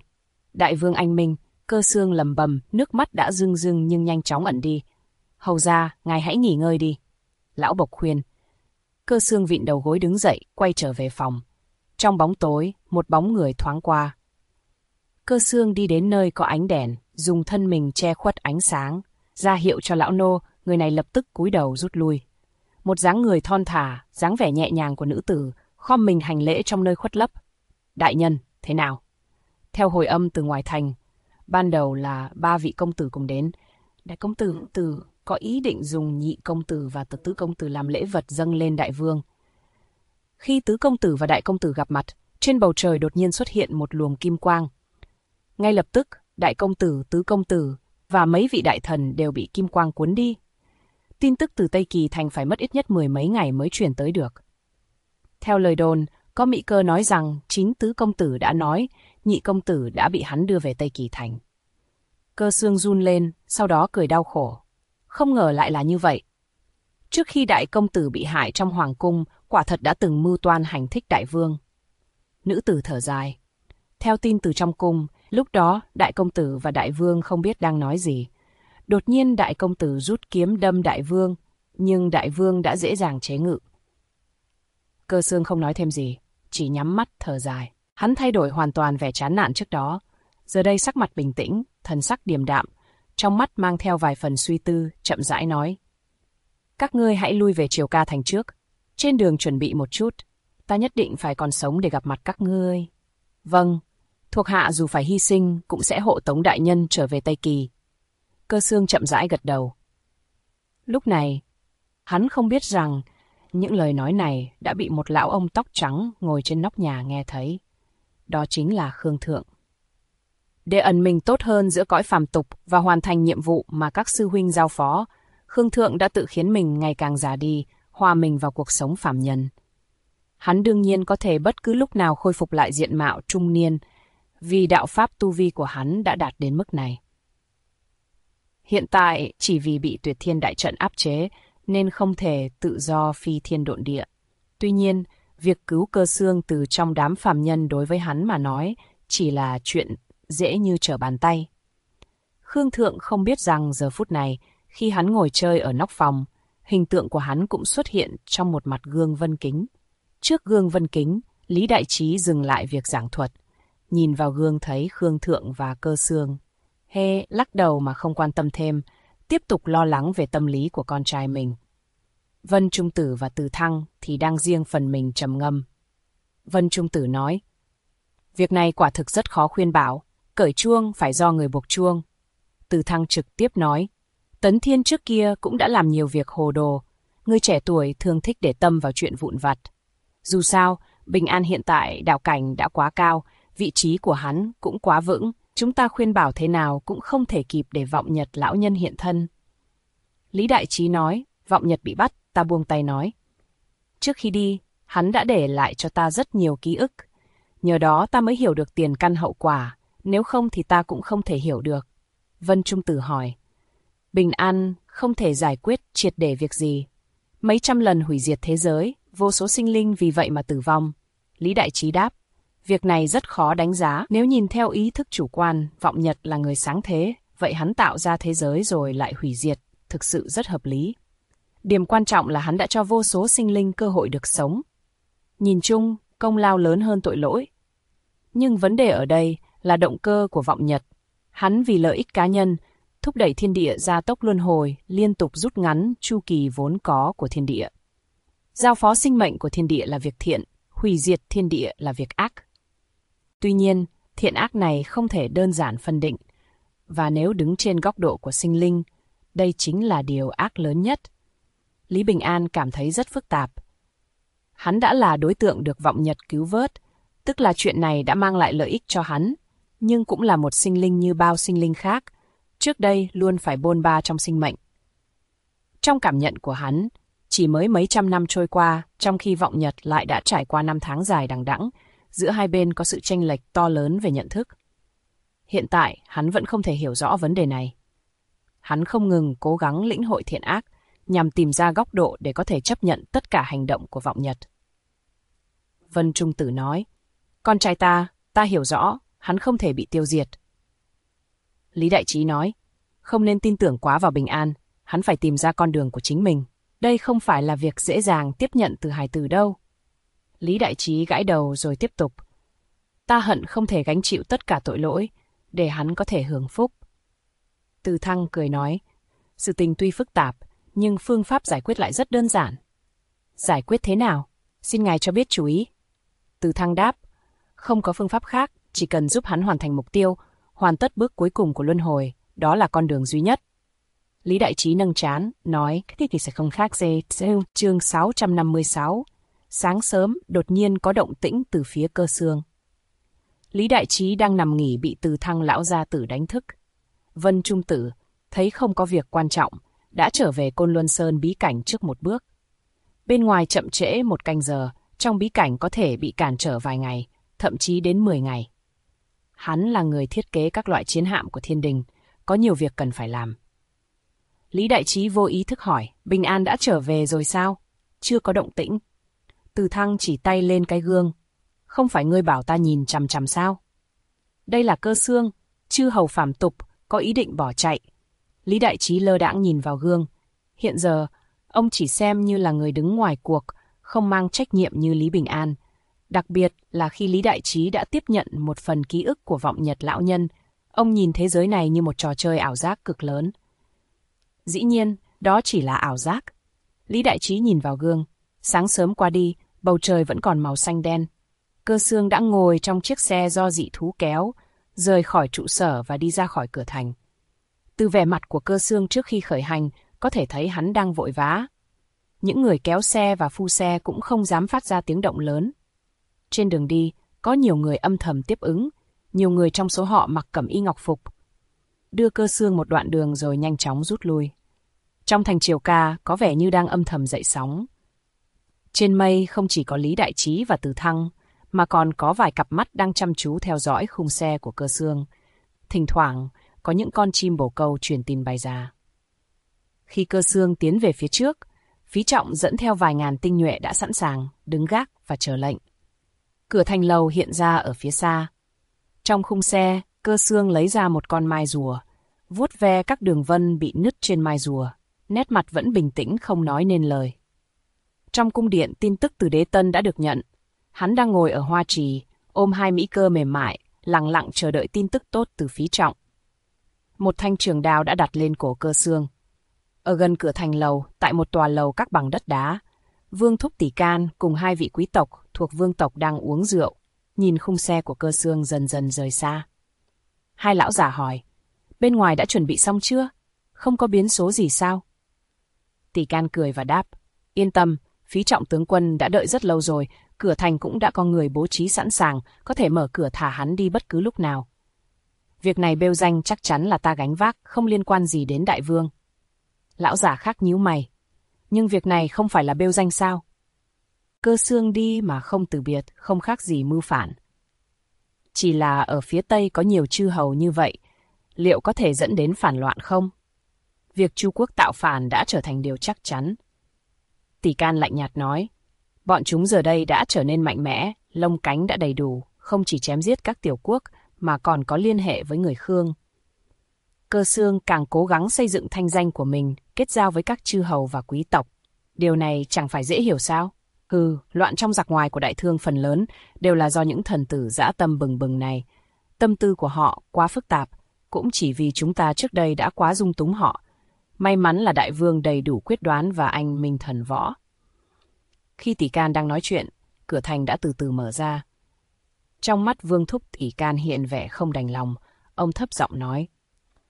Speaker 1: anh minh, Cơ Xương lầm bầm, nước mắt đã rưng rưng nhưng nhanh chóng ẩn đi. "Hầu ra, ngài hãy nghỉ ngơi đi." Lão bộc khuyên. Cơ Xương vịn đầu gối đứng dậy, quay trở về phòng. Trong bóng tối, một bóng người thoáng qua. Cơ Xương đi đến nơi có ánh đèn, dùng thân mình che khuất ánh sáng, ra hiệu cho lão nô, người này lập tức cúi đầu rút lui. Một dáng người thon thả, dáng vẻ nhẹ nhàng của nữ tử, khom mình hành lễ trong nơi khuất lấp. "Đại nhân, thế nào?" Theo hồi âm từ ngoài thành, ban đầu là 3 vị công tử cùng đến. Đại công tử có ý định dùng nhị công tử và tứ công tử làm lễ vật dâng lên đại vương. Khi tứ công tử và đại công tử gặp mặt, trên bầu trời đột nhiên xuất hiện một luồng kim quang. Ngay lập tức, đại công tử, tứ công tử và mấy vị đại thần đều bị kim quang cuốn đi. Tin tức từ Tây Kỳ Thành phải mất ít nhất 10 mấy ngày mới truyền tới được. Theo lời đồn, có mỹ cơ nói rằng chính tứ công tử đã nói nhị công tử đã bị hắn đưa về Tây Kỳ Thành. Cơ Xương run lên, sau đó cười đau khổ. Không ngờ lại là như vậy. Trước khi đại công tử bị hại trong hoàng cung, quả thật đã từng mưu toan hành thích đại vương. Nữ tử thở dài. Theo tin từ trong cung, lúc đó đại công tử và đại vương không biết đang nói gì. Đột nhiên đại công tử rút kiếm đâm đại vương, nhưng đại vương đã dễ dàng chế ngự. Cơ Xương không nói thêm gì, chỉ nhắm mắt thở dài. Hắn thay đổi hoàn toàn vẻ chán nản trước đó. Giờ đây sắc mặt bình tĩnh, thần sắc điềm đạm, trong mắt mang theo vài phần suy tư, chậm rãi nói: "Các ngươi hãy lui về triều Ca Thành trước. Trên đường chuẩn bị một chút, ta nhất định phải còn sống để gặp mặt các ngươi." "Vâng, thuộc hạ dù phải hy sinh cũng sẽ hộ tống đại nhân trở về Tây Kỳ." Cơ Xương chậm rãi gật đầu. Lúc này, hắn không biết rằng những lời nói này đã bị một lão ông tóc trắng ngồi trên nóc nhà nghe thấy. Đó chính là Khương Thượng. Để ẩn mình tốt hơn giữa cõi phàm tục và hoàn thành nhiệm vụ mà các sư huynh giao phó, Khương Thượng đã tự khiến mình ngày càng già đi, hòa mình vào cuộc sống phàm nhân. Hắn đương nhiên có thể bất cứ lúc nào khôi phục lại diện mạo trung niên, vì đạo pháp tu vi của hắn đã đạt đến mức này. Hiện tại, chỉ vì bị Tuyệt Thiên Đại Trận áp chế, nên không thể tự do phi thiên độn địa. Tuy nhiên, việc cứu Cơ Xương từ trong đám phàm nhân đối với hắn mà nói chỉ là chuyện dễ như trở bàn tay. Khương Thượng không biết rằng giờ phút này, khi hắn ngồi chơi ở nóc phòng, hình tượng của hắn cũng xuất hiện trong một mặt gương vân kính. Trước gương vân kính, Lý Đại Trí dừng lại việc giảng thuật, nhìn vào gương thấy Khương Thượng và Cơ Xương. Lắc đầu mà không quan tâm thêm, tiếp tục lo lắng về tâm lý của con trai mình. Vân Trung Tử và Từ Thăng thì đang riêng phần mình trầm ngâm. Vân Trung Tử nói: "Việc này quả thực rất khó khuyên bảo, cởi chuông phải do người buộc chuông." Từ Thăng trực tiếp nói: "Tấn Thiên trước kia cũng đã làm nhiều việc hồ đồ, người trẻ tuổi thường thích để tâm vào chuyện vụn vặt. Dù sao, Bình An hiện tại đạo cảnh đã quá cao, vị trí của hắn cũng quá vững, chúng ta khuyên bảo thế nào cũng không thể kịp để Vọng Nhật lão nhân hiện thân." Lý Đại Trí nói: "Vọng Nhật bị bắt, ta buông tay nói. Trước khi đi, hắn đã để lại cho ta rất nhiều ký ức. Nhờ đó ta mới hiểu được tiền căn hậu quả, nếu không thì ta cũng không thể hiểu được." Vân Trung Tử hỏi: "Bình An không thể giải quyết triệt để việc gì? Mấy trăm lần hủy diệt thế giới, vô số sinh linh vì vậy mà tử vong." Lý Đại Trí đáp: "Việc này rất khó đánh giá, nếu nhìn theo ý thức chủ quan, Vọng Nhật là người sáng thế, vậy hắn tạo ra thế giới rồi lại hủy diệt, thực sự rất hợp lý. Điểm quan trọng là hắn đã cho vô số sinh linh cơ hội được sống. Nhìn chung, công lao lớn hơn tội lỗi. Nhưng vấn đề ở đây là động cơ của Vọng Nhật. Hắn vì lợi ích cá nhân, thúc đẩy thiên địa gia tốc luân hồi, liên tục rút ngắn chu kỳ vốn có của thiên địa. Giao phó sinh mệnh của thiên địa là việc thiện, hủy diệt thiên địa là việc ác. Tuy nhiên, thiện ác này không thể đơn giản phân định. Và nếu đứng trên góc độ của sinh linh, đây chính là điều ác lớn nhất. Lý Bình An cảm thấy rất phức tạp. Hắn đã là đối tượng được vọng nhật cứu vớt, tức là chuyện này đã mang lại lợi ích cho hắn, nhưng cũng là một sinh linh như bao sinh linh khác, trước đây luôn phải bôn ba trong sinh mệnh. Trong cảm nhận của hắn, chỉ mới mấy trăm năm trôi qua, trong khi vọng nhật lại đã trải qua năm tháng dài đằng đẵng, giữa hai bên có sự chênh lệch to lớn về nhận thức. Hiện tại, hắn vẫn không thể hiểu rõ vấn đề này. Hắn không ngừng cố gắng lĩnh hội thiện ác, nhằm tìm ra góc độ để có thể chấp nhận tất cả hành động của vọng nhật. Vân Trung Tử nói, con trai ta hiểu rõ, hắn không thể bị tiêu diệt. Lý Đại Trí nói, không nên tin tưởng quá vào Bình An, hắn phải tìm ra con đường của chính mình. Đây không phải là việc dễ dàng tiếp nhận từ hài tử đâu. Lý Đại Trí gãi đầu rồi tiếp tục. Ta hận không thể gánh chịu tất cả tội lỗi, để hắn có thể hưởng phúc. Từ Thăng cười nói, sự tình tuy phức tạp, nhưng phương pháp giải quyết lại rất đơn giản. Giải quyết thế nào? Xin ngài cho biết chú ý. Từ Thăng đáp, không có phương pháp khác, chỉ cần giúp hắn hoàn thành mục tiêu, hoàn tất bước cuối cùng của luân hồi, đó là con đường duy nhất. Lý Đại Trí nâng trán, nói, thế thì sẽ không khác gì. Chương 656. Sáng sớm, đột nhiên có động tĩnh từ phía Cơ Xương. Lý Đại Trí đang nằm nghỉ bị Từ Thăng lão gia tử đánh thức. Vân Trung Tử, thấy không có việc quan trọng, đã trở về Côn Luân Sơn bí cảnh trước một bước. Bên ngoài chậm trễ một canh giờ, trong bí cảnh có thể bị cản trở vài ngày, thậm chí đến 10 ngày. Hắn là người thiết kế các loại chiến hạm của thiên đình, có nhiều việc cần phải làm. Lý Đại Trí vô ý thức hỏi, Bình An đã trở về rồi sao? Chưa có động tĩnh. Từ Thăng chỉ tay lên cái gương. Không phải ngươi bảo ta nhìn chằm chằm sao? Đây là Cơ Xương, chư hầu phàm tục, có ý định bỏ chạy. Lý Đại Trí lơ đãng nhìn vào gương. Hiện giờ, ông chỉ xem như là người đứng ngoài cuộc, không mang trách nhiệm như Lý Bình An. Đặc biệt là khi Lý Đại Trí đã tiếp nhận một phần ký ức của vọng nhật lão nhân, ông nhìn thế giới này như một trò chơi ảo giác cực lớn. Dĩ nhiên, đó chỉ là ảo giác. Lý Đại Trí nhìn vào gương. Sáng sớm qua đi, bầu trời vẫn còn màu xanh đen. Cơ Xương đã ngồi trong chiếc xe do dị thú kéo, rời khỏi trụ sở và đi ra khỏi cửa thành. Từ vẻ mặt của Cơ Xương trước khi khởi hành, có thể thấy hắn đang vội vã. Những người kéo xe và phu xe cũng không dám phát ra tiếng động lớn. Trên đường đi, có nhiều người âm thầm tiếp ứng, nhiều người trong số họ mặc cẩm y ngọc phục. Đưa Cơ Xương một đoạn đường rồi nhanh chóng rút lui. Trong thành Triều Ca có vẻ như đang âm thầm dậy sóng. Trên mây không chỉ có Lý Đại Trí và Từ Thăng, mà còn có vài cặp mắt đang chăm chú theo dõi khung xe của Cơ Xương. Thỉnh thoảng, có những con chim bồ câu truyền tin bay ra. Khi Cơ Xương tiến về phía trước, Phí Trọng dẫn theo vài ngàn tinh nhuệ đã sẵn sàng, đứng gác và chờ lệnh. Cửa thành lầu hiện ra ở phía xa. Trong khung xe, Cơ Xương lấy ra một con mai rùa, vuốt ve các đường vân bị nứt trên mai rùa, nét mặt vẫn bình tĩnh không nói nên lời. Trong cung điện, tin tức từ Đế Tân đã được nhận. Hắn đang ngồi ở hoa trì, ôm hai mỹ cơ mềm mại, lặng lặng chờ đợi tin tức tốt từ Phí Trọng. Một thanh trường đao đã đặt lên cổ Cơ Xương. Ở gần cửa thành lầu, tại một tòa lầu các bằng đất đá, Vương Thúc Tỷ Can cùng hai vị quý tộc thuộc vương tộc đang uống rượu, nhìn khung xe của Cơ Xương dần dần rời xa. Hai lão giả hỏi, bên ngoài đã chuẩn bị xong chưa? Không có biến số gì sao? Tỷ Can cười và đáp, yên tâm, Phí Trọng tướng quân đã đợi rất lâu rồi, cửa thành cũng đã có người bố trí sẵn sàng, có thể mở cửa thả hắn đi bất cứ lúc nào. Việc này bêu danh chắc chắn là ta gánh vác, không liên quan gì đến đại vương. Lão giả khác nhíu mày. Nhưng việc này không phải là bêu danh sao? Cơ Xương đi mà không từ biệt, không khác gì mưu phản. Chỉ là ở phía Tây có nhiều chư hầu như vậy, liệu có thể dẫn đến phản loạn không? Việc Chu quốc tạo phản đã trở thành điều chắc chắn. Tỷ Can lạnh nhạt nói, bọn chúng giờ đây đã trở nên mạnh mẽ, lông cánh đã đầy đủ, không chỉ chém giết các tiểu quốc mà còn có liên hệ với người Khương. Cơ Xương càng cố gắng xây dựng thanh danh của mình, kết giao với các chư hầu và quý tộc. Điều này chẳng phải dễ hiểu sao? Loạn trong giặc ngoài của đại thương phần lớn đều là do những thần tử dã tâm bừng bừng này. Tâm tư của họ quá phức tạp, cũng chỉ vì chúng ta trước đây đã quá dung túng họ. May mắn là đại vương đầy đủ quyết đoán và anh minh thần võ. Khi Tỷ Can đang nói chuyện, cửa thành đã từ từ mở ra. Trong mắt Vương Thúc Tỷ Can hiện vẻ không đành lòng, ông thấp giọng nói.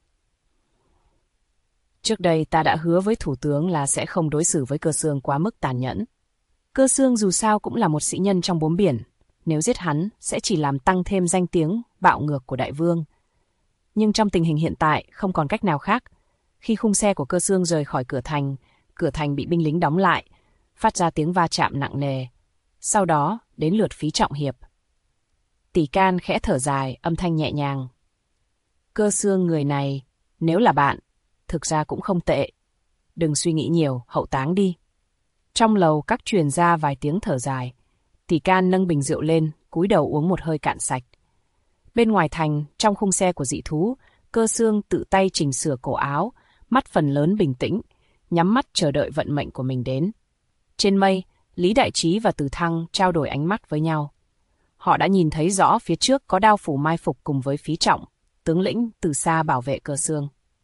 Speaker 1: Trước đây ta đã hứa với thủ tướng là sẽ không đối xử với Cơ Xương quá mức tàn nhẫn. Cơ Xương dù sao cũng là một sĩ nhân trong bướm biển, nếu giết hắn sẽ chỉ làm tăng thêm danh tiếng bạo ngược của đại vương. Nhưng trong tình hình hiện tại không còn cách nào khác. Khi khung xe của Cơ Xương rời khỏi cửa thành bị binh lính đóng lại, phát ra tiếng va chạm nặng nề. Sau đó đến lượt Phí Trọng Hiệp. Tỷ Can khẽ thở dài, âm thanh nhẹ nhàng. Cơ Xương người này, nếu là bạn, thực ra cũng không tệ. Đừng suy nghĩ nhiều, hậu táng đi. Trong lầu các truyền ra vài tiếng thở dài. Tỷ Can nâng bình rượu lên, cúi đầu uống một hơi cạn sạch. Bên ngoài thành, trong khung xe của dị thú, Cơ Xương tự tay chỉnh sửa cổ áo, mắt phần lớn bình tĩnh, nhắm mắt chờ đợi vận mệnh của mình đến. Trên mây, Lý Đại Trí và Từ Thăng trao đổi ánh mắt với nhau. Họ đã nhìn thấy rõ phía trước có Đao Phủ mai phục cùng với Phí Trọng, tướng lĩnh từ xa bảo vệ Cơ Xương.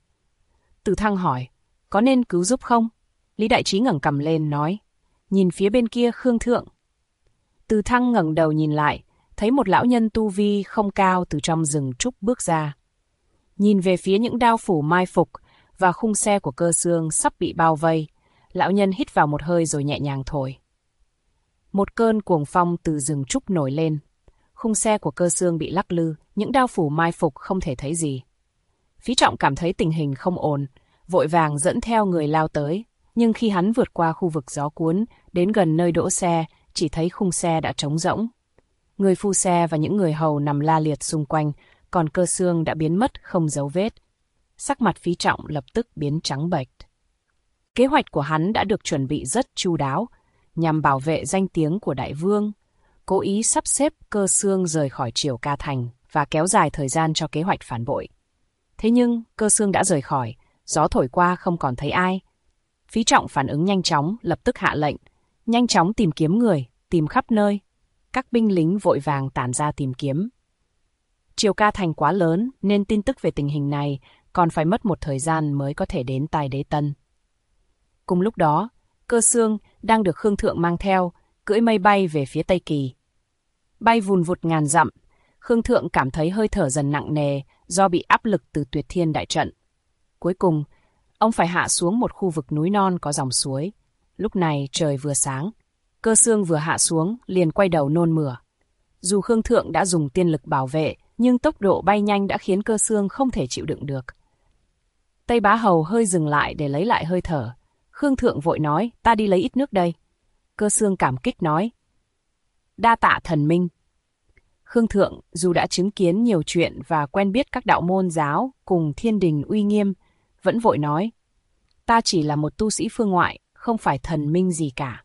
Speaker 1: Từ Thăng hỏi, có nên cứu giúp không? Lý Đại Trí ngẩng cằm lên nói, nhìn phía bên kia Khương Thượng. Từ Thăng ngẩng đầu nhìn lại, thấy một lão nhân tu vi không cao từ trong rừng trúc bước ra. Nhìn về phía những Đao Phủ mai phục và khung xe của Cơ Xương sắp bị bao vây, lão nhân hít vào một hơi rồi nhẹ nhàng thổi. Một cơn cuồng phong từ rừng trúc nổi lên. Khung xe của Cơ Xương bị lắc lư, những Đao Phủ mai phục không thể thấy gì. Phí Trọng cảm thấy tình hình không ổn, vội vàng dẫn theo người lao tới. Nhưng khi hắn vượt qua khu vực gió cuốn, đến gần nơi đỗ xe, chỉ thấy khung xe đã trống rỗng. Người phu xe và những người hầu nằm la liệt xung quanh, còn Cơ Xương đã biến mất không dấu vết. Sắc mặt Phí Trọng lập tức biến trắng bệch. Kế hoạch của hắn đã được chuẩn bị rất chu đáo, nhằm bảo vệ danh tiếng của đại vương, cố ý sắp xếp Cơ Xương rời khỏi Triều Ca Thành và kéo dài thời gian cho kế hoạch phản bội. Thế nhưng Cơ Xương đã rời khỏi, gió thổi qua không còn thấy ai. Phí Trọng phản ứng nhanh chóng, lập tức hạ lệnh, nhanh chóng tìm kiếm người, tìm khắp nơi. Các binh lính vội vàng tản ra tìm kiếm. Triều Ca Thành quá lớn nên tin tức về tình hình này còn phải mất một thời gian mới có thể đến tai đế tân. Cùng lúc đó, Cơ Xương đang được Khương Thượng mang theo, cưỡi mây bay về phía Tây Kỳ. Bay vùn vụt ngàn dặm, Khương Thượng cảm thấy hơi thở dần nặng nề do bị áp lực từ Tuyệt Thiên đại trận. Cuối cùng, ông phải hạ xuống một khu vực núi non có dòng suối. Lúc này trời vừa sáng, Cơ Xương vừa hạ xuống liền quay đầu nôn mửa. Dù Khương Thượng đã dùng tiên lực bảo vệ, nhưng tốc độ bay nhanh đã khiến Cơ Xương không thể chịu đựng được. Tây Bá Hầu hơi dừng lại để lấy lại hơi thở. Khương Thượng vội nói, ta đi lấy ít nước đây. Cơ Xương cảm kích nói, đa tạ thần minh. Khương Thượng dù đã chứng kiến nhiều chuyện và quen biết các đạo môn giáo cùng thiên đình uy nghiêm, vẫn vội nói, ta chỉ là một tu sĩ phương ngoại, không phải thần minh gì cả.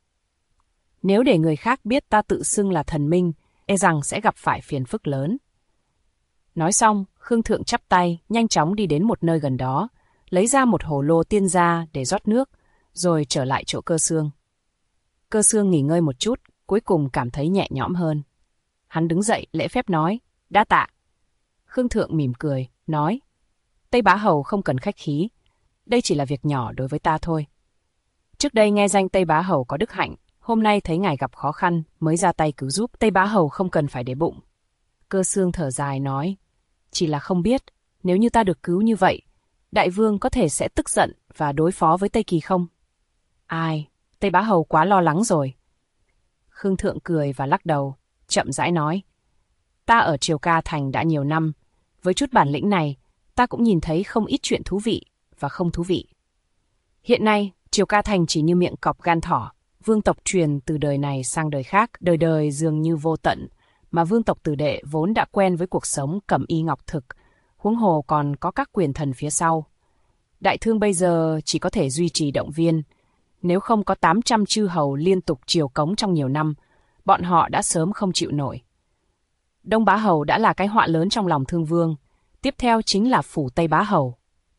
Speaker 1: Nếu để người khác biết ta tự xưng là thần minh, e rằng sẽ gặp phải phiền phức lớn. Nói xong, Khương Thượng chắp tay, nhanh chóng đi đến một nơi gần đó, lấy ra một hồ lô tiên gia để rót nước, rồi trở lại chỗ Cơ Xương. Cơ Xương nghỉ ngơi một chút, cuối cùng cảm thấy nhẹ nhõm hơn. Hắn đứng dậy lễ phép nói, đa tạ. Khương Thượng mỉm cười, nói, Tây Bá Hầu không cần khách khí, đây chỉ là việc nhỏ đối với ta thôi. Trước đây nghe danh Tây Bá Hầu có đức hạnh, hôm nay thấy ngài gặp khó khăn mới ra tay cứu giúp, Tây Bá Hầu không cần phải để bụng. Cơ Xương thở dài nói, chỉ là không biết, nếu như ta được cứu như vậy, đại vương có thể sẽ tức giận và đối phó với Tây Kỳ không? Ai, Tây Bá Hầu quá lo lắng rồi. Khương Thượng cười và lắc đầu, chậm rãi nói, ta ở Triều Ca Thành đã nhiều năm, với chút bản lĩnh này, ta cũng nhìn thấy không ít chuyện thú vị và không thú vị. Hiện nay, Triều Ca Thành chỉ như miệng cọp gan thỏ, vương tộc truyền từ đời này sang đời khác, đời đời dường như vô tận, mà vương tộc tử đệ vốn đã quen với cuộc sống cẩm y ngọc thực, huống hồ còn có các quyền thần phía sau. Đại thương bây giờ chỉ có thể duy trì động viên, nếu không có 800 chư hầu liên tục triều cống trong nhiều năm, bọn họ đã sớm không chịu nổi. Đông Bá Hầu đã là cái họa lớn trong lòng Thương Vương, tiếp theo chính là phủ Tây Bá Hầu.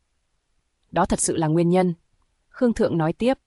Speaker 1: Đó thật sự là nguyên nhân. Khương Thượng nói tiếp.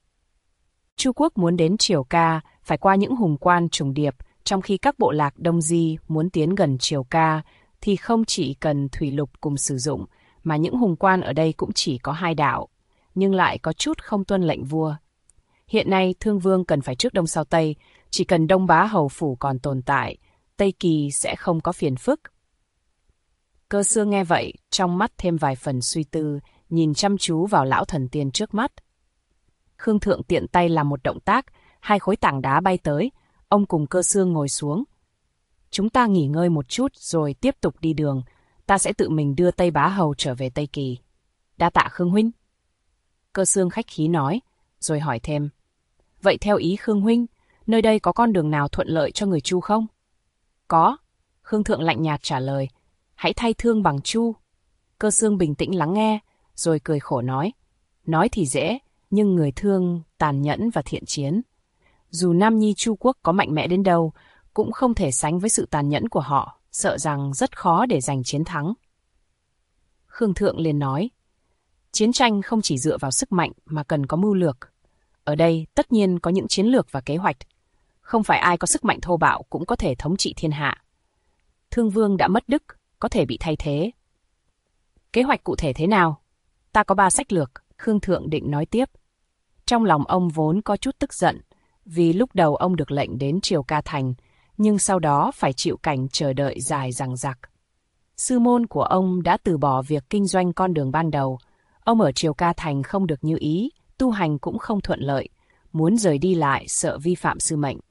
Speaker 1: Chu quốc muốn đến Triều Ca phải qua những hùng quan trùng điệp, trong khi các bộ lạc Đông Di muốn tiến gần Triều Ca thì không chỉ cần thủy lục cùng sử dụng, mà những hùng quan ở đây cũng chỉ có 2 đạo, nhưng lại có chút không tuân lệnh vua. Hiện nay Thương Vương cần phải trước Đông sau Tây, chỉ cần Đông Bá Hầu phủ còn tồn tại, Tây Kỳ sẽ không có phiền phức. Cơ Xương nghe vậy, trong mắt thêm vài phần suy tư, nhìn chăm chú vào lão thần tiên trước mắt. Khương Thượng tiện tay làm một động tác, 2 khối tảng đá bay tới, ông cùng Cơ Xương ngồi xuống. Chúng ta nghỉ ngơi một chút rồi tiếp tục đi đường, ta sẽ tự mình đưa Tây Bá Hầu trở về Tây Kỳ. Đa tạ Khương huynh. Cơ Xương khách khí nói, rồi hỏi thêm. Vậy theo ý Khương huynh, nơi đây có con đường nào thuận lợi cho người Chu không? Có. Khương Thượng lạnh nhạt trả lời. Hãy thay thương bằng Chu. Cơ Xương bình tĩnh lắng nghe, rồi cười khổ nói. Nói thì dễ, nhưng người Thương tàn nhẫn và thiện chiến. Dù Nam Nhi Chu quốc có mạnh mẽ đến đâu, cũng không thể sánh với sự tàn nhẫn của họ, sợ rằng rất khó để giành chiến thắng. Khương Thượng liền nói. Chiến tranh không chỉ dựa vào sức mạnh mà cần có mưu lược. Ở đây tất nhiên có những chiến lược và kế hoạch. Không phải ai có sức mạnh thô bạo cũng có thể thống trị thiên hạ. Thương Vương đã mất đức, có thể bị thay thế. Kế hoạch cụ thể thế nào? Ta có 3 sách lược, Khương Thượng định nói tiếp. Trong lòng ông vốn có chút tức giận, vì lúc đầu ông được lệnh đến Triều Ca Thành, nhưng sau đó phải chịu cảnh chờ đợi dài dằng dặc. Sư môn của ông đã từ bỏ việc kinh doanh con đường ban đầu. Ông ở Triều Ca Thành không được như ý, tu hành cũng không thuận lợi, muốn rời đi lại sợ vi phạm sư mệnh.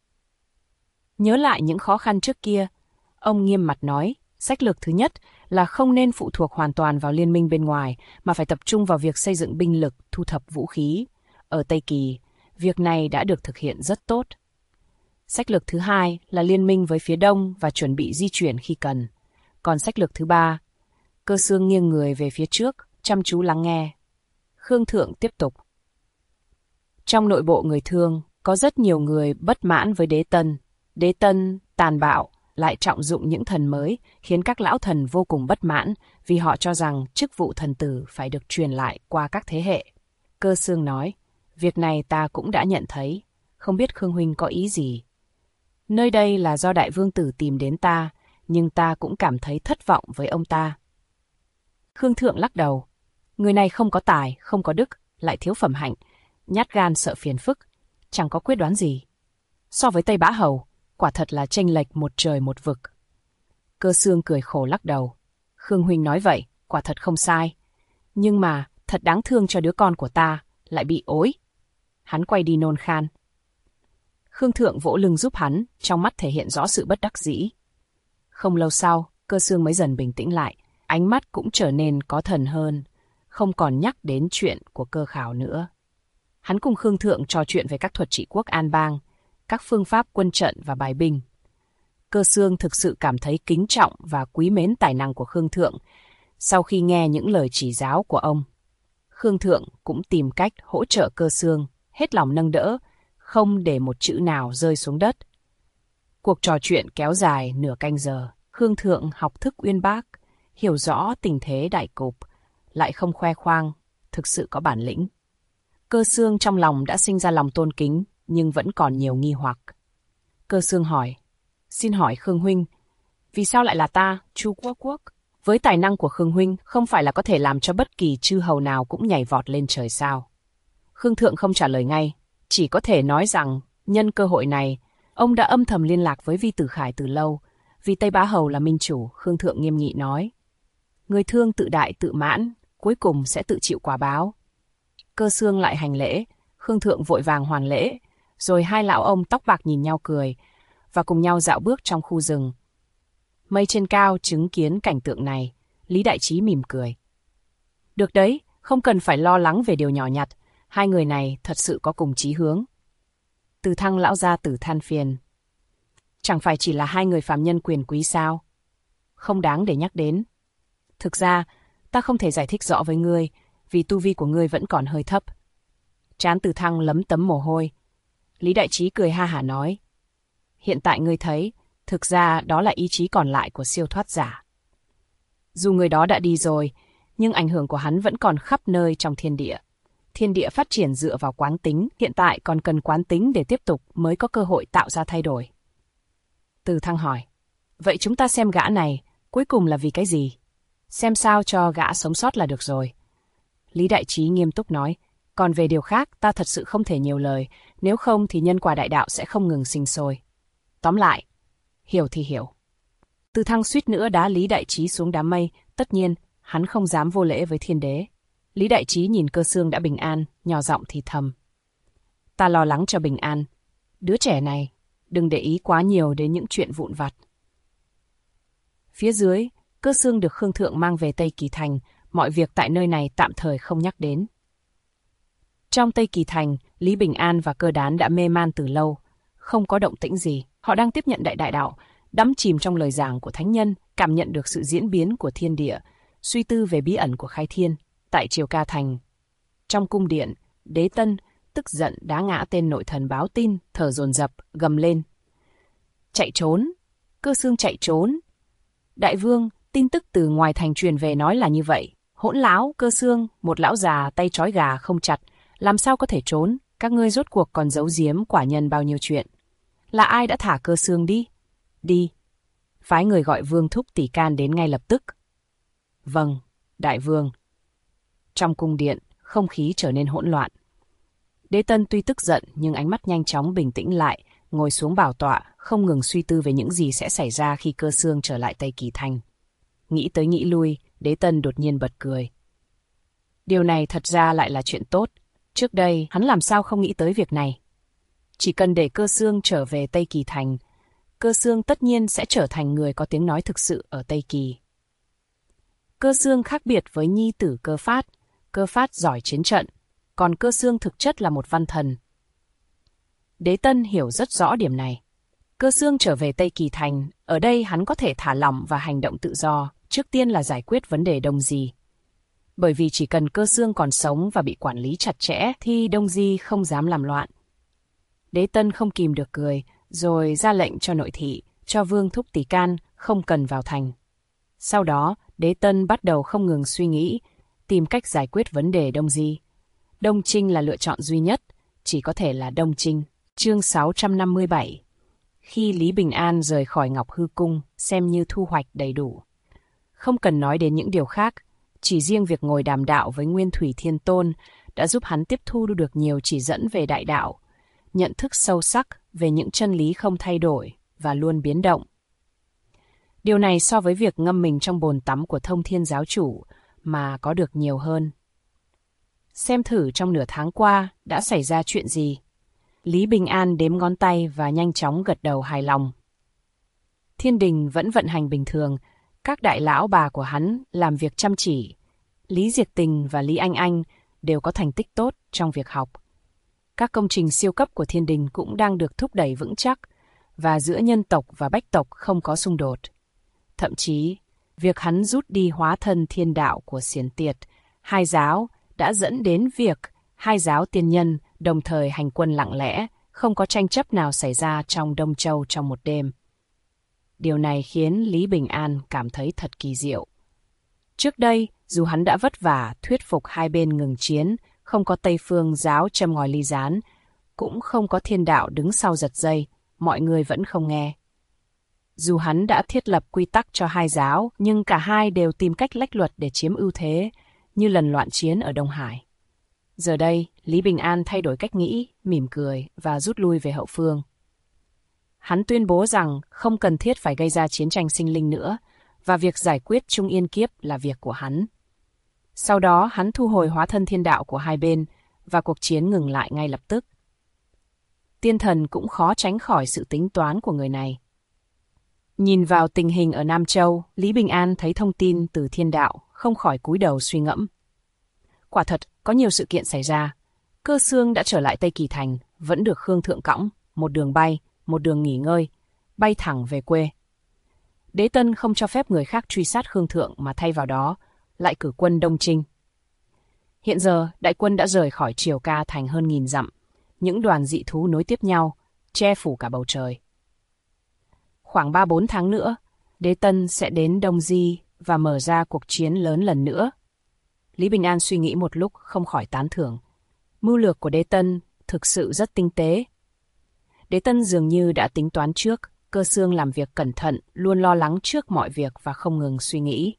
Speaker 1: Nhớ lại những khó khăn trước kia, ông nghiêm mặt nói, sách lược thứ nhất là không nên phụ thuộc hoàn toàn vào liên minh bên ngoài, mà phải tập trung vào việc xây dựng binh lực, thu thập vũ khí. Ở Tây Kỳ, việc này đã được thực hiện rất tốt. Sách lược thứ hai là liên minh với phía đông và chuẩn bị di chuyển khi cần. Còn sách lược thứ ba, Cơ Xương nghiêng người về phía trước, chăm chú lắng nghe. Khương Thượng tiếp tục. Trong nội bộ người Thương, có rất nhiều người bất mãn với đế Tân. Đế Tân tàn bạo, lại trọng dụng những thần mới, khiến các lão thần vô cùng bất mãn, vì họ cho rằng chức vụ thần tử phải được truyền lại qua các thế hệ. Cơ Xương nói, việc này ta cũng đã nhận thấy, không biết Khương huynh có ý gì. Nơi đây là do đại vương tử tìm đến ta, nhưng ta cũng cảm thấy thất vọng với ông ta. Khương Thượng lắc đầu, người này không có tài, không có đức, lại thiếu phẩm hạnh, nhát gan sợ phiền phức, chẳng có quyết đoán gì. So với Tây Bá Hầu, quả thật là chênh lệch một trời một vực. Cơ Xương cười khổ lắc đầu. Khương huynh nói vậy, quả thật không sai. Nhưng mà, thật đáng thương cho đứa con của ta, lại bị ối. Hắn quay đi nôn khan. Khương Thượng vỗ lưng giúp hắn, trong mắt thể hiện rõ sự bất đắc dĩ. Không lâu sau, Cơ Xương mới dần bình tĩnh lại, ánh mắt cũng trở nên có thần hơn, không còn nhắc đến chuyện của Cơ Khảo nữa. Hắn cùng Khương Thượng trò chuyện về các thuật trị quốc an bang, các phương pháp quân trận và bài binh. Cơ Xương thực sự cảm thấy kính trọng và quý mến tài năng của Khương Thượng sau khi nghe những lời chỉ giáo của ông. Khương Thượng cũng tìm cách hỗ trợ Cơ Xương, hết lòng nâng đỡ, không để một chữ nào rơi xuống đất. Cuộc trò chuyện kéo dài nửa canh giờ. Khương Thượng học thức uyên bác, hiểu rõ tình thế đại cục, lại không khoe khoang, thực sự có bản lĩnh. Cơ Xương trong lòng đã sinh ra lòng tôn kính, nhưng vẫn còn nhiều nghi hoặc. Cơ Xương hỏi, xin hỏi Khương huynh, vì sao lại là ta, Chu Quốc? Với tài năng của Khương huynh, không phải là có thể làm cho bất kỳ chư hầu nào cũng nhảy vọt lên trời sao? Khương Thượng không trả lời ngay, chỉ có thể nói rằng, nhân cơ hội này, ông đã âm thầm liên lạc với Vi Tử Khải từ lâu, vì Tây Bá Hầu là minh chủ. Khương Thượng nghiêm nghị nói, người Thương tự đại tự mãn, cuối cùng sẽ tự chịu quả báo. Cơ Xương lại hành lễ, Khương Thượng vội vàng hoàn lễ, rồi hai lão ông tóc bạc nhìn nhau cười, và cùng nhau dạo bước trong khu rừng. Mây trên cao chứng kiến cảnh tượng này, Lý Đại Trí mỉm cười. Được đấy, không cần phải lo lắng về điều nhỏ nhặt, hai người này thật sự có cùng chí hướng. Từ Thăng lão gia tử than phiền. Chẳng phải chỉ là hai người phàm nhân quyền quý sao? Không đáng để nhắc đến. Thực ra, ta không thể giải thích rõ với ngươi, vì tu vi của ngươi vẫn còn hơi thấp. Trán Từ Thăng lấm tấm mồ hôi. Lý Đại Trí cười ha hả nói. Hiện tại ngươi thấy, thực ra đó là ý chí còn lại của siêu thoát giả. Dù người đó đã đi rồi, nhưng ảnh hưởng của hắn vẫn còn khắp nơi trong thiên địa. Thiên địa phát triển dựa vào quán tính, hiện tại còn cần quán tính để tiếp tục mới có cơ hội tạo ra thay đổi. Từ Thăng hỏi, vậy chúng ta xem gã này, cuối cùng là vì cái gì? Xem sao cho gã sống sót là được rồi. Lý Đại Trí nghiêm túc nói, còn về điều khác ta thật sự không thể nhiều lời, nếu không thì nhân quả đại đạo sẽ không ngừng sinh sôi. Tóm lại, hiểu thì hiểu. Từ Thăng suýt nữa đá Lý Đại Trí xuống đám mây, tất nhiên, hắn không dám vô lễ với thiên đế. Lý Đại Trí nhìn Cơ Xương đã bình an, nhỏ giọng thì thầm. Ta lo lắng cho bình an. Đứa trẻ này, đừng để ý quá nhiều đến những chuyện vụn vặt. Phía dưới, Cơ Xương được Khương Thượng mang về Tây Kỳ Thành, mọi việc tại nơi này tạm thời không nhắc đến. Trong Tây Kỳ Thành, Lý Bình An và Cơ Đán đã mê man từ lâu, không có động tĩnh gì. Họ đang tiếp nhận đại đạo, đắm chìm trong lời giảng của thánh nhân, cảm nhận được sự diễn biến của thiên địa, suy tư về bí ẩn của khai thiên. Tại Triều Ca Thành, trong cung điện, Đế Tân tức giận đá ngã tên nội thần báo tin, thở dồn dập, gầm lên. Chạy trốn! Cơ Xương chạy trốn! Đại vương, tin tức từ ngoài thành truyền về nói là như vậy. Hỗn láo, Cơ Xương, một lão già tay trói gà không chặt, làm sao có thể trốn? Các ngươi rốt cuộc còn giấu giếm quả nhân bao nhiêu chuyện. Là ai đã thả Cơ Xương đi? Đi! Phái người gọi Vương Thúc Tỷ Can đến ngay lập tức. Vâng, đại vương. Trong cung điện, không khí trở nên hỗn loạn. Đế Tân tuy tức giận nhưng ánh mắt nhanh chóng bình tĩnh lại, ngồi xuống bảo tọa, không ngừng suy tư về những gì sẽ xảy ra khi Cơ Xương trở lại Tây Kỳ Thành. Nghĩ tới nghĩ lui, Đế Tân đột nhiên bật cười. Điều này thật ra lại là chuyện tốt. Trước đây, hắn làm sao không nghĩ tới việc này. Chỉ cần để Cơ Xương trở về Tây Kỳ Thành, Cơ Xương tất nhiên sẽ trở thành người có tiếng nói thực sự ở Tây Kỳ. Cơ Xương khác biệt với nhi tử Cơ Phát giỏi chiến trận, còn Cơ Xương thực chất là một văn thần. Đế Tân hiểu rất rõ điểm này. Cơ Xương trở về Tây Kỳ Thành, ở đây hắn có thể thả lỏng và hành động tự do, trước tiên là giải quyết vấn đề Đông Di. Bởi vì chỉ cần Cơ Xương còn sống và bị quản lý chặt chẽ thì Đông Di không dám làm loạn. Đế Tân không kìm được cười, rồi ra lệnh cho nội thị, cho Vương Thúc Tỷ Can không cần vào thành. Sau đó, Đế Tân bắt đầu không ngừng suy nghĩ, tìm cách giải quyết vấn đề Đông Di. Đông Trinh là lựa chọn duy nhất, chỉ có thể là Đông Trinh. Chương 657. Khi Lý Bình An rời khỏi Ngọc Hư Cung, xem như thu hoạch đầy đủ. Không cần nói đến những điều khác, chỉ riêng việc ngồi đàm đạo với Nguyên Thủy Thiên Tôn đã giúp hắn tiếp thu được nhiều chỉ dẫn về đại đạo, nhận thức sâu sắc về những chân lý không thay đổi và luôn biến động. Điều này so với việc ngâm mình trong bồn tắm của Thông Thiên giáo chủ mà có được nhiều hơn. Xem thử trong nửa tháng qua đã xảy ra chuyện gì. Lý Bình An đếm ngón tay và nhanh chóng gật đầu hài lòng. Thiên đình vẫn vận hành bình thường, các đại lão bà của hắn làm việc chăm chỉ. Lý Diệt Tình và Lý Anh Anh đều có thành tích tốt trong việc học. Các công trình siêu cấp của thiên đình cũng đang được thúc đẩy vững chắc, và giữa nhân tộc và bách tộc không có xung đột. Thậm chí, việc hắn rút đi hóa thân thiên đạo của Xiển Tiệt, hai giáo, đã dẫn đến việc hai giáo tiên nhân đồng thời hành quân lặng lẽ, không có tranh chấp nào xảy ra trong Đông Châu trong một đêm. Điều này khiến Lý Bình An cảm thấy thật kỳ diệu. Trước đây, dù hắn đã vất vả thuyết phục hai bên ngừng chiến, không có Tây Phương giáo châm ngòi ly gián, cũng không có thiên đạo đứng sau giật dây, mọi người vẫn không nghe. Dù hắn đã thiết lập quy tắc cho hai giáo, nhưng cả hai đều tìm cách lách luật để chiếm ưu thế, như lần loạn chiến ở Đông Hải. Giờ đây, Lý Bình An thay đổi cách nghĩ, mỉm cười và rút lui về hậu phương. Hắn tuyên bố rằng không cần thiết phải gây ra chiến tranh sinh linh nữa, và việc giải quyết Trung Yên Kiếp là việc của hắn. Sau đó, hắn thu hồi hóa thân thiên đạo của hai bên, và cuộc chiến ngừng lại ngay lập tức. Tiên thần cũng khó tránh khỏi sự tính toán của người này. Nhìn vào tình hình ở Nam Châu, Lý Bình An thấy thông tin từ thiên đạo, không khỏi cúi đầu suy ngẫm. Quả thật, có nhiều sự kiện xảy ra. Cơ Xương đã trở lại Tây Kỳ Thành, vẫn được Khương Thượng cõng, một đường bay, một đường nghỉ ngơi, bay thẳng về quê. Đế Tân không cho phép người khác truy sát Khương Thượng mà thay vào đó, lại cử quân Đông Trinh. Hiện giờ, đại quân đã rời khỏi Triều Ca Thành hơn 1000 dặm, những đoàn dị thú nối tiếp nhau, che phủ cả bầu trời. Khoảng 3-4 tháng nữa, Đế Tân sẽ đến Đông Di và mở ra cuộc chiến lớn lần nữa. Lý Bình An suy nghĩ một lúc không khỏi tán thưởng. Mưu lược của Đế Tân thực sự rất tinh tế. Đế Tân dường như đã tính toán trước, Cơ Xương làm việc cẩn thận, luôn lo lắng trước mọi việc và không ngừng suy nghĩ.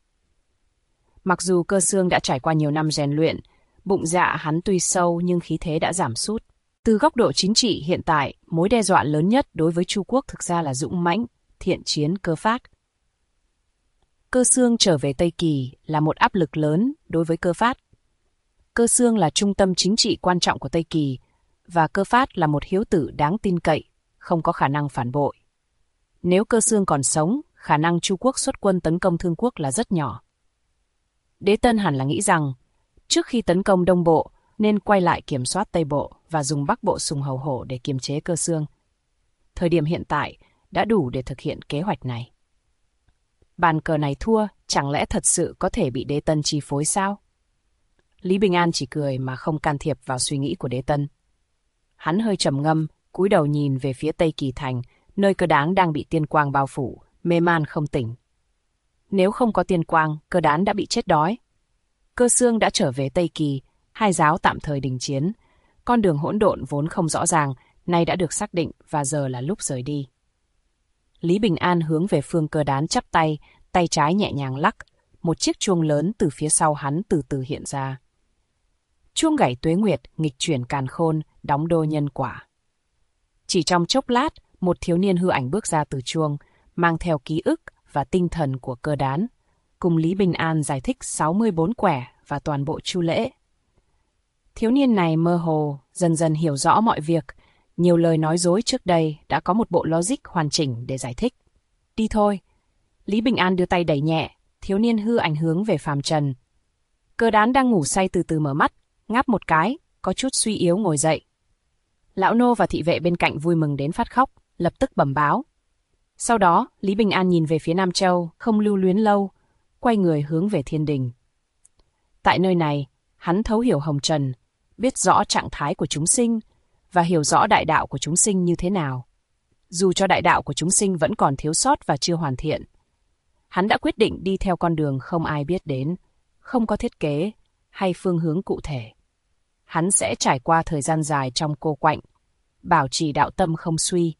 Speaker 1: Mặc dù Cơ Xương đã trải qua nhiều năm rèn luyện, bụng dạ hắn tuy sâu nhưng khí thế đã giảm sút. Từ góc độ chính trị hiện tại, mối đe dọa lớn nhất đối với Chu Quốc thực ra là dũng mãnh, thiện chiến Cơ Phát. Cơ Xương trở về Tây Kỳ là một áp lực lớn đối với Cơ Phát. Cơ Xương là trung tâm chính trị quan trọng của Tây Kỳ, và Cơ Phát là một hiếu tử đáng tin cậy, không có khả năng phản bội. Nếu Cơ Xương còn sống, khả năng Chu quốc xuất quân tấn công Thương quốc là rất nhỏ. Đế Tân hẳn là nghĩ rằng, trước khi tấn công Đông Bộ, nên quay lại kiểm soát Tây Bộ và dùng Bắc Bộ Sùng Hầu Hổ để kiềm chế Cơ Xương. Thời điểm hiện tại đã đủ để thực hiện kế hoạch này. Bàn cờ này thua, chẳng lẽ thật sự có thể bị Đế Tân chi phối sao? Lý Bình An chỉ cười mà không can thiệp vào suy nghĩ của Đế Tân. Hắn hơi trầm ngâm, cúi đầu nhìn về phía Tây Kỳ Thành, nơi Cơ Đán đang bị tiên quang bao phủ, mê man không tỉnh. Nếu không có tiên quang, Cơ Đán đã bị chết đói. Cơ Xương đã trở về Tây Kỳ, hai giáo tạm thời đình chiến. Con đường hỗn độn vốn không rõ ràng, nay đã được xác định và giờ là lúc rời đi. Lý Bình An hướng về phương Cơ Đán chắp tay, tay trái nhẹ nhàng lắc, một chiếc chuông lớn từ phía sau hắn từ từ hiện ra. Chuông gảy tuế nguyệt, nghịch chuyển càn khôn, đóng đô nhân quả. Chỉ trong chốc lát, một thiếu niên hư ảnh bước ra từ chuông, mang theo ký ức và tinh thần của Cơ Đán, cùng Lý Bình An giải thích 64 quẻ và toàn bộ chu lễ. Thiếu niên này mơ hồ, dần dần hiểu rõ mọi việc, nhiều lời nói dối trước đây đã có một bộ logic hoàn chỉnh để giải thích. Đi thôi. Lý Bình An đưa tay đẩy nhẹ, thiếu niên hư ảnh hướng về phàm trần. Cơ Đán đang ngủ say từ từ mở mắt, ngáp một cái, có chút suy yếu ngồi dậy. Lão nô và thị vệ bên cạnh vui mừng đến phát khóc, lập tức bẩm báo. Sau đó, Lý Bình An nhìn về phía Nam Châu, không lưu luyến lâu, quay người hướng về thiên đình. Tại nơi này, hắn thấu hiểu hồng trần, biết rõ trạng thái của chúng sinh và hiểu rõ đại đạo của chúng sinh như thế nào. Dù cho đại đạo của chúng sinh vẫn còn thiếu sót và chưa hoàn thiện, hắn đã quyết định đi theo con đường không ai biết đến, không có thiết kế hay phương hướng cụ thể. Hắn sẽ trải qua thời gian dài trong cô quạnh, bảo trì đạo tâm không suy.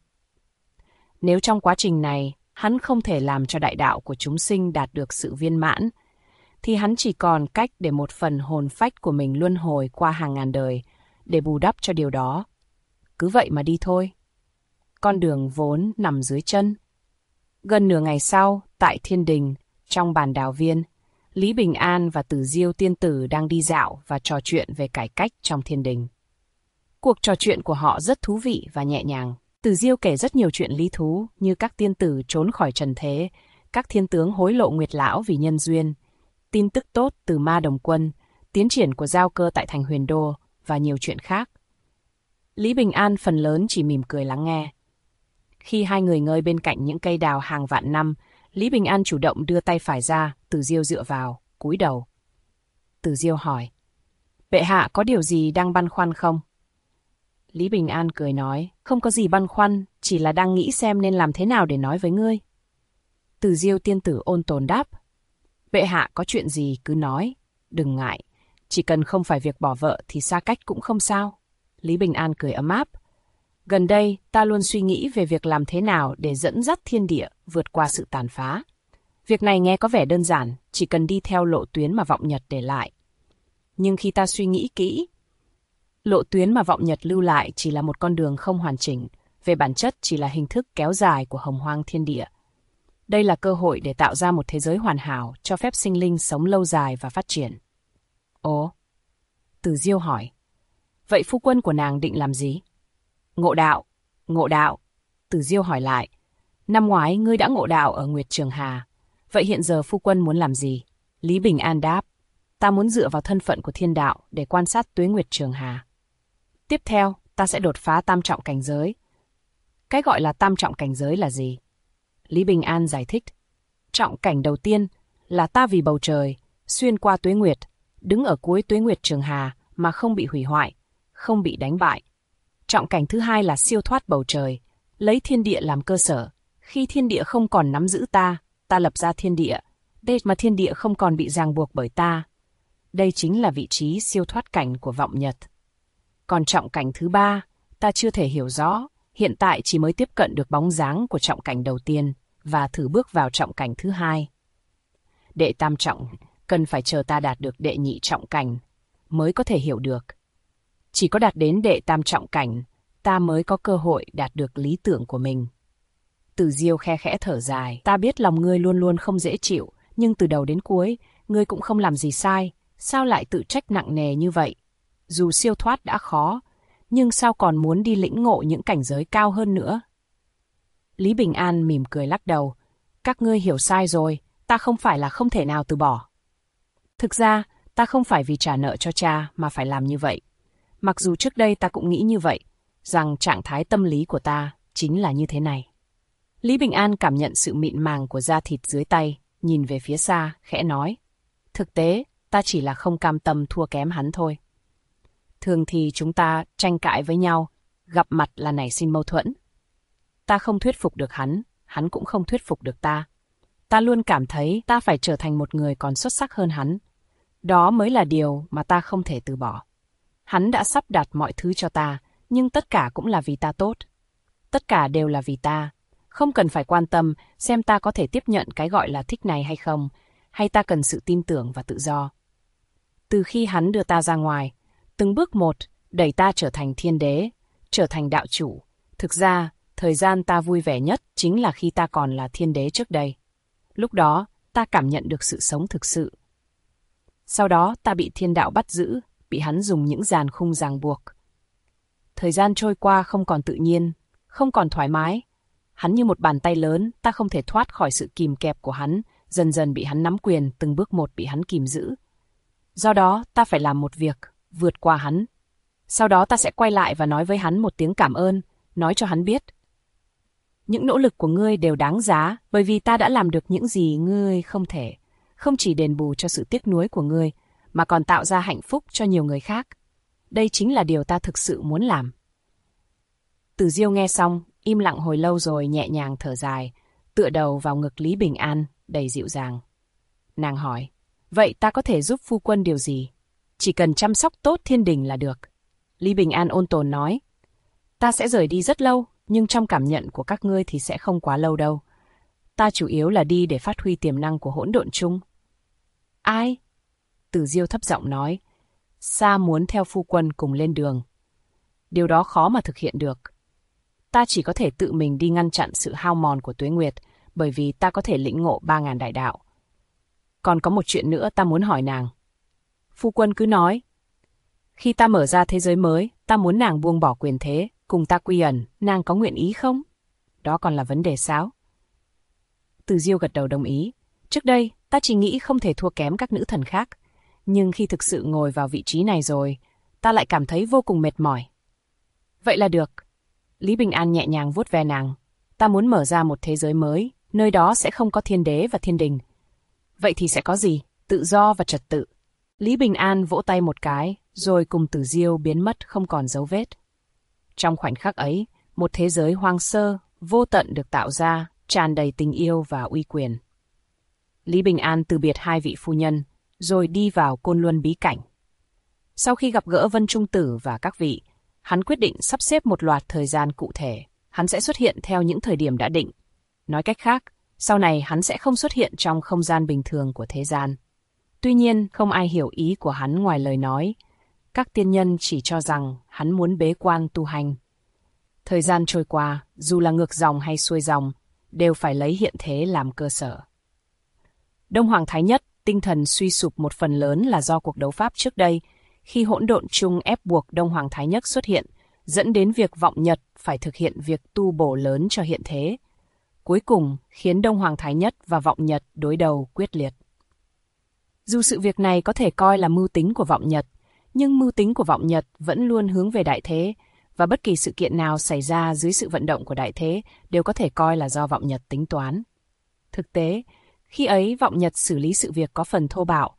Speaker 1: Nếu trong quá trình này, hắn không thể làm cho đại đạo của chúng sinh đạt được sự viên mãn, thì hắn chỉ còn cách để một phần hồn phách của mình luân hồi qua hàng ngàn đời, để bù đắp cho điều đó. Cứ vậy mà đi thôi. Con đường vốn nằm dưới chân. Gần nửa ngày sau, tại thiên đình, trong bàn đào viên, Lý Bình An và Tử Diêu tiên tử đang đi dạo và trò chuyện về cải cách trong thiên đình. Cuộc trò chuyện của họ rất thú vị và nhẹ nhàng. Tử Diêu kể rất nhiều chuyện lý thú như các tiên tử trốn khỏi trần thế, các thiên tướng hối lộ Nguyệt Lão vì nhân duyên, tin tức tốt từ Ma Đồng Quân, tiến triển của giao cơ tại thành Huyền Đô và nhiều chuyện khác. Lý Bình An phần lớn chỉ mỉm cười lắng nghe. Khi hai người ngơi bên cạnh những cây đào hàng vạn năm, Lý Bình An chủ động đưa tay phải ra, Tử Diêu dựa vào, cúi đầu. Tử Diêu hỏi, bệ hạ có điều gì đang băn khoăn không? Lý Bình An cười nói, không có gì băn khoăn, chỉ là đang nghĩ xem nên làm thế nào để nói với ngươi. Tử Diêu tiên tử ôn tồn đáp, bệ hạ có chuyện gì cứ nói, đừng ngại, chỉ cần không phải việc bỏ vợ thì xa cách cũng không sao. Lý Bình An cười ấm áp, gần đây ta luôn suy nghĩ về việc làm thế nào để dẫn dắt thiên địa vượt qua sự tàn phá. Việc này nghe có vẻ đơn giản, chỉ cần đi theo lộ tuyến mà vọng nhật để lại. Nhưng khi ta suy nghĩ kỹ, lộ tuyến mà vọng nhật lưu lại chỉ là một con đường không hoàn chỉnh, về bản chất chỉ là hình thức kéo dài của hồng hoang thiên địa. Đây là cơ hội để tạo ra một thế giới hoàn hảo, cho phép sinh linh sống lâu dài và phát triển. Ồ? Tử Diêu hỏi. Vậy phu quân của nàng định làm gì? Ngộ đạo. Ngộ đạo. Tử Diêu hỏi lại. Năm ngoái ngươi đã ngộ đạo ở Nguyệt Trường Hà. Vậy hiện giờ phu quân muốn làm gì? Lý Bình An đáp. Ta muốn dựa vào thân phận của thiên đạo để quan sát tuế Nguyệt Trường Hà. Tiếp theo, ta sẽ đột phá tam trọng cảnh giới. Cái gọi là tam trọng cảnh giới là gì? Lý Bình An giải thích. Trọng cảnh đầu tiên là ta vì bầu trời, xuyên qua tuế nguyệt, đứng ở cuối tuế nguyệt Trường Hà mà không bị hủy hoại, không bị đánh bại. Trọng cảnh thứ hai là siêu thoát bầu trời, lấy thiên địa làm cơ sở. Khi thiên địa không còn nắm giữ ta, ta lập ra thiên địa, để mà thiên địa không còn bị ràng buộc bởi ta. Đây chính là vị trí siêu thoát cảnh của vọng nhật. Còn trọng cảnh thứ ba, ta chưa thể hiểu rõ, hiện tại chỉ mới tiếp cận được bóng dáng của trọng cảnh đầu tiên và thử bước vào trọng cảnh thứ hai. Đệ tam trọng cần phải chờ ta đạt được đệ nhị trọng cảnh mới có thể hiểu được. Chỉ có đạt đến đệ tam trọng cảnh, ta mới có cơ hội đạt được lý tưởng của mình. Tử Diêu khe khẽ thở dài, ta biết lòng ngươi luôn luôn không dễ chịu, nhưng từ đầu đến cuối, ngươi cũng không làm gì sai, Sao lại tự trách nặng nề như vậy? Dù siêu thoát đã khó, nhưng sao còn muốn đi lĩnh ngộ những cảnh giới cao hơn nữa? Lý Bình An mỉm cười lắc đầu. Các ngươi hiểu sai rồi, ta không phải là không thể nào từ bỏ. Thực ra, ta không phải vì trả nợ cho cha mà phải làm như vậy. Mặc dù trước đây ta cũng nghĩ như vậy, rằng trạng thái tâm lý của ta chính là như thế này. Lý Bình An cảm nhận sự mịn màng của da thịt dưới tay, nhìn về phía xa, khẽ nói. Thực tế, ta chỉ là không cam tâm thua kém hắn thôi. Thường thì chúng ta tranh cãi với nhau, gặp mặt là nảy sinh mâu thuẫn. Ta không thuyết phục được hắn, hắn cũng không thuyết phục được ta. Ta luôn cảm thấy ta phải trở thành một người còn xuất sắc hơn hắn. Đó mới là điều mà ta không thể từ bỏ. Hắn đã sắp đặt mọi thứ cho ta, nhưng tất cả cũng là vì ta tốt. Tất cả đều là vì ta. Không cần phải quan tâm xem ta có thể tiếp nhận cái gọi là thích này hay không, hay ta cần sự tin tưởng và tự do. Từ khi hắn đưa ta ra ngoài, từng bước một, đẩy ta trở thành thiên đế, trở thành đạo chủ. Thực ra, thời gian ta vui vẻ nhất chính là khi ta còn là thiên đế trước đây. Lúc đó, ta cảm nhận được sự sống thực sự. Sau đó, ta bị thiên đạo bắt giữ, bị hắn dùng những dàn khung ràng buộc. Thời gian trôi qua không còn tự nhiên, không còn thoải mái. Hắn như một bàn tay lớn, ta không thể thoát khỏi sự kìm kẹp của hắn, dần dần bị hắn nắm quyền, từng bước một bị hắn kìm giữ. Do đó, ta phải làm một việc, vượt qua hắn. Sau đó ta sẽ quay lại và nói với hắn một tiếng cảm ơn, nói cho hắn biết. Những nỗ lực của ngươi đều đáng giá, bởi vì ta đã làm được những gì ngươi không thể. Không chỉ đền bù cho sự tiếc nuối của ngươi, mà còn tạo ra hạnh phúc cho nhiều người khác. Đây chính là điều ta thực sự muốn làm. Tử Diêu nghe xong, im lặng hồi lâu rồi nhẹ nhàng thở dài, tựa đầu vào ngực Lý Bình An, đầy dịu dàng. Nàng hỏi, vậy ta có thể giúp phu quân điều gì? Chỉ cần chăm sóc tốt thiên đình là được. Lý Bình An ôn tồn nói, ta sẽ rời đi rất lâu, nhưng trong cảm nhận của các ngươi thì sẽ không quá lâu đâu. Ta chủ yếu là đi để phát huy tiềm năng của hỗn độn chung. Ai? Tử Diêu thấp giọng nói, Sa muốn theo phu quân cùng lên đường. Điều đó khó mà thực hiện được. Ta chỉ có thể tự mình đi ngăn chặn sự hao mòn của tuế nguyệt, bởi vì ta có thể lĩnh ngộ 3.000 đại đạo. Còn có một chuyện nữa ta muốn hỏi nàng. Phu quân cứ nói. Khi ta mở ra thế giới mới, ta muốn nàng buông bỏ quyền thế, cùng ta quy ẩn, nàng có nguyện ý không? Đó còn là vấn đề sao? Từ Diêu gật đầu đồng ý. Trước đây, ta chỉ nghĩ không thể thua kém các nữ thần khác. Nhưng khi thực sự ngồi vào vị trí này rồi, ta lại cảm thấy vô cùng mệt mỏi. Vậy là được. Lý Bình An nhẹ nhàng vuốt ve nàng. Ta muốn mở ra một thế giới mới, nơi đó sẽ không có thiên đế và thiên đình. Vậy thì sẽ có gì? Tự do và trật tự. Lý Bình An vỗ tay một cái, rồi cùng Tử Diêu biến mất không còn dấu vết. Trong khoảnh khắc ấy, một thế giới hoang sơ, vô tận được tạo ra, tràn đầy tình yêu và uy quyền. Lý Bình An từ biệt hai vị phu nhân, rồi đi vào Côn Luân bí cảnh. Sau khi gặp gỡ Vân Trung Tử và các vị, hắn quyết định sắp xếp một loạt thời gian cụ thể. Hắn sẽ xuất hiện theo những thời điểm đã định. Nói cách khác, sau này hắn sẽ không xuất hiện trong không gian bình thường của thế gian. Tuy nhiên, không ai hiểu ý của hắn ngoài lời nói. Các tiên nhân chỉ cho rằng hắn muốn bế quan tu hành. Thời gian trôi qua, dù là ngược dòng hay xuôi dòng, đều phải lấy hiện thế làm cơ sở. Đông Hoàng Thái Nhất, tinh thần suy sụp một phần lớn là do cuộc đấu pháp trước đây, khi hỗn độn chung ép buộc Đông Hoàng Thái Nhất xuất hiện, dẫn đến việc vọng Nhật phải thực hiện việc tu bổ lớn cho hiện thế. Cuối cùng, khiến Đông Hoàng Thái Nhất và vọng Nhật đối đầu quyết liệt. Dù sự việc này có thể coi là mưu tính của vọng Nhật, nhưng mưu tính của vọng Nhật vẫn luôn hướng về đại thế, và bất kỳ sự kiện nào xảy ra dưới sự vận động của đại thế đều có thể coi là do vọng Nhật tính toán. Thực tế, khi ấy vọng Nhật xử lý sự việc có phần thô bạo.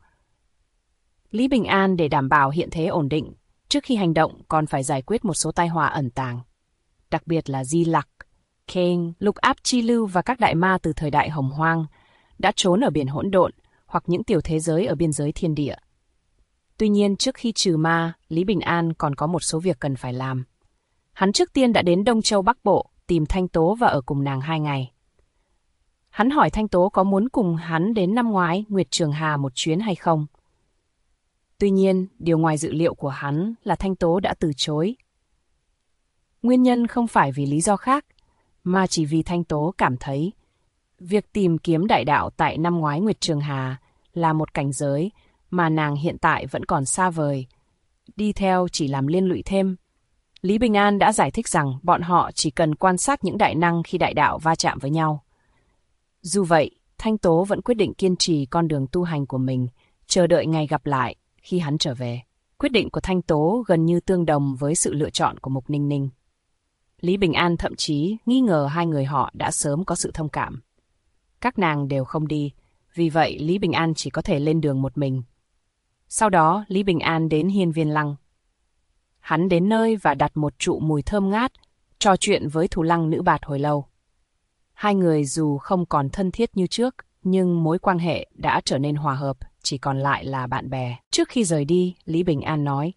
Speaker 1: Lý Bình An để đảm bảo hiện thế ổn định, trước khi hành động còn phải giải quyết một số tai họa ẩn tàng. Đặc biệt là Di Lặc, Kang, Lục Áp Chi Lưu và các đại ma từ thời đại Hồng Hoang đã trốn ở biển hỗn độn hoặc những tiểu thế giới ở biên giới thiên địa. Tuy nhiên, trước khi trừ ma, Lý Bình An còn có một số việc cần phải làm. Hắn trước tiên đã đến Đông Châu Bắc Bộ, tìm Thanh Tố và ở cùng nàng 2 ngày. Hắn hỏi Thanh Tố có muốn cùng hắn đến năm ngoái Nguyệt Trường Hà một chuyến hay không. Tuy nhiên, điều ngoài dự liệu của hắn là Thanh Tố đã từ chối. Nguyên nhân không phải vì lý do khác, mà chỉ vì Thanh Tố cảm thấy việc tìm kiếm đại đạo tại năm ngoái Nguyệt Trường Hà là một cảnh giới mà nàng hiện tại vẫn còn xa vời. Đi theo chỉ làm liên lụy thêm. Lý Bình An đã giải thích rằng bọn họ chỉ cần quan sát những đại năng khi đại đạo va chạm với nhau. Dù vậy, Thanh Tố vẫn quyết định kiên trì con đường tu hành của mình, chờ đợi ngày gặp lại khi hắn trở về. Quyết định của Thanh Tố gần như tương đồng với sự lựa chọn của Mục Ninh Ninh. Lý Bình An thậm chí nghi ngờ hai người họ đã sớm có sự thông cảm. Các nàng đều không đi, vì vậy Lý Bình An chỉ có thể lên đường một mình. Sau đó, Lý Bình An đến Hiên Viên Lăng. Hắn đến nơi và đặt một trụ mùi thơm ngát, trò chuyện với Thù Lăng Nữ Bạt hồi lâu. Hai người dù không còn thân thiết như trước, nhưng mối quan hệ đã trở nên hòa hợp, chỉ còn lại là bạn bè. Trước khi rời đi, Lý Bình An nói: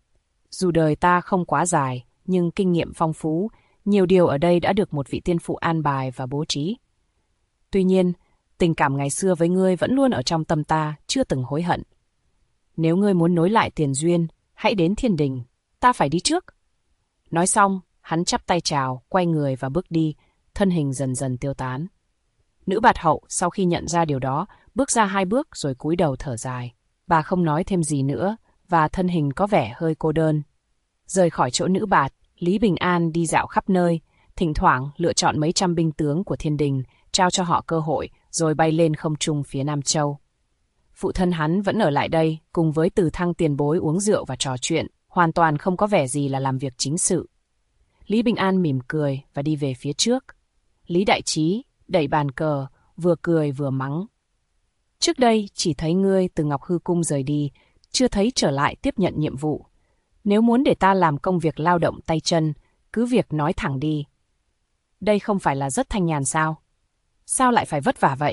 Speaker 1: dù đời ta không quá dài, nhưng kinh nghiệm phong phú, nhiều điều ở đây đã được một vị tiên phụ an bài và bố trí. Tuy nhiên, tình cảm ngày xưa với ngươi vẫn luôn ở trong tâm ta, chưa từng hối hận. Nếu ngươi muốn nối lại tiền duyên, hãy đến Thiên Đình, ta phải đi trước. Nói xong, hắn chắp tay chào, quay người và bước đi, thân hình dần dần tiêu tán. Nữ Bạt Hậu sau khi nhận ra điều đó, bước ra 2 bước rồi cúi đầu thở dài. Bà không nói thêm gì nữa, và thân hình có vẻ hơi cô đơn. Rời khỏi chỗ Nữ Bạt, Lý Bình An đi dạo khắp nơi, thỉnh thoảng lựa chọn mấy trăm binh tướng của Thiên Đình, trao cho họ cơ hội, rồi bay lên không trung phía Nam Châu. Phụ thân hắn vẫn ở lại đây, cùng với Từ Thăng tiền bối uống rượu và trò chuyện, hoàn toàn không có vẻ gì là làm việc chính sự. Lý Bình An mỉm cười và đi về phía trước. Lý Đại Trí đẩy bàn cờ, vừa cười vừa mắng. Trước đây chỉ thấy ngươi từ Ngọc Hư Cung rời đi, chưa thấy trở lại tiếp nhận nhiệm vụ. Nếu muốn để ta làm công việc lao động tay chân, cứ việc nói thẳng đi. Đây không phải là rất thanh nhàn sao? Sao lại phải vất vả vậy?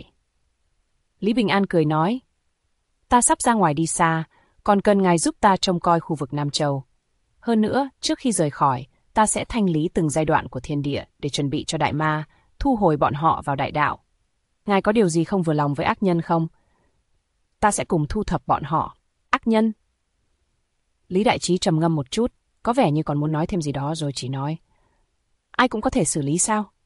Speaker 1: Lý Bình An cười nói: ta sắp ra ngoài đi xa, còn cần ngài giúp ta trông coi khu vực Nam Châu. Hơn nữa, trước khi rời khỏi, ta sẽ thanh lý từng giai đoạn của thiên địa để chuẩn bị cho đại ma, thu hồi bọn họ vào đại đạo. Ngài có điều gì không vừa lòng với ác nhân không? Ta sẽ cùng thu thập bọn họ. Ác nhân? Lý Đại Trí trầm ngâm một chút, có vẻ như còn muốn nói thêm gì đó rồi chỉ nói: ai cũng có thể xử lý sao?